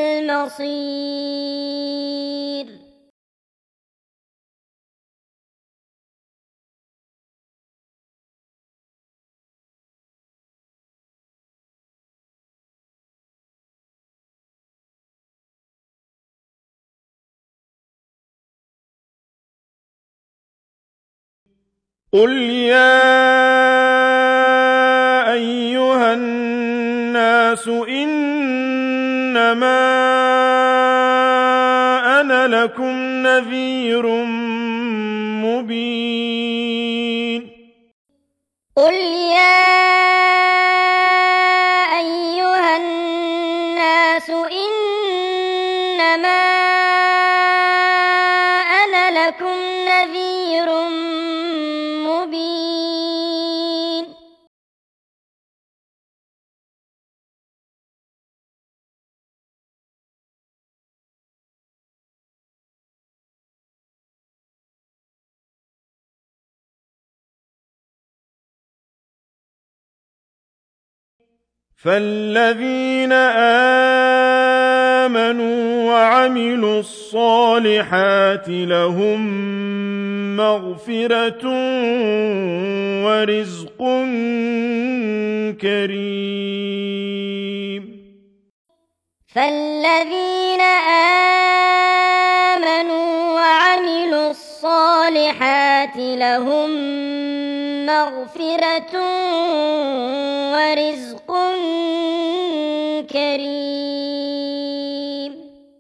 المصير قل يا أيها الناس إنما أنا لكم نذير مبين قل يا أيها الناس إنما أنا لكم نذير مبين فالذين آمنوا وعملوا الصالحات لهم مغفرة ورزق كريم فالذين آمنوا وعملوا الصالحات لهم مغفرة ورزق كريم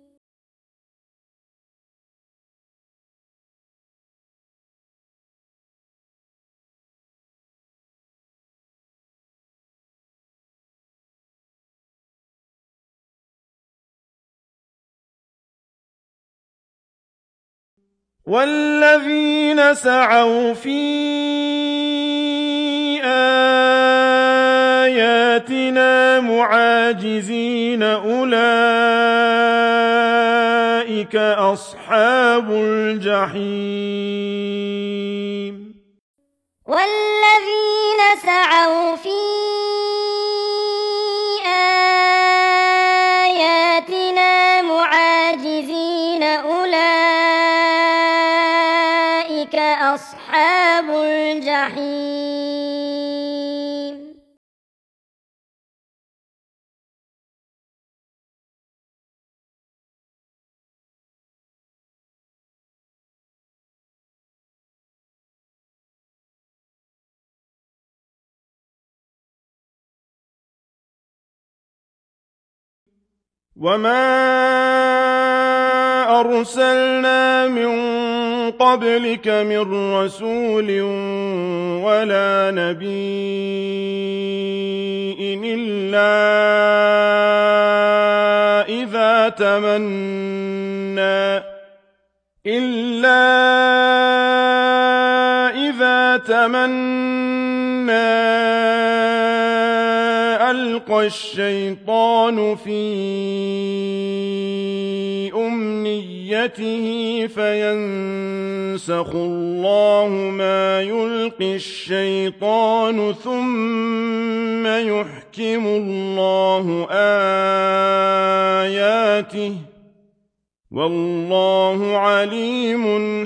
والذين سعوا في آياتنا معاجزين أولئك أصحاب الجحيم والذين سعوا في آياتنا معاجزين أولئك أصحاب الجحيم وما أرسلنا من قبلك من رسول ولا نبي إلا إذا تمنى ألقى الشيطان في أمنيته فينسخ الله ما يلقي الشيطان ثم يحكم الله آياته والله عليم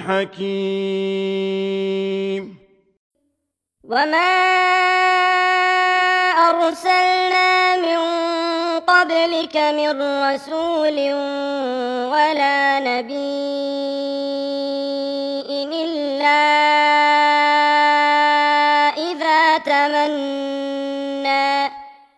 حكيم. وما أرسلنا من قبلك من رسول ولا نبي إلا إذا تمنى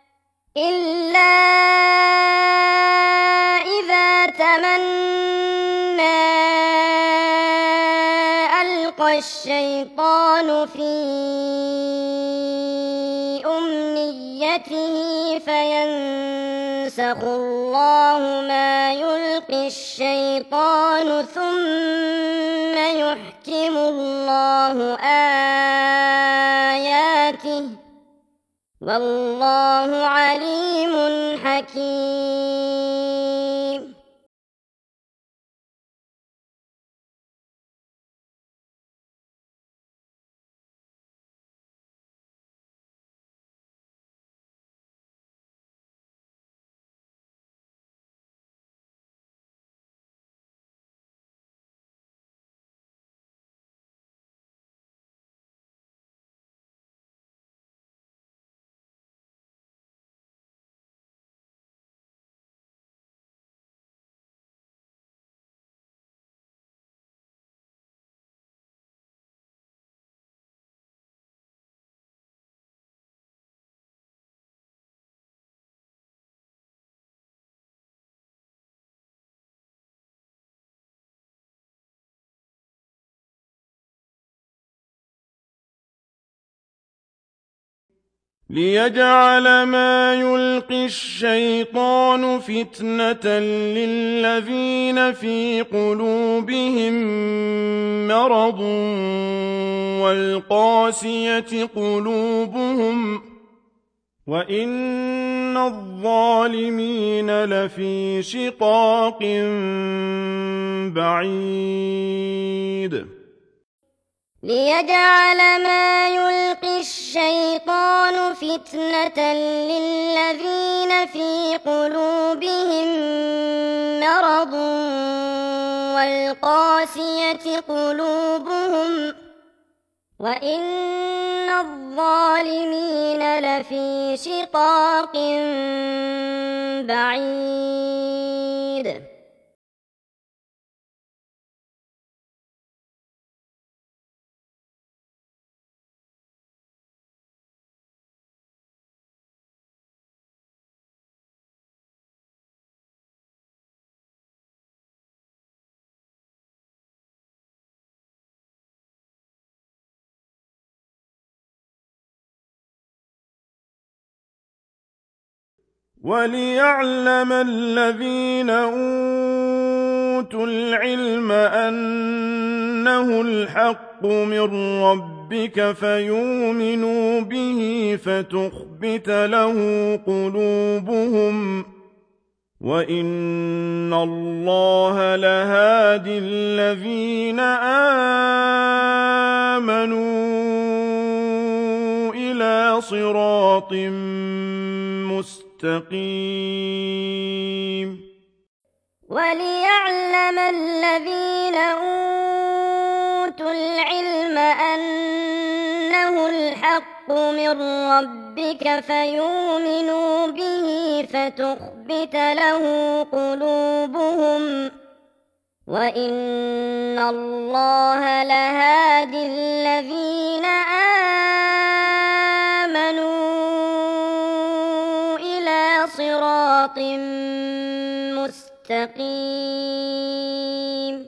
ألقى الشيطان في أمنيته فينسخ الله ما يلقي الشيطان ثم يحكم الله آياته والله عليم حكيم. ليجعل ما يلقي الشيطان فتنة للذين في قلوبهم مرض والقاسية قلوبهم وإن الظالمين لفي شقاق بعيد. ليجعل ما يلقي الشيطان فتنة للذين في قلوبهم مرض والقاسية قلوبهم وإن الظالمين لفي شقاق بعيد. وليعلم الذين أوتوا العلم أنه الحق من ربك فيؤمنوا به فتخبت له قلوبهم وإن الله لهادي الذين آمنوا إلى صراط مستقيم. وليعلم الذين أوتوا العلم أنه الحق من ربك فيؤمنوا به فتخبت له قلوبهم وإن الله لهادي الذين آمنوا إلى صراط مستقيم.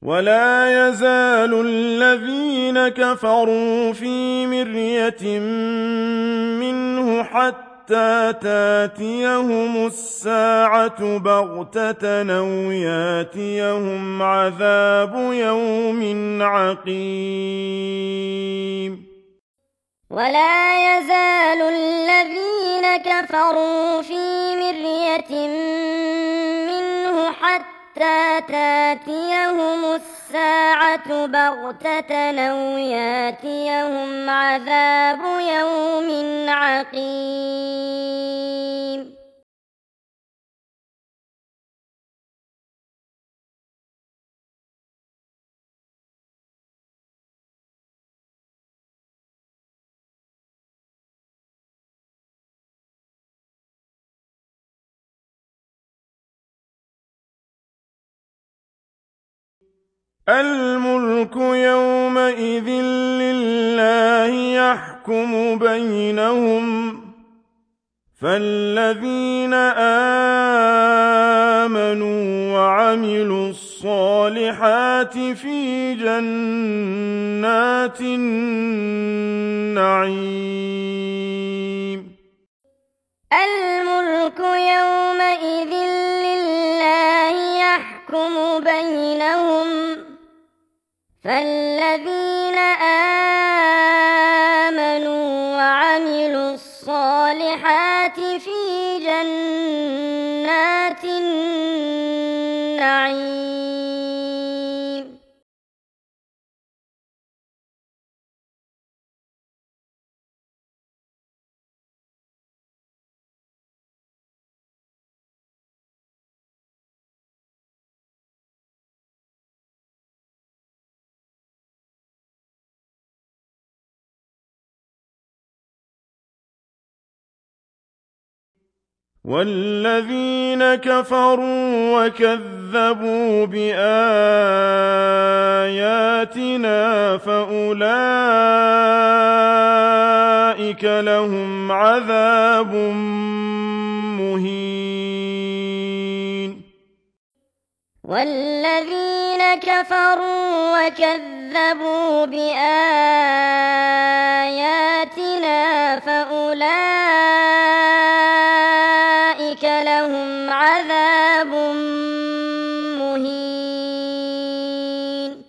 ولا يزال الذين كفروا في مرية منه حتى تاتيهم الساعة بغتة أو ياتيهم عذاب يوم عقيم ولا يزال الذين كفروا في مرية منه حتى تاتيهم الساعة بغتة أو ياتيهم عذاب يوم عقيم الملك يومئذ لله يحكم بينهم فالذين آمنوا وعملوا الصالحات في جنات النعيم الملك يومئذ لله يحكم بينهم فالذين آمنوا وعملوا الصالحات في جنات النعيم والذين كفروا وكذبوا بآياتنا فأولئك لهم عذاب مهين والذين كفروا وكذبوا بآياتنا فأولئك لهم عذاب مهين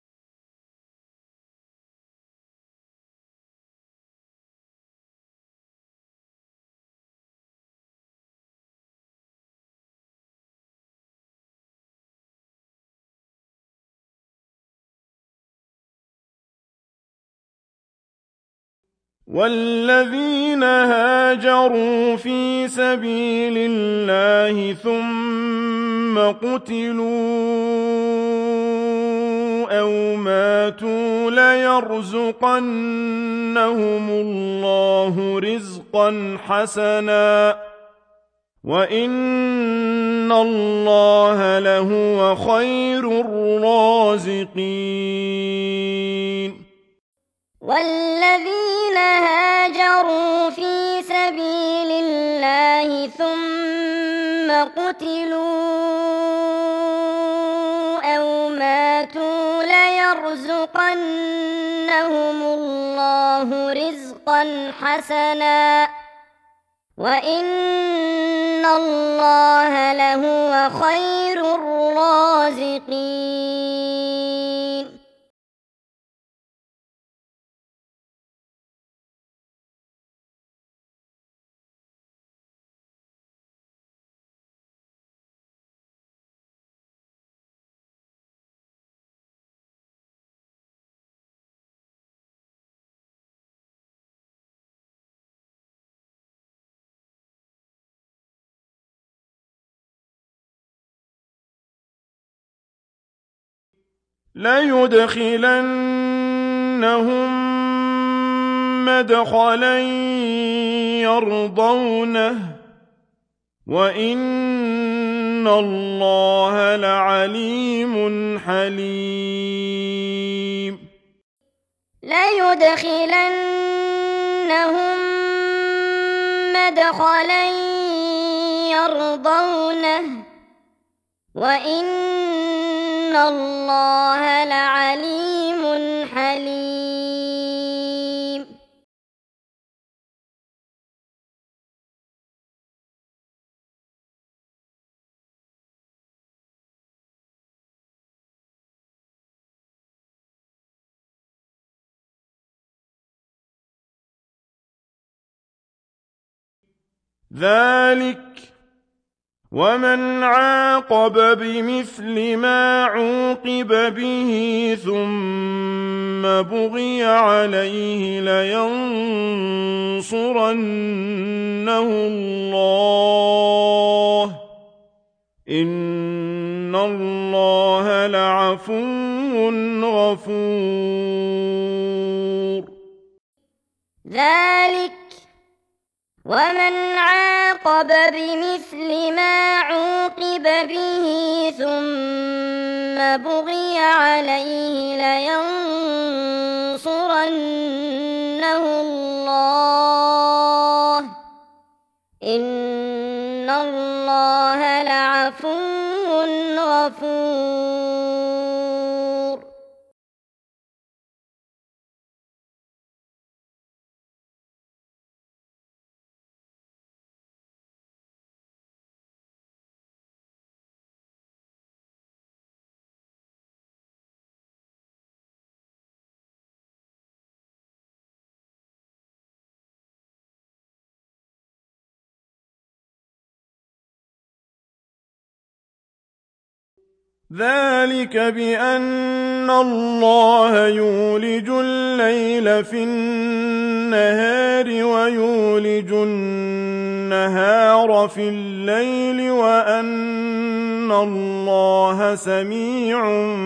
والذين هاجروا في سبيل الله ثم قتلوا أو ماتوا ليرزقنهم الله رزقا حسنا وإن الله لهو خير الرازقين والذين هاجروا في سبيل الله ثم قتلوا أو ماتوا ليرزقنهم الله رزقا حسنا وإن الله لهو خير الرازقين ليدخلنهم مدخلا يرضونه وإن الله لعليم حليم ليدخلنهم مدخلا يرضونه وإن الله لعليم حليم. ذلك ومن عاقب بمثل ما عوقب به ثم بغي عليه لينصرنه الله إن الله لعفو غفور. ذلك ومن عاقب بمثل ما عوقب به ثم بغي عليه لينصرنه الله إن الله لعفو غفور. ذلك بأن الله يولج الليل في النهار ويولج النهار في الليل وأن الله سميع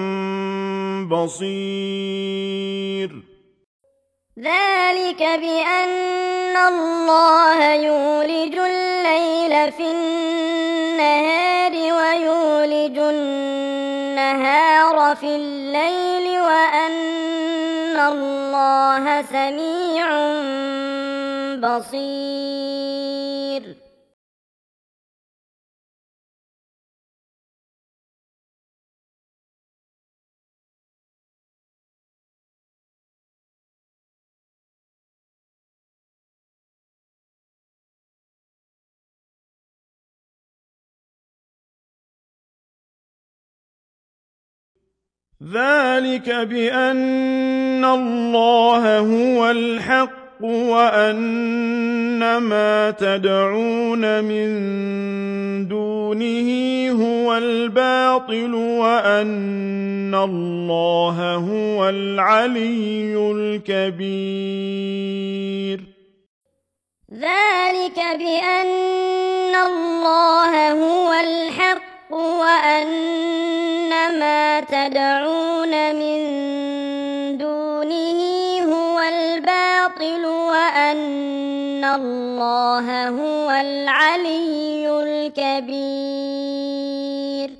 بصير. ذلك بأن الله يولج الليل في النهار ويولج النهار في الليل وأن الله سميع بصير. ذلك بأن الله هو الحق وأن ما تدعون من دونه هو الباطل وأن الله هو العلي الكبير. ذلك بأن الله هو الحق وأن ما تدعون من دونه هو الباطل وأن الله هو العلي الكبير.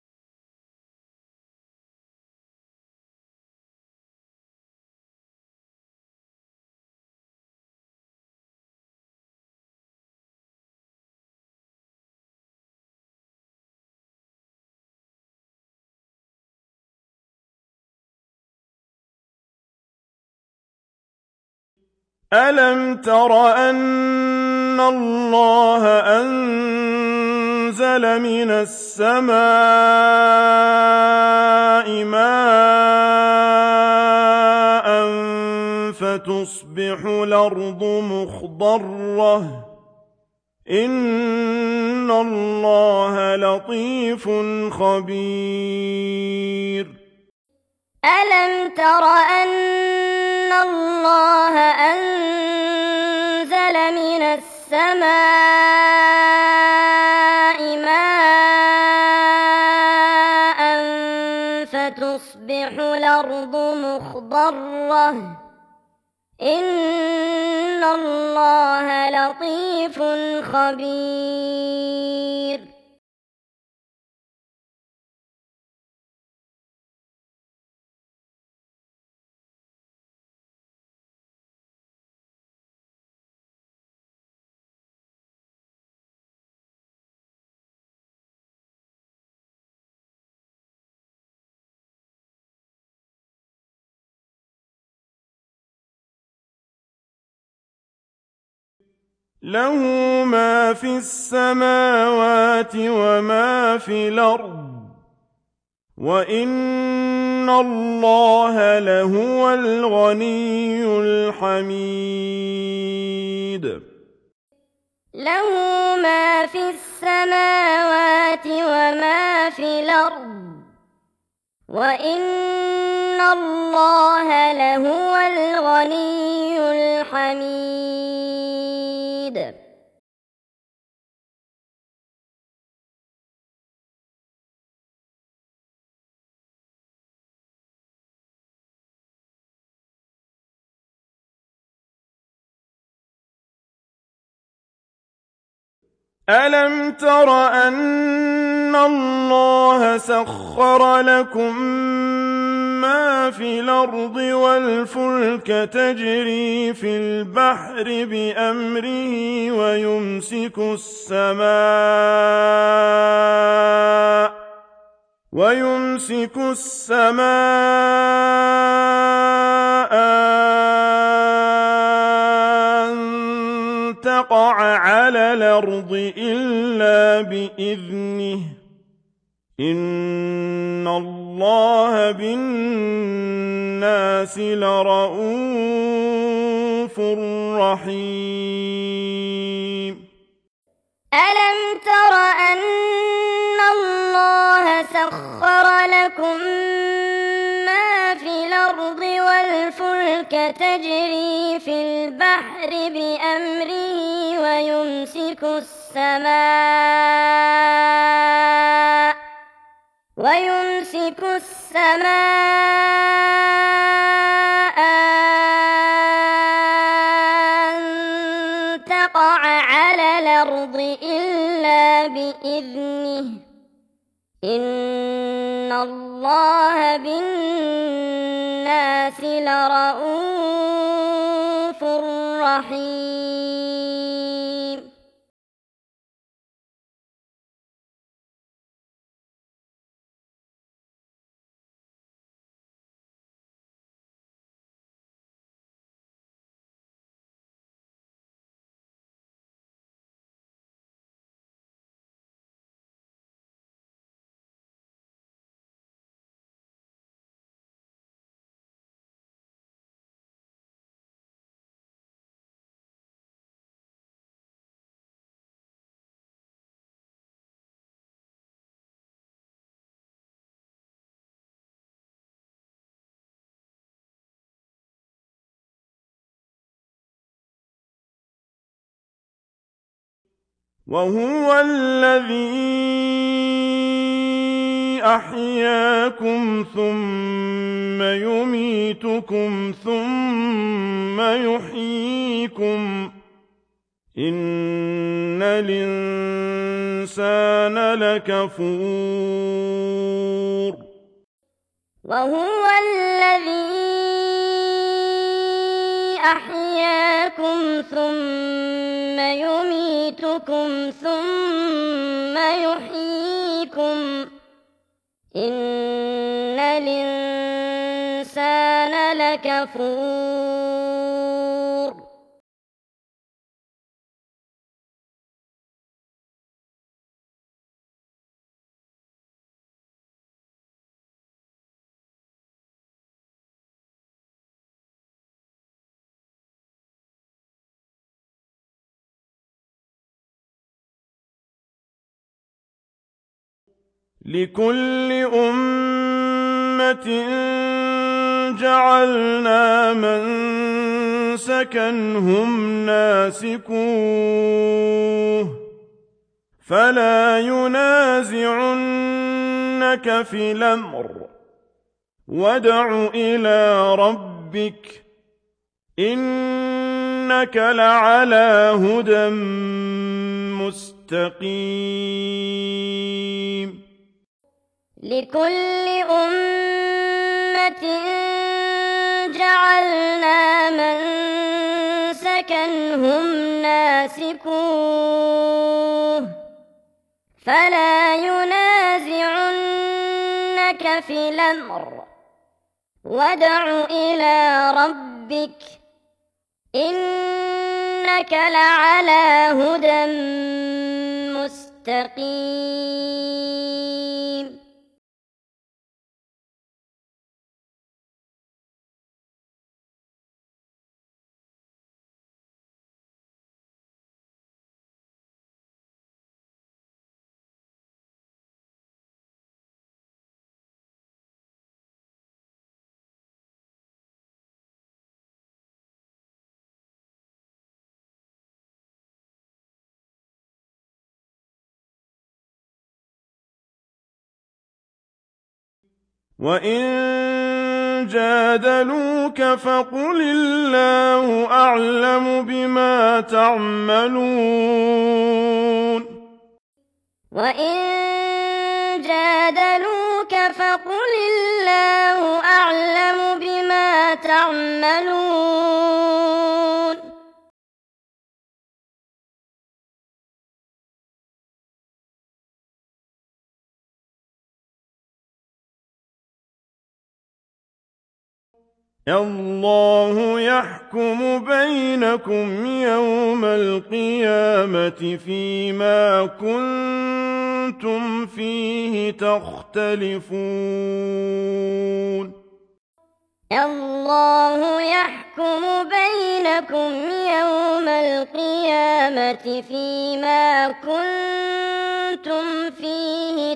ألم تر أن الله أنزل من السماء ماء فتصبح الأرض مخضرة إن الله لطيف خبير. ألم تر أن الله أنزل من السماء ماء فتصبح الأرض مخضرة إن الله لطيف خبير. له ما في السماوات وما في الأرض وإن الله لهو الغني الحميد له ما في السماوات وما في الأرض وإن الله لهو الغني الحميد ألم تر أن الله سخر لكم ما في الأرض والفلك تجري في البحر بأمره ويمسك السماء أن تقع على الأرض إلا بإذنه إن الله بالناس لرءوف رحيم ألم تر أن الله سخر لكم ما في الأرض والفلك تجري في البحر بأمره ويمسك السماء أن تقع على الأرض إلا بإذنه إن الله بالناس لرءوف رحيم وهو الذي أحياكم ثم يميتكم ثم يحييكم إن الإنسان لكفور وهو الذي أحياكم ثم يميتكم ثم يحييكم إن الإنسان لكفور لكل أمة جعلنا منسكا هم ناسكوه فلا ينازعنك في الأمر وادع إلى ربك إنك لعلى هدى مستقيم لكل أمة جعلنا منسكا هم ناسكوه فلا ينازعنك في الأمر وادع إلى ربك إنك وإنك لعلى هدى مستقيم. وَإِن جَادَلُوكَ فَقُلِ اللَّهُ أَعْلَمُ بِمَا تَعْمَلُونَ وَإِن جَادَلُوكَ فَقُلِ اللَّهُ أَعْلَمُ بِمَا تَعْمَلُونَ اللَّهُ يَحْكُمُ بَيْنَكُمْ يَوْمَ الْقِيَامَةِ فِيمَا كُنتُمْ فِيهِ تَخْتَلِفُونَ اللَّهُ يَحْكُمُ بَيْنَكُمْ يَوْمَ الْقِيَامَةِ فِيمَا كُنتُمْ فِيهِ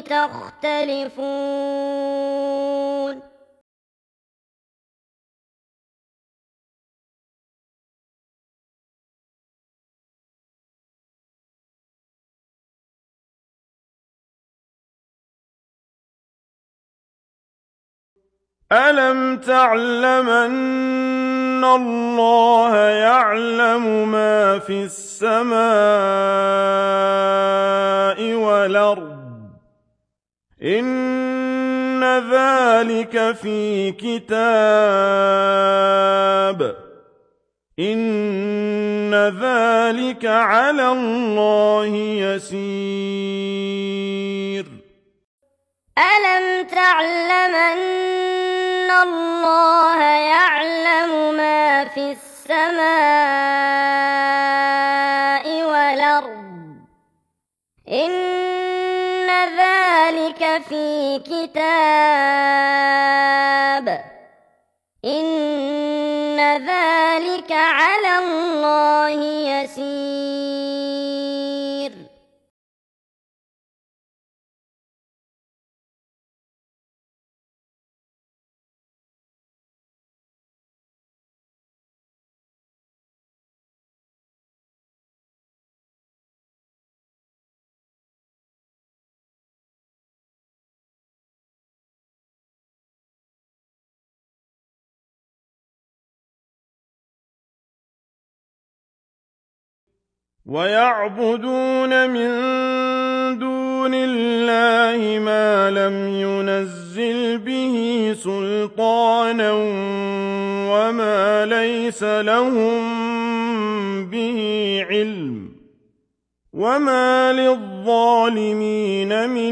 تَخْتَلِفُونَ أَلَمْ تَعْلَمْ أَنَّ اللَّهَ يَعْلَمُ مَا فِي السَّمَاءِ وَالْأَرْضِ ۗ إِنَّ ذَلِكَ فِي كِتَابٍ ۚ إِنَّ ذَلِكَ عَلَى اللَّهِ يَسِيرٌ أَلَمْ تَعْلَمْ أَنَّ اللَّهَ يَعْلَمُ مَا فِي السَّمَاءِ وَالْأَرْضِ ۗ إِنَّ ذَلِكَ فِي كِتَابٍ ۚ إِنَّ ذَلِكَ عَلَى اللَّهِ يَسِيرٌ وَيَعْبُدُونَ مِن دُونِ اللَّهِ مَا لَمْ يُنَزِّلْ بِهِ سُلْطَانًا وَمَا لَيْسَ لَهُم بِهِ عِلْمٌ ۗ وَمَا لِلظَّالِمِينَ مِن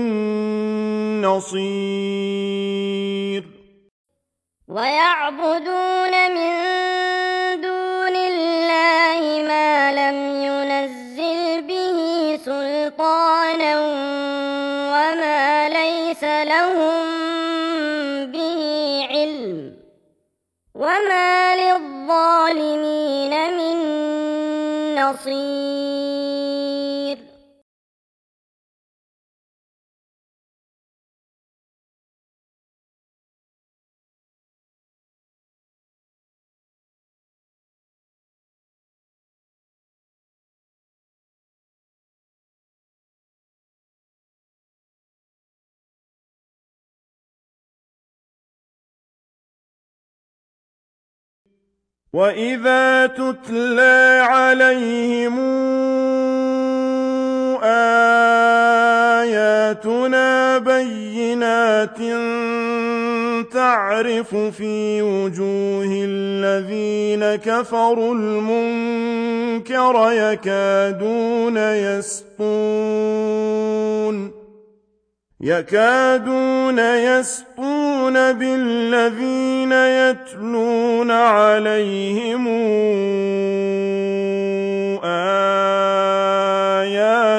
نَّصِيرٍ وَيَعْبُدُونَ مِن دُونِ اللَّهِ مَا لَمْ يُنَزِّلْ بِهِ سُلْطَانًا وَمَا لَيْسَ لَهُم بِهِ عِلْمٌ ۗ وَمَا لِلظَّالِمِينَ مِن نَّصِيرٍ وَإِذَا تُتْلَىٰ عَلَيْهِمْ آيَاتُنَا بَيِّنَاتٍ تَعْرِفُ فِي وُجُوهِ الَّذِينَ كَفَرُوا الْمُنكَرَ يَكَادُونَ يَسْطُونَ بِالَّذِينَ يَتْلُونَ عَلَيْهِمْ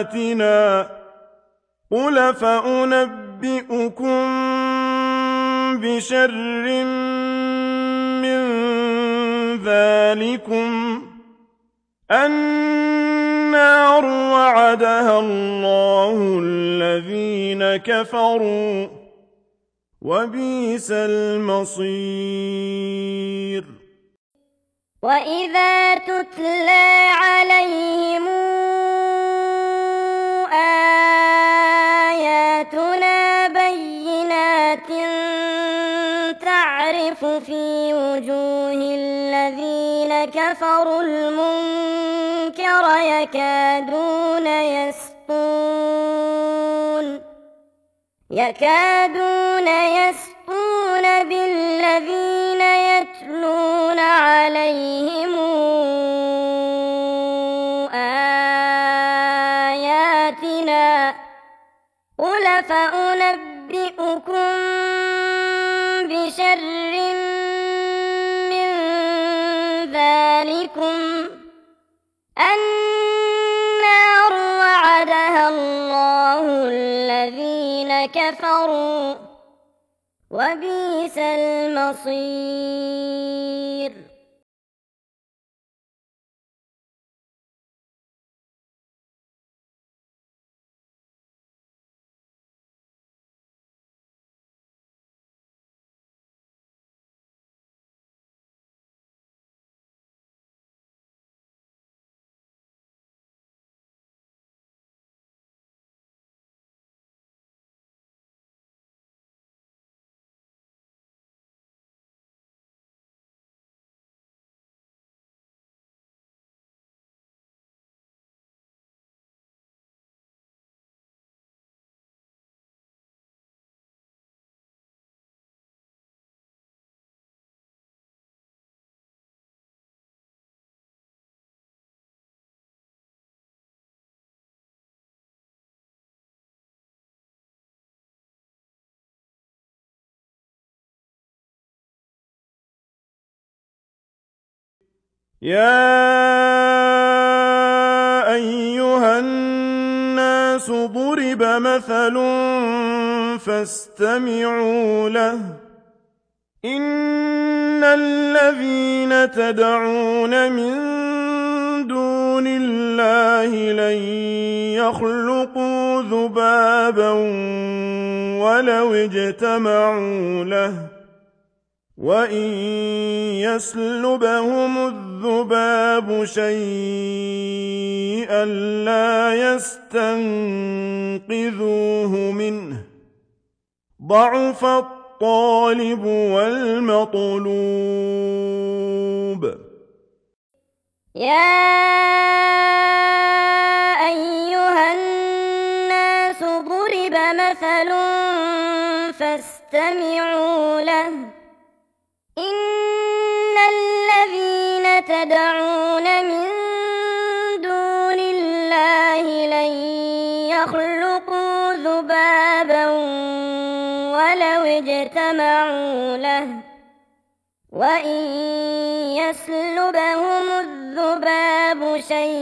آياتنا قل فأنبئكم بشر من ذلكم النار وعدها الله الذين كفروا وبئس المصير وإذا تتلى عليهم آياتنا بينات تعرف في وجوه الذين كفروا المنكر يكادون يسطون بالذين يتلون عليهم آياتنا قل فأنبئكم بشر من ذلكم النار وعدها الله الذين كفروا وبئس المصير يا أيها الناس ضرب مثل فاستمعوا له إن الذين تدعون من دون الله لن يخلقوا ذبابا ولو اجتمعوا له وإن يسلبهم الذباب شيئا لا يستنقذوه منه ضعف الطالب والمطلوب يا أيها الناس ضرب مثل فاستمعوا له إن الذين تدعون من دون الله لن يخلقوا ذبابا ولو اجتمعوا له وإن يسلبهم الذباب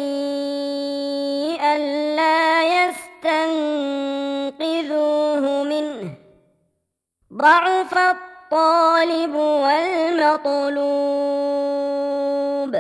شيئا لا يستنقذوه منه ضعف الطالب والمطلوب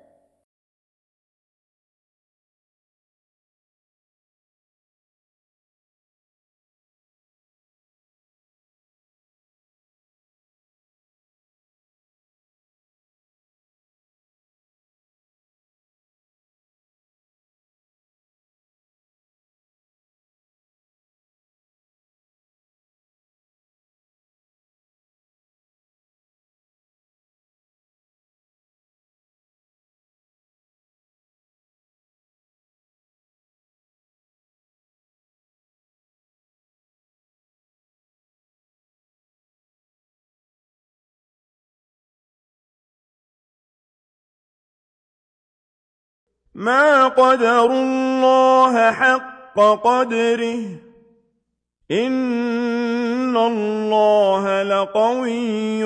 ما قدروا الله حق قدره إن الله لقوي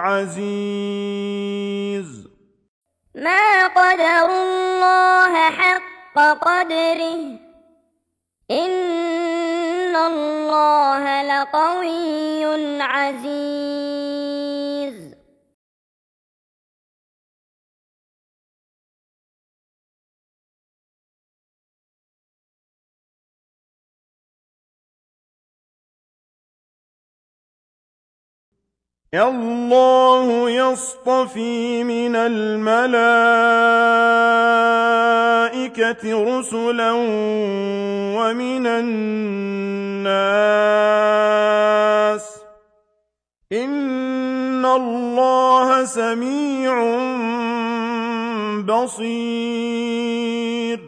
عزيز ما قدروا الله حق قدره إن الله لقوي عزيز. الله يصطفي من الملائكة رسلا ومن الناس إن الله سميع بصير.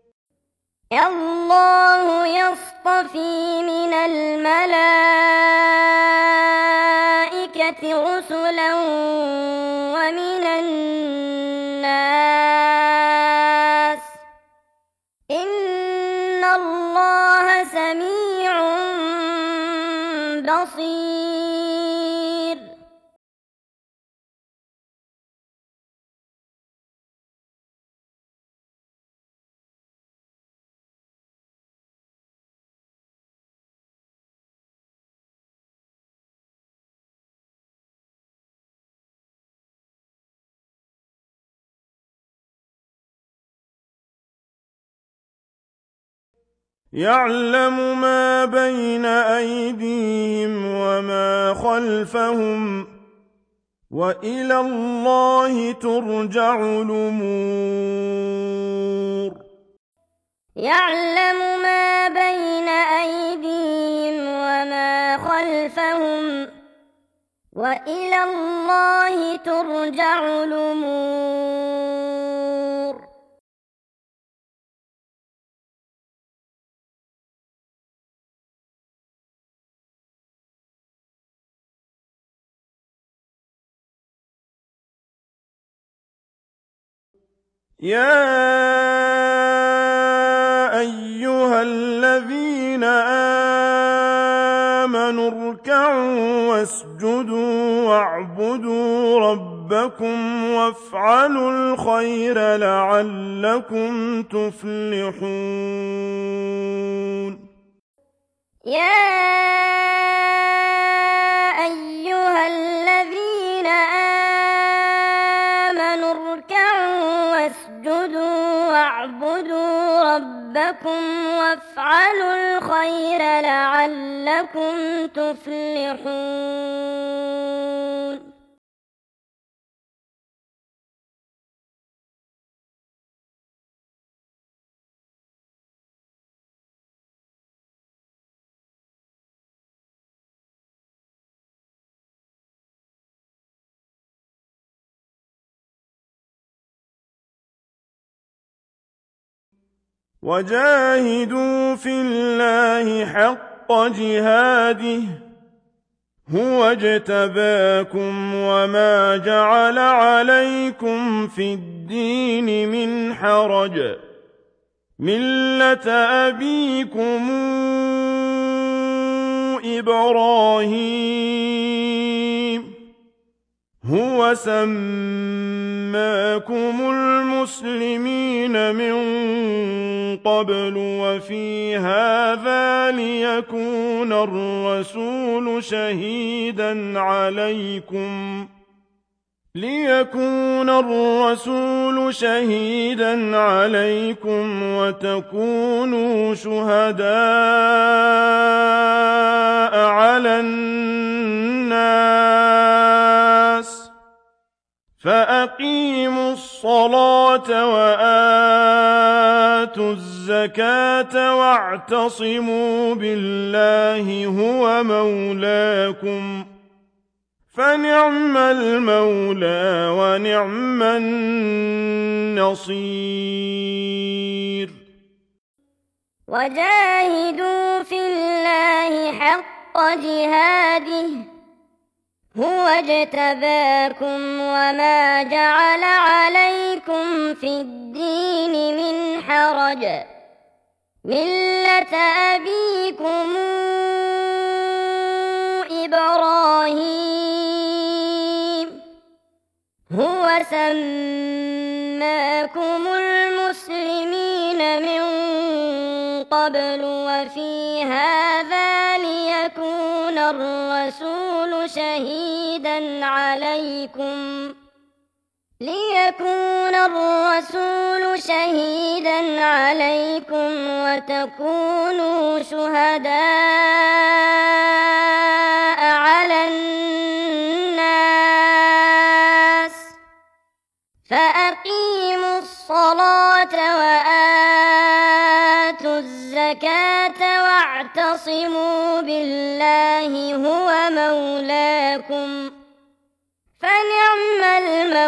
الله يصطفي من الملائكة رسلا ومن الناس إن الله سميع بصير. يعلم ما بين أيديهم وما خلفهم وإلى الله ترجع الأمور. يعلم ما بين أيديهم وما خلفهم وإلى الله ترجع الأمور. يا أيها الذين آمنوا اركعوا واسجدوا واعبدوا ربكم وافعلوا الخير لعلكم تفلحون. يا أيها الذين آمنوا اركعوا واسجدوا واعبدوا ربكم وافعلوا الخير لعلكم تفلحون. وجاهدوا في الله حق جهاده هو اجتباكم وما جعل عليكم في الدين من حرج ملة أبيكم إبراهيم هو سماكم المسلمين من قبل وفي هذا ليكون الرسول شهيدا عليكم وتكونوا شهداء على الناس فأقيموا الصلاة وآتوا الزكاة واعتصموا بالله هو مولاكم فنعم المولى ونعم النصير. وجاهدوا في الله حق جهاده هو اجتباكم وما جعل عليكم في الدين من حرج ملة أبيكم إبراهيم هو سماكم المسلمين من قبل وفي هذا ليكون الرسول شهيدا عليكم وتكونوا شهداء على الناس فأقيموا الصلاة وآتوا الزكاة واعتصموا بالله هو مولاكم فنعم المولى ونعم النصير. النصير. فأقيموا الصلاة وآتوا الزكاة واعتصموا بالله هو مولاكم فنعم المولى ونعم النصير.